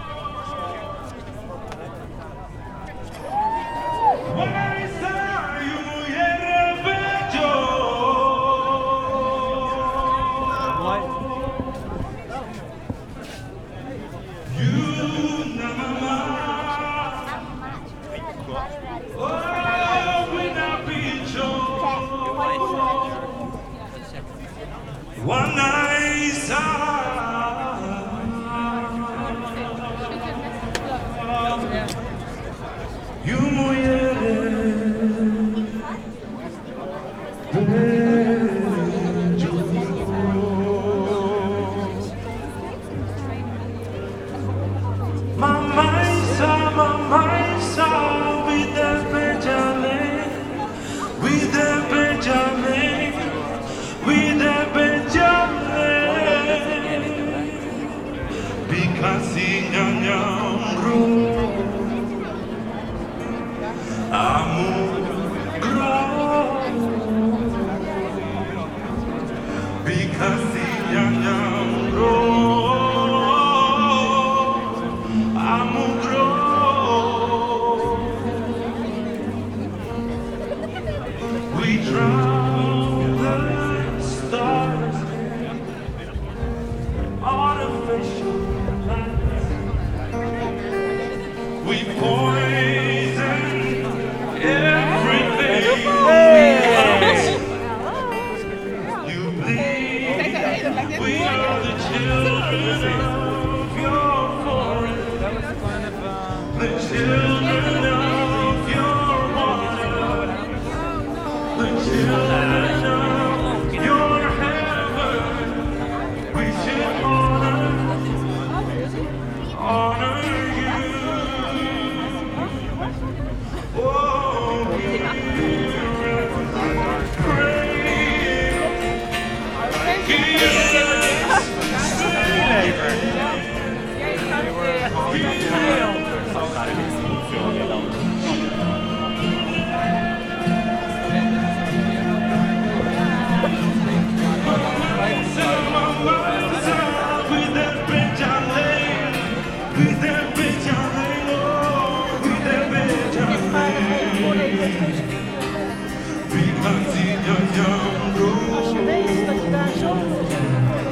One night you Mama Isa, Mama Isa, with the Benjamin, with the Benjamin, with the Benjamin, because in Nyangru, Amugro, because in Nyangru. We drown the stars, artificial lights. We poison everything. You bleed. We are the children of your forest, the children of your water, the children of your heaven. We should honor, honor you. Oh, we pray. Als je weet dat je daar zo moet zijn.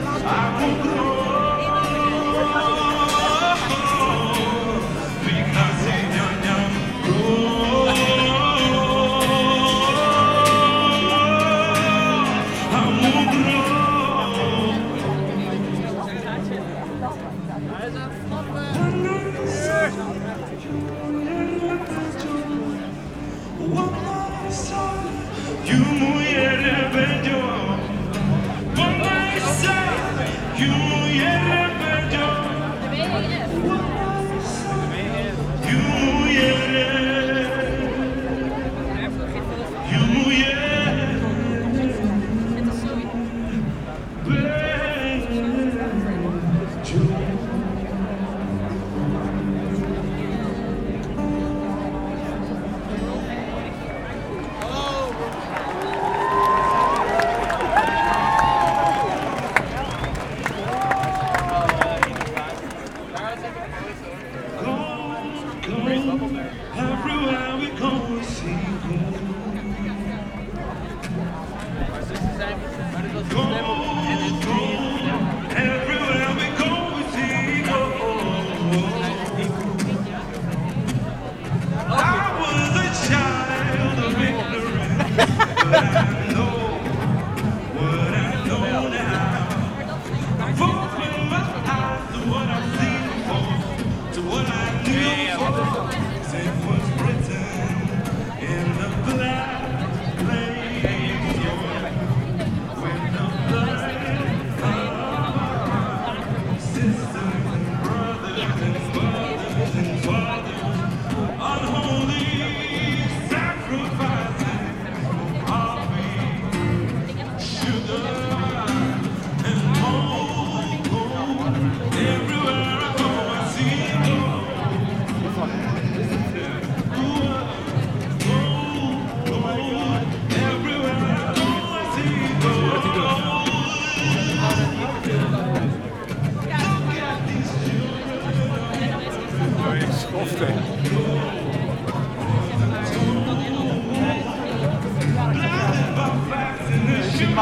You mujer bello, you mujer bello, you mujer, you mujer.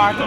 Maarten.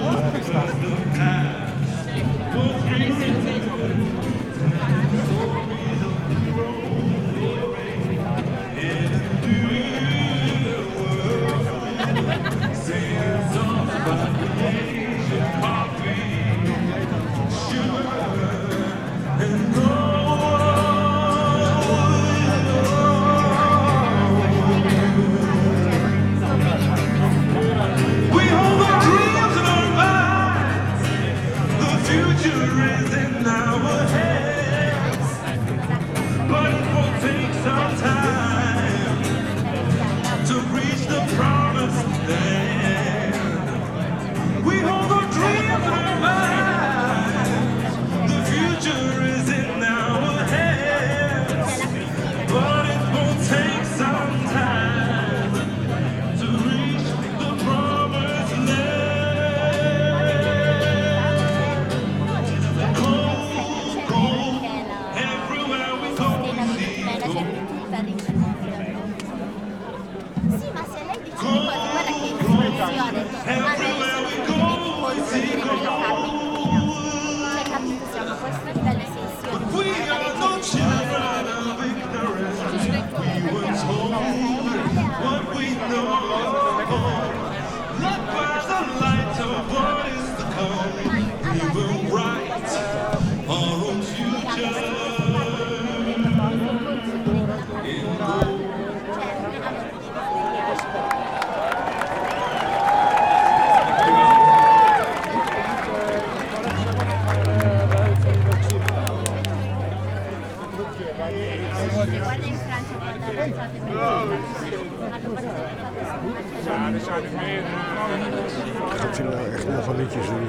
Gaat hij nou echt nog een liedje zingen?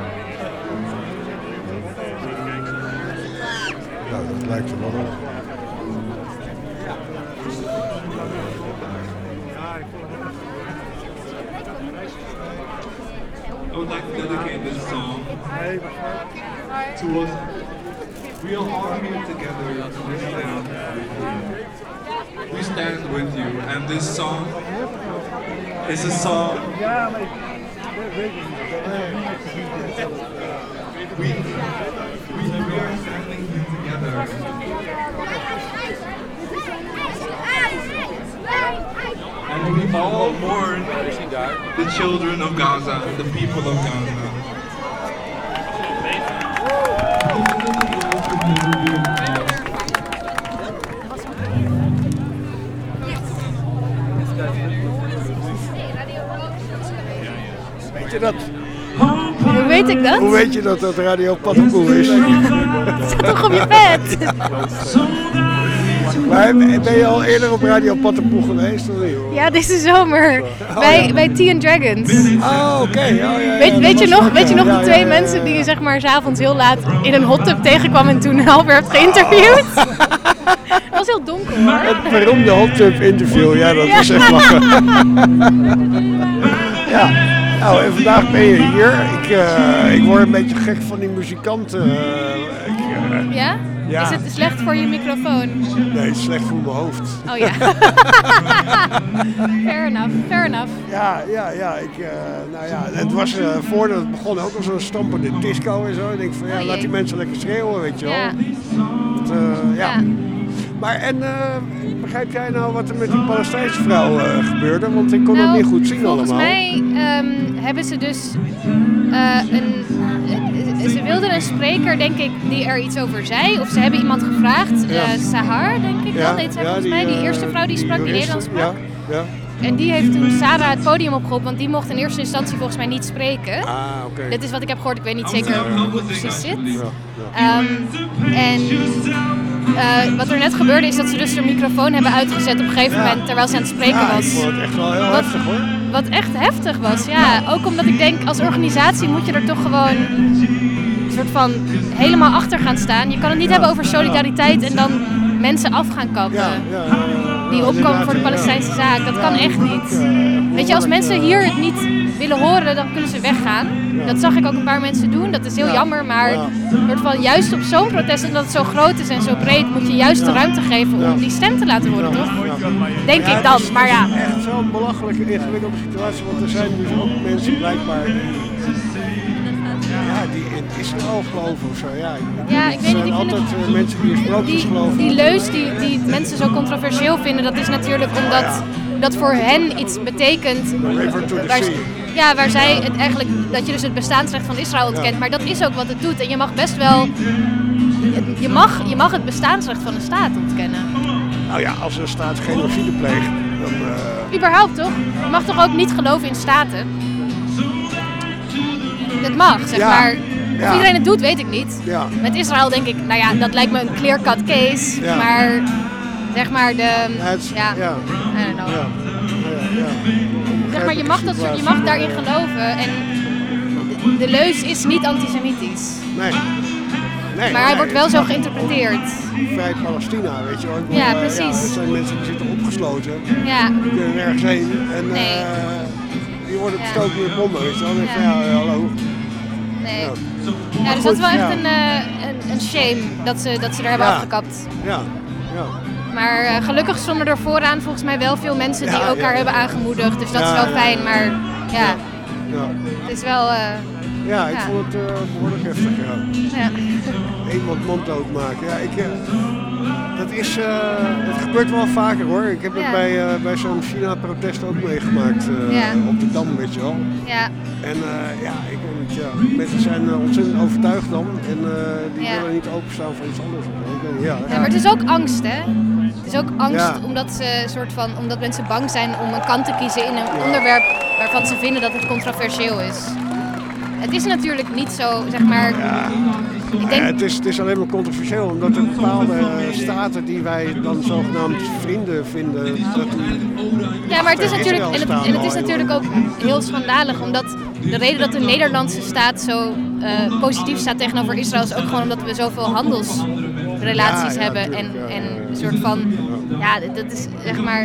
Nou, dat lijkt er wel op. I would like to dedicate this song to us. We are all here together to stand. We stand with you, and this song is a song we, we, we are standing here together. And we all mourn the children of Gaza, the people of Gaza. Weet je dat? Hoe weet ik dat? Hoe weet je dat dat Radio Paddenpoel is? Het staat toch op je vet? Ja. Maar ben je al eerder op Radio Paddenpoel geweest? Of niet? Ja, deze zomer. Oh, bij, ja. bij Tea and Dragons. Oh, oké. Okay. Oh, ja, ja, weet, weet, je nog, weet je nog ja, die twee ja, ja, ja. mensen die je zeg maar 's avonds heel laat in een hot tub tegenkwam en toen een half uur hebt geïnterviewd? Dat was heel donker hoor. Het beroemde hot tub interview, ja, dat Ja. was echt lachen. Ja, nou en vandaag ben je hier. Ik, uh, ik word een beetje gek van die muzikanten. Uh, ik, uh, Ja? Ja. Is het slecht voor je microfoon? Nee, het is slecht voor mijn hoofd. Oh ja. Fair enough, fair enough. Ja, ja, ja. Ik, uh, nou ja. Het was uh, voordat het begon ook al zo'n stampende disco en zo. Ik denk van ja, Oh jee. laat die mensen lekker schreeuwen, weet je wel. Ja. Dat, uh, ja. Ja. Maar en uh, begrijp jij nou wat er met die Palestijnse vrouw uh, gebeurde? Want ik kon Nou, het niet goed zien volgens allemaal. mij um, hebben ze dus uh, een... uh, ze wilden een spreker, denk ik, die er iets over zei. Of ze hebben iemand gevraagd. Ja. Uh, Sahar, denk ik Ja, wel. Heet zij ja, volgens mij. Die uh, eerste vrouw die sprak, die juriste, Nederlands sprak. Ja, ja. En die heeft toen Sarah het podium opgeroepen, want die mocht in eerste instantie volgens mij niet spreken. Ah, oké. Dit is wat ik heb gehoord, ik weet niet zeker hoe het precies zit. Ja, Um, en uh, wat er net gebeurde is dat ze dus haar microfoon hebben uitgezet op een gegeven Ja. moment terwijl ze aan het spreken ja, was. ik vond het echt wel heel Wat- heftig hoor. Wat echt heftig was, ja. Ook omdat ik denk, als organisatie moet je er toch gewoon een soort van helemaal achter gaan staan. Je kan het niet hebben over solidariteit en dan mensen af gaan kappen. Ja, ja, ja, ja. die Ja, opkomen inderdaad, voor de ja. Palestijnse zaak. Dat kan echt niet. Weet je, als mensen hier het niet willen horen, dan kunnen ze weggaan. Dat zag ik ook een paar mensen doen. Dat is heel Ja. jammer, maar Ja. soort van, juist op zo'n protest, omdat het zo groot is en zo breed, moet je juist de Ja. ruimte geven om Ja. die stem te laten horen, toch? Ja. Denk Ja, ik dan, het is, maar ja. Het is echt zo'n belachelijke, ingewikkelde situatie, want er zijn dus ook mensen blijkbaar die, ja, die in Israël geloven of zo. Ja, Ja, ik het weet niet, zijn ik vind altijd het- eh, mensen die in sprookjes Die, geloven. die leus die, die mensen zo controversieel vinden, dat is natuurlijk omdat dat voor hen iets betekent. River to the Waar, sea. ja, waar zij het eigenlijk, dat je dus het bestaansrecht van Israël ontkent. Ja. Maar dat is ook wat het doet. En je mag best wel, je mag, je mag het bestaansrecht van een staat ontkennen. Nou ja, als een staat genocide pleegt, dan... eh, Überhaupt toch? Je mag toch ook niet geloven in staten? Dat mag, zeg Ja. maar. Of Ja. iedereen het doet, weet ik niet. Ja. Met Israël denk ik, nou ja, dat lijkt me een clear-cut case. Ja. Maar zeg maar de, Ja, het is- ja, ja. I don't know. Ja. Ja, ja. Zeg maar, je mag, dat, soort- je mag daarin geloven en de, de leus is niet antisemitisch. Nee. nee Maar hij nee. wordt wel zo geïnterpreteerd. Vrij Palestina, weet je wel. Ik bedoel, Ja, eh, precies. er zijn mensen die zitten opgesloten. Ja. Die kunnen nergens heen. En Nee. eh, die worden Ja. bestoken met bommen, weet je wel. Dan denk ik Ja. van, ja, hallo. Nee. Ja. Ja, Maar dus dat is wel goed, echt ja. een, eh, een, een shame dat ze, dat ze er hebben Ja. afgekapt. Ja, ja. Maar eh, gelukkig stonden er vooraan volgens mij wel veel mensen die Ja, elkaar ja. hebben aangemoedigd. Dus dat Ja, is wel ja, fijn, ja. maar ja, Ja, het is wel... eh, ja ik Ja. vond het eh, behoorlijk heftig, ja. ja. Iemand monddood maken. Ja, ik, eh, dat is, eh, het gebeurt wel vaker hoor. Ik heb het Ja. bij, eh, bij zo'n China-protest ook meegemaakt eh, Ja. op de Dam, weet je wel. Ja. En eh, ja, ik weet niet, ja, mensen zijn eh, ontzettend overtuigd dan en eh, die Ja. willen niet openstaan voor iets anders. Ik weet niet, ja, Ja, maar het is ook angst, hè? Het is ook angst Ja. omdat, ze, soort van, omdat mensen bang zijn om een kant te kiezen in een Ja. onderwerp waarvan ze vinden dat het controversieel is. Het is natuurlijk niet zo, zeg maar... Ik denk, Ja, het, is, het is alleen maar controversieel, omdat er bepaalde staten die wij dan zogenaamd vrienden vinden, dat die ja, maar het is achter natuurlijk, Israël en het, staan en het is al, natuurlijk ook heel schandalig, omdat de reden dat de Nederlandse staat zo eh, positief staat tegenover Israël is ook gewoon omdat we zoveel handelsrelaties Ja, ja, hebben. tuurlijk, en, ja, en ja, ja. een soort van, ja, dat is zeg maar...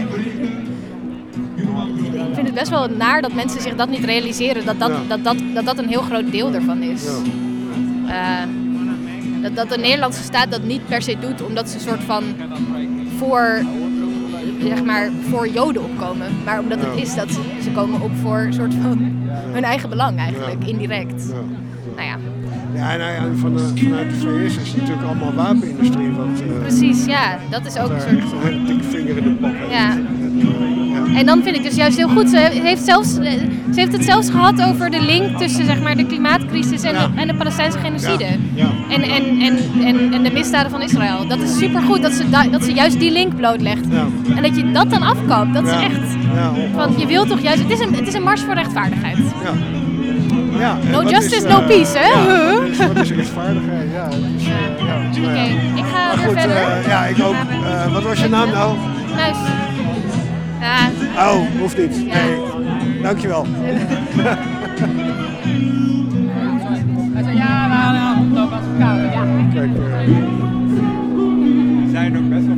Ik vind het best wel naar dat mensen zich dat niet realiseren, dat dat, Ja. dat, dat, dat, dat een heel groot deel ervan is. Ja. Eh, dat, dat de Nederlandse staat dat niet per se doet omdat ze soort van voor, zeg maar, voor Joden opkomen. Maar omdat het Ja. is dat ze, ze komen op voor soort van hun eigen belang eigenlijk, indirect. Ja. Nou ja, Ja, nou ja, en van, de- vanuit de V S is het natuurlijk allemaal wapenindustrie. Wat, eh, precies, ja. Dat is ook daar een soort... echt een hele dikke vinger in de pop heeft. Ja. En, eh, ja. En dan vind ik dus juist heel goed. Ze heeft, zelfs, ze heeft het zelfs gehad over de link tussen zeg maar, de klimaatcrisis en, Ja. de, en de Palestijnse genocide. Ja. Ja. En, en, en, en, en de misdaden van Israël. Dat is supergoed dat ze, da- dat ze juist die link blootlegt. Ja. En dat je dat dan afkoopt. Dat is Ja. echt... Ja, Want je wilt toch juist... Het is een, het is een mars voor rechtvaardigheid. Ja. Ja, en No wat justice, is, no eh, peace, hè? Ja, Huh? wat is, wat is rechtvaardigheid? Ja, het is, eh, ja, nou Oké, ja. ik ga Maar weer goed, verder. eh, ja, ik ook. Eh, wat was je naam nou? Nuis. Ja. Oh, hoeft niet. Nee. Dankjewel. Hij zei ja, we hadden een ook als elkaar. Ja. Kijk, eh, Die zijn ook best wel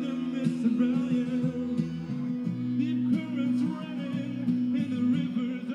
Currents running in the rivers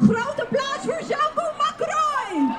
groot applaus voor Jean-Paul Macron!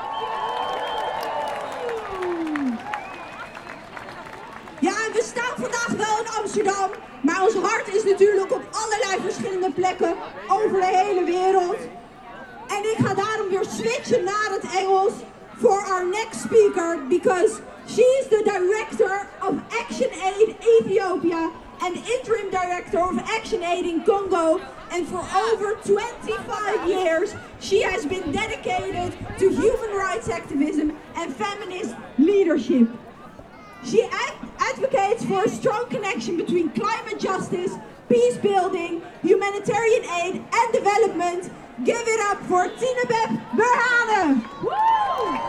Ja, en we staan vandaag wel in Amsterdam, maar ons hart is natuurlijk op allerlei verschillende plekken over de hele wereld. En ik ga daarom weer switchen naar het Engels for our next speaker, because she is the director of Action Aid Ethiopia and interim director of Action Aid in Congo. And for over twenty-five years, she has been dedicated to human rights activism and feminist leadership. She ad advocates for a strong connection between climate justice, peace building, humanitarian aid and development. Give it up for Tinebeth Berhane! Woo!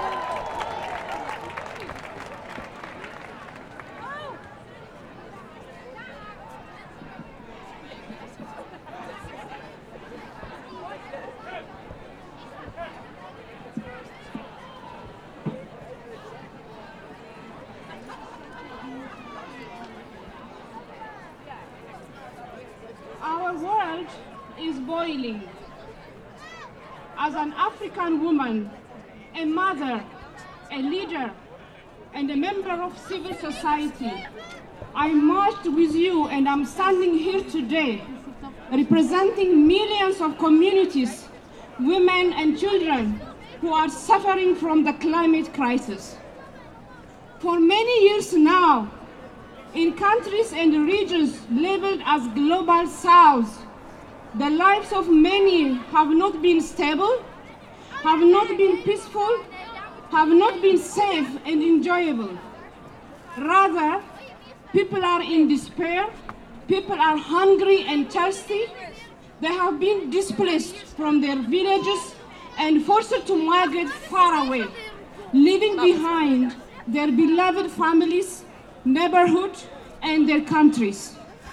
Our world is boiling. As an African woman, a mother, a leader, and a member of civil society, I marched with you and I'm standing here today representing millions of communities, women and children who are suffering from the climate crisis. For many years now, in countries and regions labeled as Global South, the lives of many have not been stable, have not been peaceful, have not been safe and enjoyable. Rather, people are in despair, people are hungry and thirsty, they have been displaced from their villages and forced to migrate far away, leaving behind their beloved families, neighborhood, and their countries.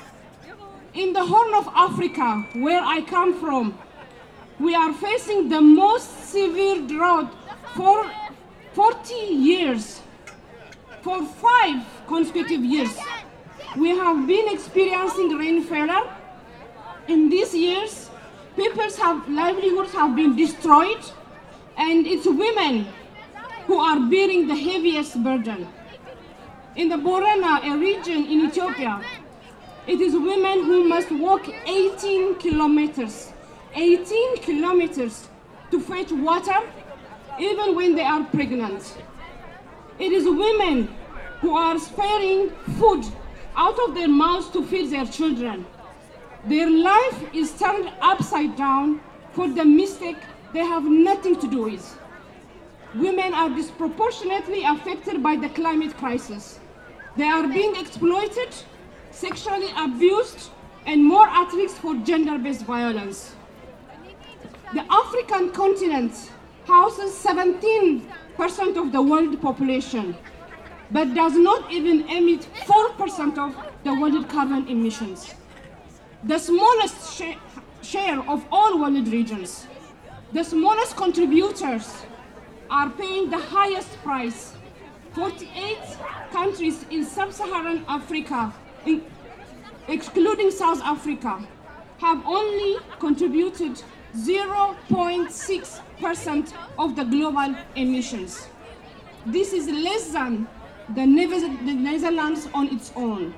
In the Horn of Africa, where I come from, we are facing the most severe drought for forty years. For five consecutive years, we have been experiencing rain failure. In these years, people's have, livelihoods have been destroyed, and it's women who are bearing the heaviest burden. In the Borana, a region in Ethiopia, it is women who must walk eighteen kilometers, eighteen kilometers to fetch water, even when they are pregnant. It is women who are sparing food out of their mouths to feed their children. Their life is turned upside down for the mistake they have nothing to do with. Women are disproportionately affected by the climate crisis. They are being exploited, sexually abused, and more at risk for gender-based violence. The African continent houses seventeen percent of the world population, but does not even emit four percent of the world carbon emissions. The smallest sh share of all world regions, the smallest contributors are paying the highest price. forty-eight countries in sub-Saharan Africa, in, excluding South Africa, have only contributed zero point six percent of the global emissions. This is less than the Netherlands on its own.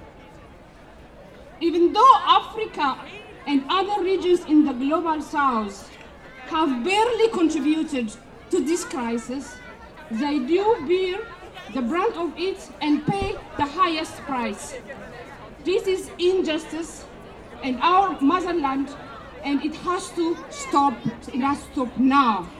Even though Africa and other regions in the global south have barely contributed to this crisis, they do bear the brunt of it and pay the highest price. This is injustice in our motherland, and it has to stop. It has to stop now.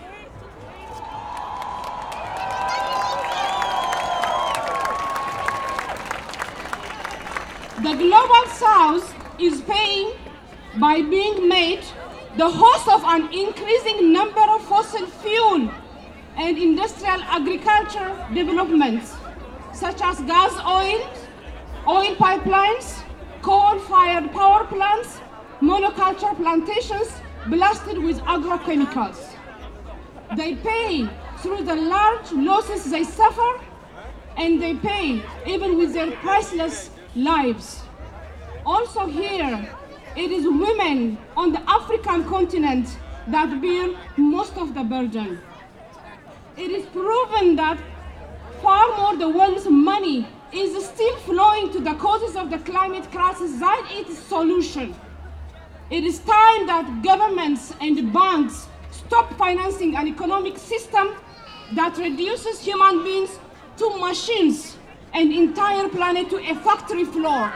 The global south is paying by being made the host of an increasing number of fossil fuel and industrial agriculture developments, such as gas oil, oil pipelines, coal-fired power plants, monoculture plantations blasted with agrochemicals. They pay through the large losses they suffer, and they pay even with their priceless lives. Also here, it is women on the African continent that bear most of the burden. It is proven that far more the world's money is still flowing to the causes of the climate crisis than its solution. It is time that governments and banks stop financing an economic system that reduces human beings to machines and entire planet to a factory floor.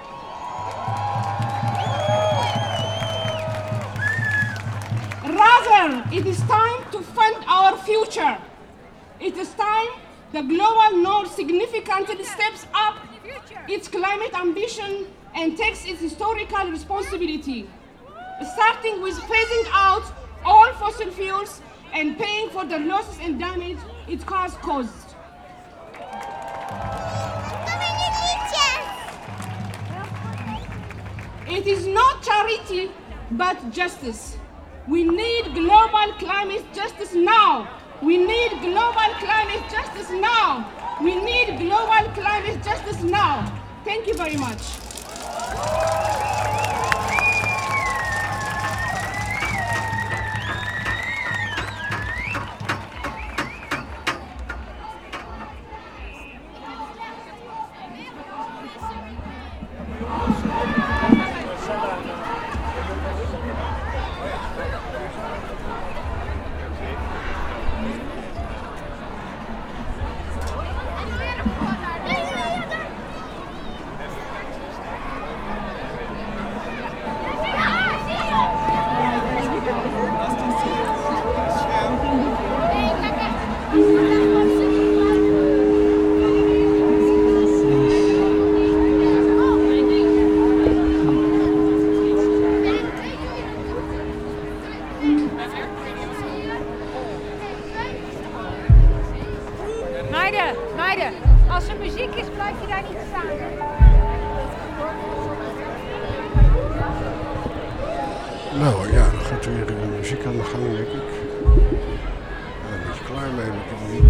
Rather, it is time to fund our future. It is time the global north significantly steps up its climate ambition and takes its historical responsibility, starting with phasing out all fossil fuels and paying for the losses and damage it has caused. It is not charity, but justice. We need global climate justice now. We need global climate justice now. We need global climate justice now. Thank you very much. Meiden, meiden, als er muziek is, blijf je daar niet staan. Nou ja, dan gaat weer de muziek aan de gang, denk ik. Ik ben een beetje klaar mee met de muziek.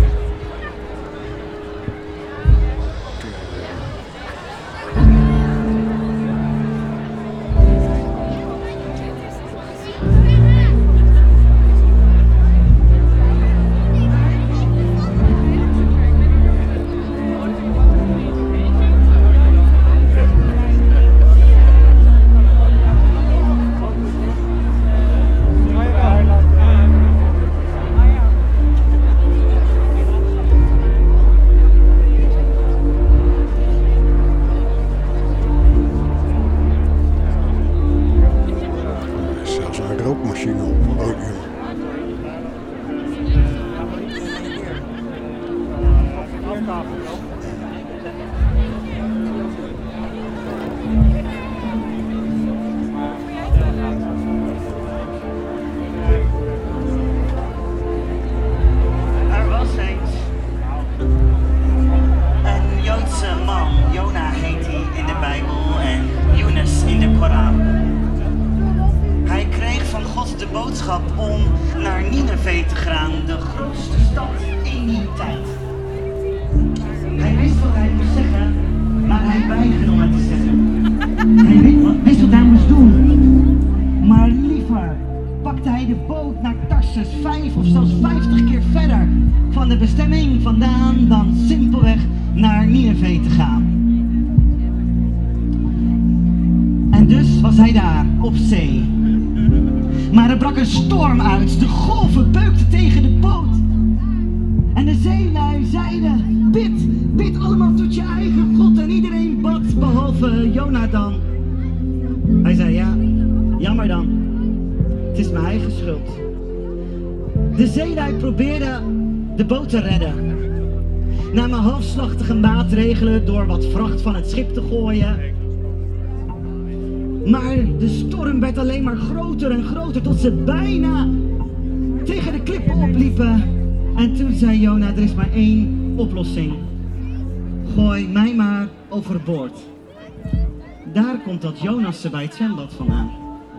om naar Nineve te gaan, de grootste stad in die tijd. Hij wist wat hij moest zeggen, maar hij weigerde om het te zeggen. Hij wist, wist wat hij moest doen, maar liever pakte hij de boot naar Tarsus vijf of zelfs vijftig keer verder van de bestemming vandaan dan simpelweg naar Nineve te gaan. En dus was hij daar, op zee. Maar er brak een storm uit, de golven beukten tegen de boot. En de zeelui zeiden, bid, bid allemaal tot je eigen God. En iedereen bad, behalve Jonathan. Hij zei, ja, jammer dan. Het is mijn eigen schuld. De zeelui probeerden de boot te redden. Namen halfslachtige maatregelen door wat vracht van het schip te gooien. Maar de storm werd alleen maar groter en groter tot ze bijna tegen de klippen opliepen. En toen zei Jona, er is maar één oplossing. Gooi mij maar overboord. Daar komt dat Jonasse bij het zwembad vandaan.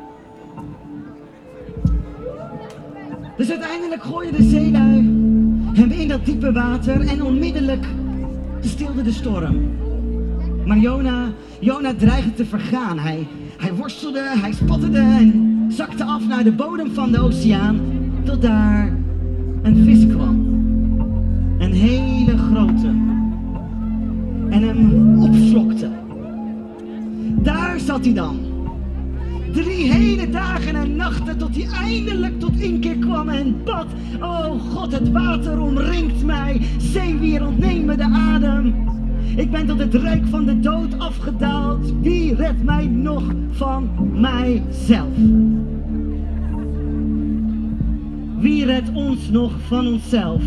Dus uiteindelijk gooide de zeelui hem in dat diepe water en onmiddellijk stilde de storm. Maar Jona, Jona dreigde te vergaan. Hij, hij worstelde, hij spotterde en zakte af naar de bodem van de oceaan, tot daar een vis kwam. Een hele grote. En hem opslokte. Daar zat hij dan. Drie hele dagen en nachten tot hij eindelijk tot inkeer kwam en bad. Oh God, het water omringt mij. Zeewier, ontneem me de adem. Ik ben tot het rijk van de dood afgedaald. Wie redt mij nog van mijzelf? Wie redt ons nog van onszelf?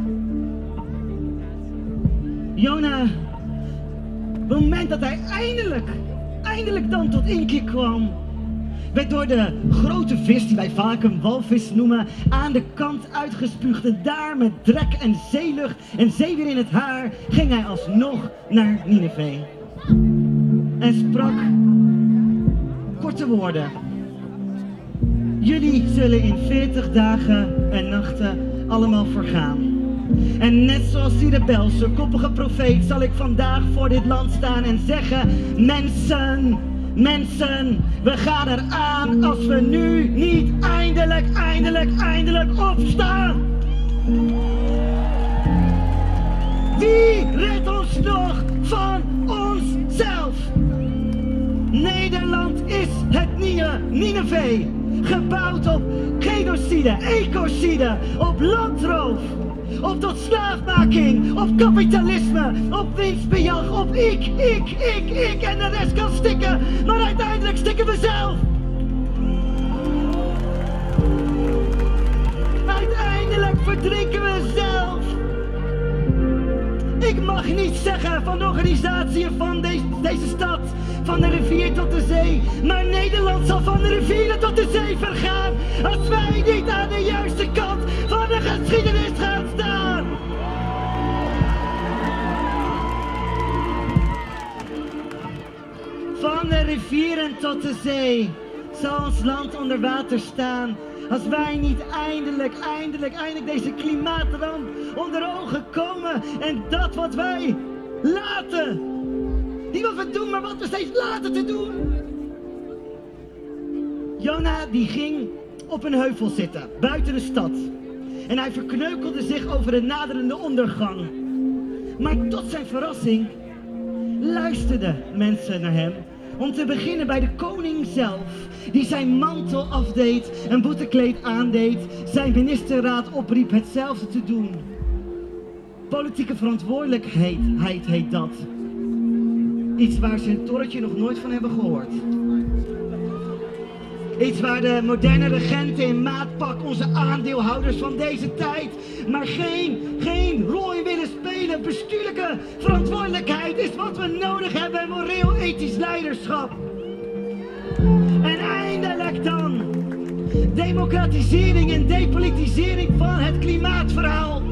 Jona, op het moment dat hij eindelijk, eindelijk dan tot inkeer kwam, werd door de grote vis, die wij vaak een walvis noemen, aan de kant uitgespuugd. En daar met drek en zeelucht en zeewier in het haar ging hij alsnog naar Nineve. En sprak korte woorden. Jullie zullen in veertig dagen en nachten allemaal vergaan. En net zoals die rebelse, koppige profeet zal ik vandaag voor dit land staan en zeggen: mensen, mensen, we gaan eraan als we nu niet eindelijk, eindelijk, eindelijk opstaan. Wie redt ons nog van onszelf? Nederland is het nieuwe Nineve. Gebouwd op genocide, ecocide, op landroof, op tot slaafmaking, op kapitalisme, op winstbejag, op ik, ik, ik, ik en de rest kan stikken, maar uiteindelijk stikken we zelf. Uiteindelijk verdrinken we zelf. Ik mag niet zeggen van de organisatie van deze, deze stad, van de rivier tot de zee, maar Nederland zal van de rivieren tot de zee vergaan als wij niet aan de juiste kant van de geschiedenis gaan staan. Van de rivieren tot de zee zal ons land onder water staan als wij niet eindelijk, eindelijk, eindelijk deze klimaatramp onder ogen komen en dat wat wij laten, niet wat we doen, maar wat we steeds laten te doen. Jona die ging op een heuvel zitten, buiten de stad. En hij verkneukelde zich over de naderende ondergang. Maar tot zijn verrassing luisterden mensen naar hem. Om te beginnen bij de koning zelf, die zijn mantel afdeed, een boetekleed aandeed, zijn ministerraad opriep hetzelfde te doen. Politieke verantwoordelijkheid heet dat. Iets waar ze in Torretje nog nooit van hebben gehoord. Iets waar de moderne regenten in maatpak, onze aandeelhouders van deze tijd, maar geen, geen rol in willen spelen. Bestuurlijke verantwoordelijkheid is wat we nodig hebben en moreel-ethisch leiderschap. En eindelijk dan democratisering en depolitisering van het klimaatverhaal.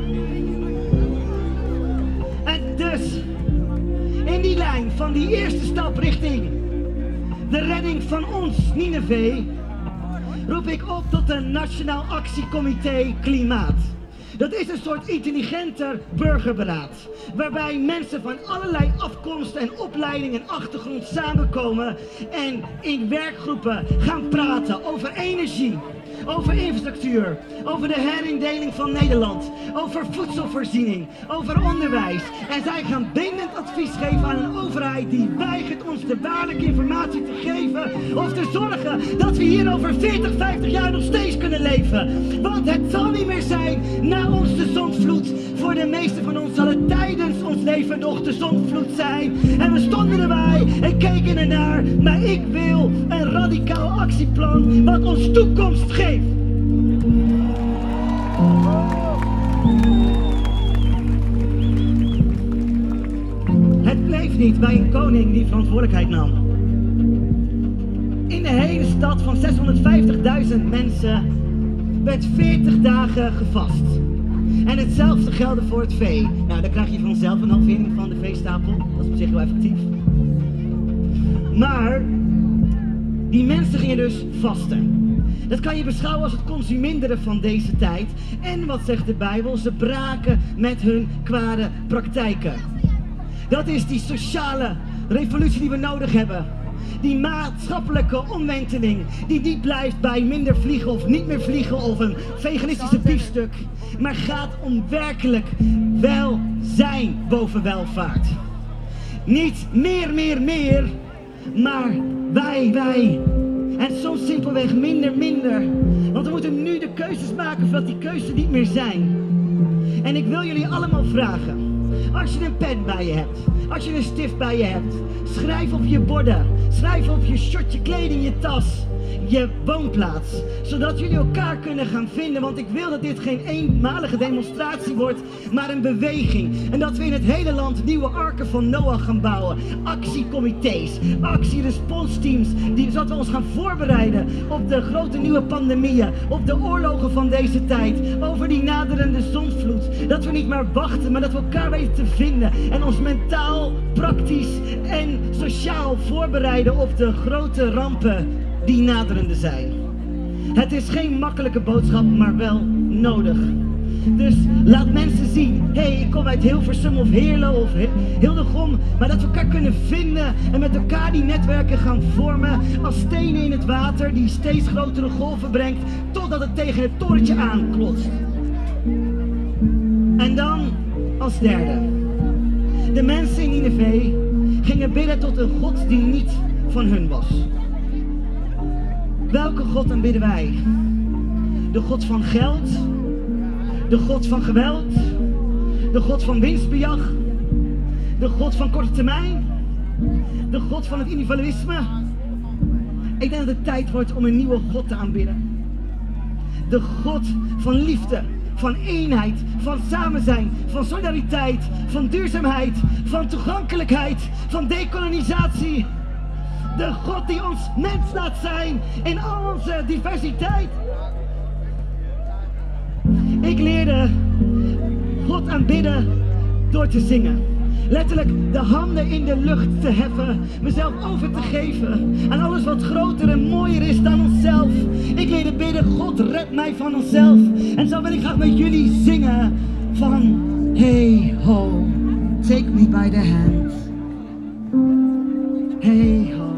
En dus, in die lijn van die eerste stap richting de redding van ons Nineve, roep ik op tot een Nationaal Actiecomité Klimaat. Dat is een soort intelligenter burgerberaad, waarbij mensen van allerlei afkomst en opleiding en achtergrond samenkomen en in werkgroepen gaan praten over energie, over infrastructuur, over de herindeling van Nederland, over voedselvoorziening, over onderwijs. En zij gaan bindend advies geven aan een overheid die weigert ons de waarlijke informatie te geven of te zorgen dat we hier over veertig, vijftig jaar nog steeds kunnen leven. Want het zal niet meer zijn na ons de zondvloed. Voor de meeste van ons zal het tijdens ons leven nog de zondvloed zijn. En we stonden erbij en keken ernaar, maar ik wil een radicaal actieplan wat ons toekomst geeft. Het bleef niet bij een koning die verantwoordelijkheid nam. In de hele stad van zeshonderdvijftigduizend mensen werd veertig dagen gevast. En hetzelfde geldde voor het vee. Nou, dan krijg je vanzelf een halvering van de veestapel. Dat is op zich heel effectief. Maar die mensen gingen dus vasten. Dat kan je beschouwen als het consuminderen van deze tijd. En wat zegt de Bijbel? Ze braken met hun kwade praktijken. Dat is die sociale revolutie die we nodig hebben. Die maatschappelijke omwenteling die niet blijft bij minder vliegen of niet meer vliegen of een veganistische biefstuk, maar gaat om werkelijk welzijn boven welvaart. Niet meer, meer, meer, maar wij, wij. En soms simpelweg minder, minder. Want we moeten nu de keuzes maken voordat die keuzes niet meer zijn. En ik wil jullie allemaal vragen. Als je een pen bij je hebt, als je een stift bij je hebt, schrijf op je borden, schrijf op je short, je kleding, je tas, je woonplaats. Zodat jullie elkaar kunnen gaan vinden, want ik wil dat dit geen eenmalige demonstratie wordt, maar een beweging. En dat we in het hele land nieuwe arken van Noach gaan bouwen. Actiecomité's, actieresponsteams, die, zodat we ons gaan voorbereiden op de grote nieuwe pandemieën, op de oorlogen van deze tijd, over die naderende zondvloed. Dat we niet maar wachten, maar dat we elkaar weten te vinden en ons mentaal, praktisch en sociaal voorbereiden op de grote rampen die naderende zijn. Het is geen makkelijke boodschap, maar wel nodig. Dus laat mensen zien, hé, hey, ik kom uit Hilversum of Heerlen of Hildegom, maar dat we elkaar kunnen vinden en met elkaar die netwerken gaan vormen als stenen in het water die steeds grotere golven brengt, totdat het tegen het torentje aanklotst. En dan als derde. De mensen in Nineve gingen bidden tot een God die niet van hun was. Welke God aanbidden wij? De God van geld? De God van geweld? De God van winstbejag? De God van korte termijn? De God van het individualisme? Ik denk dat het tijd wordt om een nieuwe God te aanbidden. De God van liefde, van eenheid, van samen zijn, van solidariteit, van duurzaamheid, van toegankelijkheid, van dekolonisatie. De God die ons mens laat zijn in al onze diversiteit. Ik leerde God aanbidden door te zingen. Letterlijk de handen in de lucht te heffen, mezelf over te geven aan alles wat groter en mooier is dan onszelf. Ik leerde bidden, God red mij van onszelf. En zo wil ik graag met jullie zingen van hey ho, take me by the hand. Hey ho,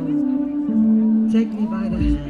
take me by the hand.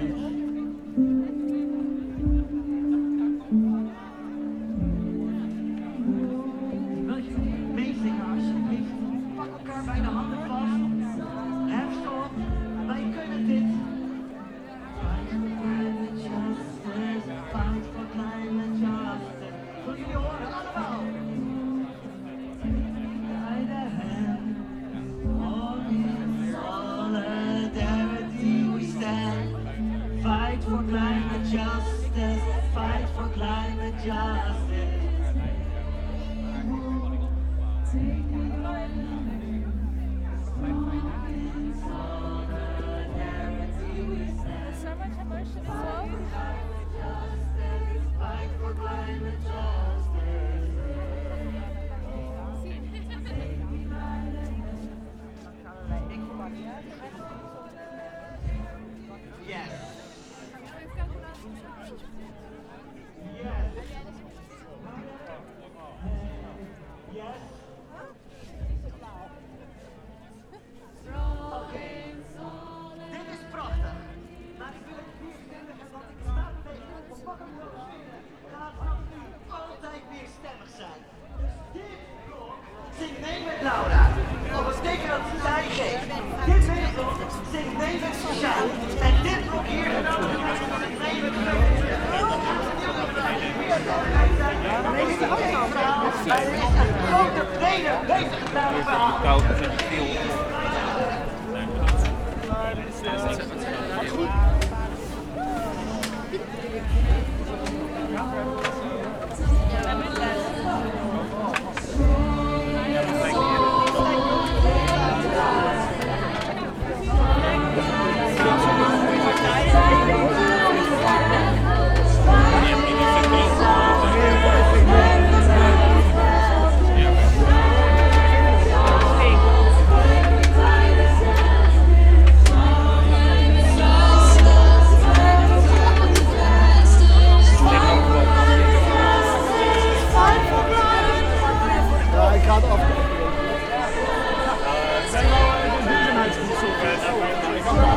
Ik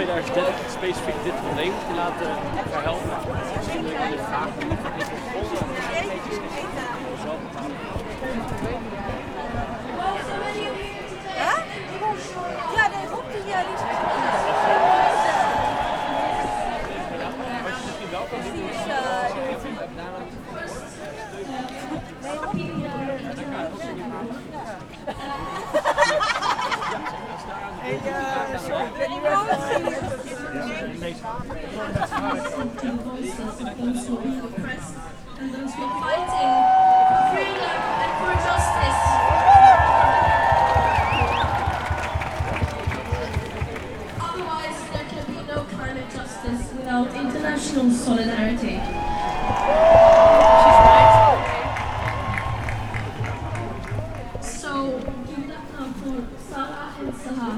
tweeduizend dertig specifiek dit probleem te laten verhelpen. Misschien wil je vraag die niet van Ja, nee, Rob die ja, die is And those who are fighting for freedom and for justice. Otherwise, there can be no climate justice without international solidarity. So, give it up now for Sarah and Sahar.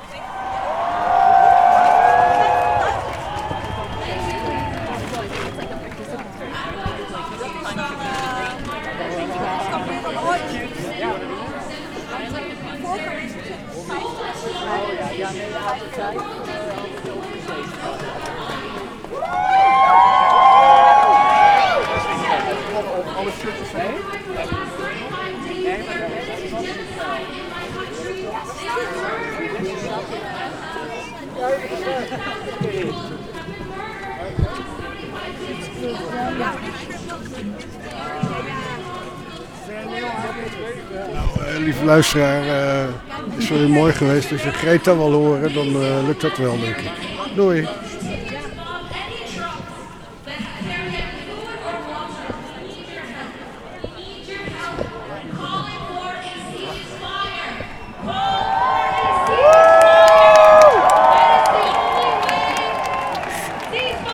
Alle shirtjes zijn. Nou, uh, lieve luisteraar, uh, is wel weer mooi geweest. Als je Greta wil horen, dan uh, lukt dat wel, denk ik. Doei!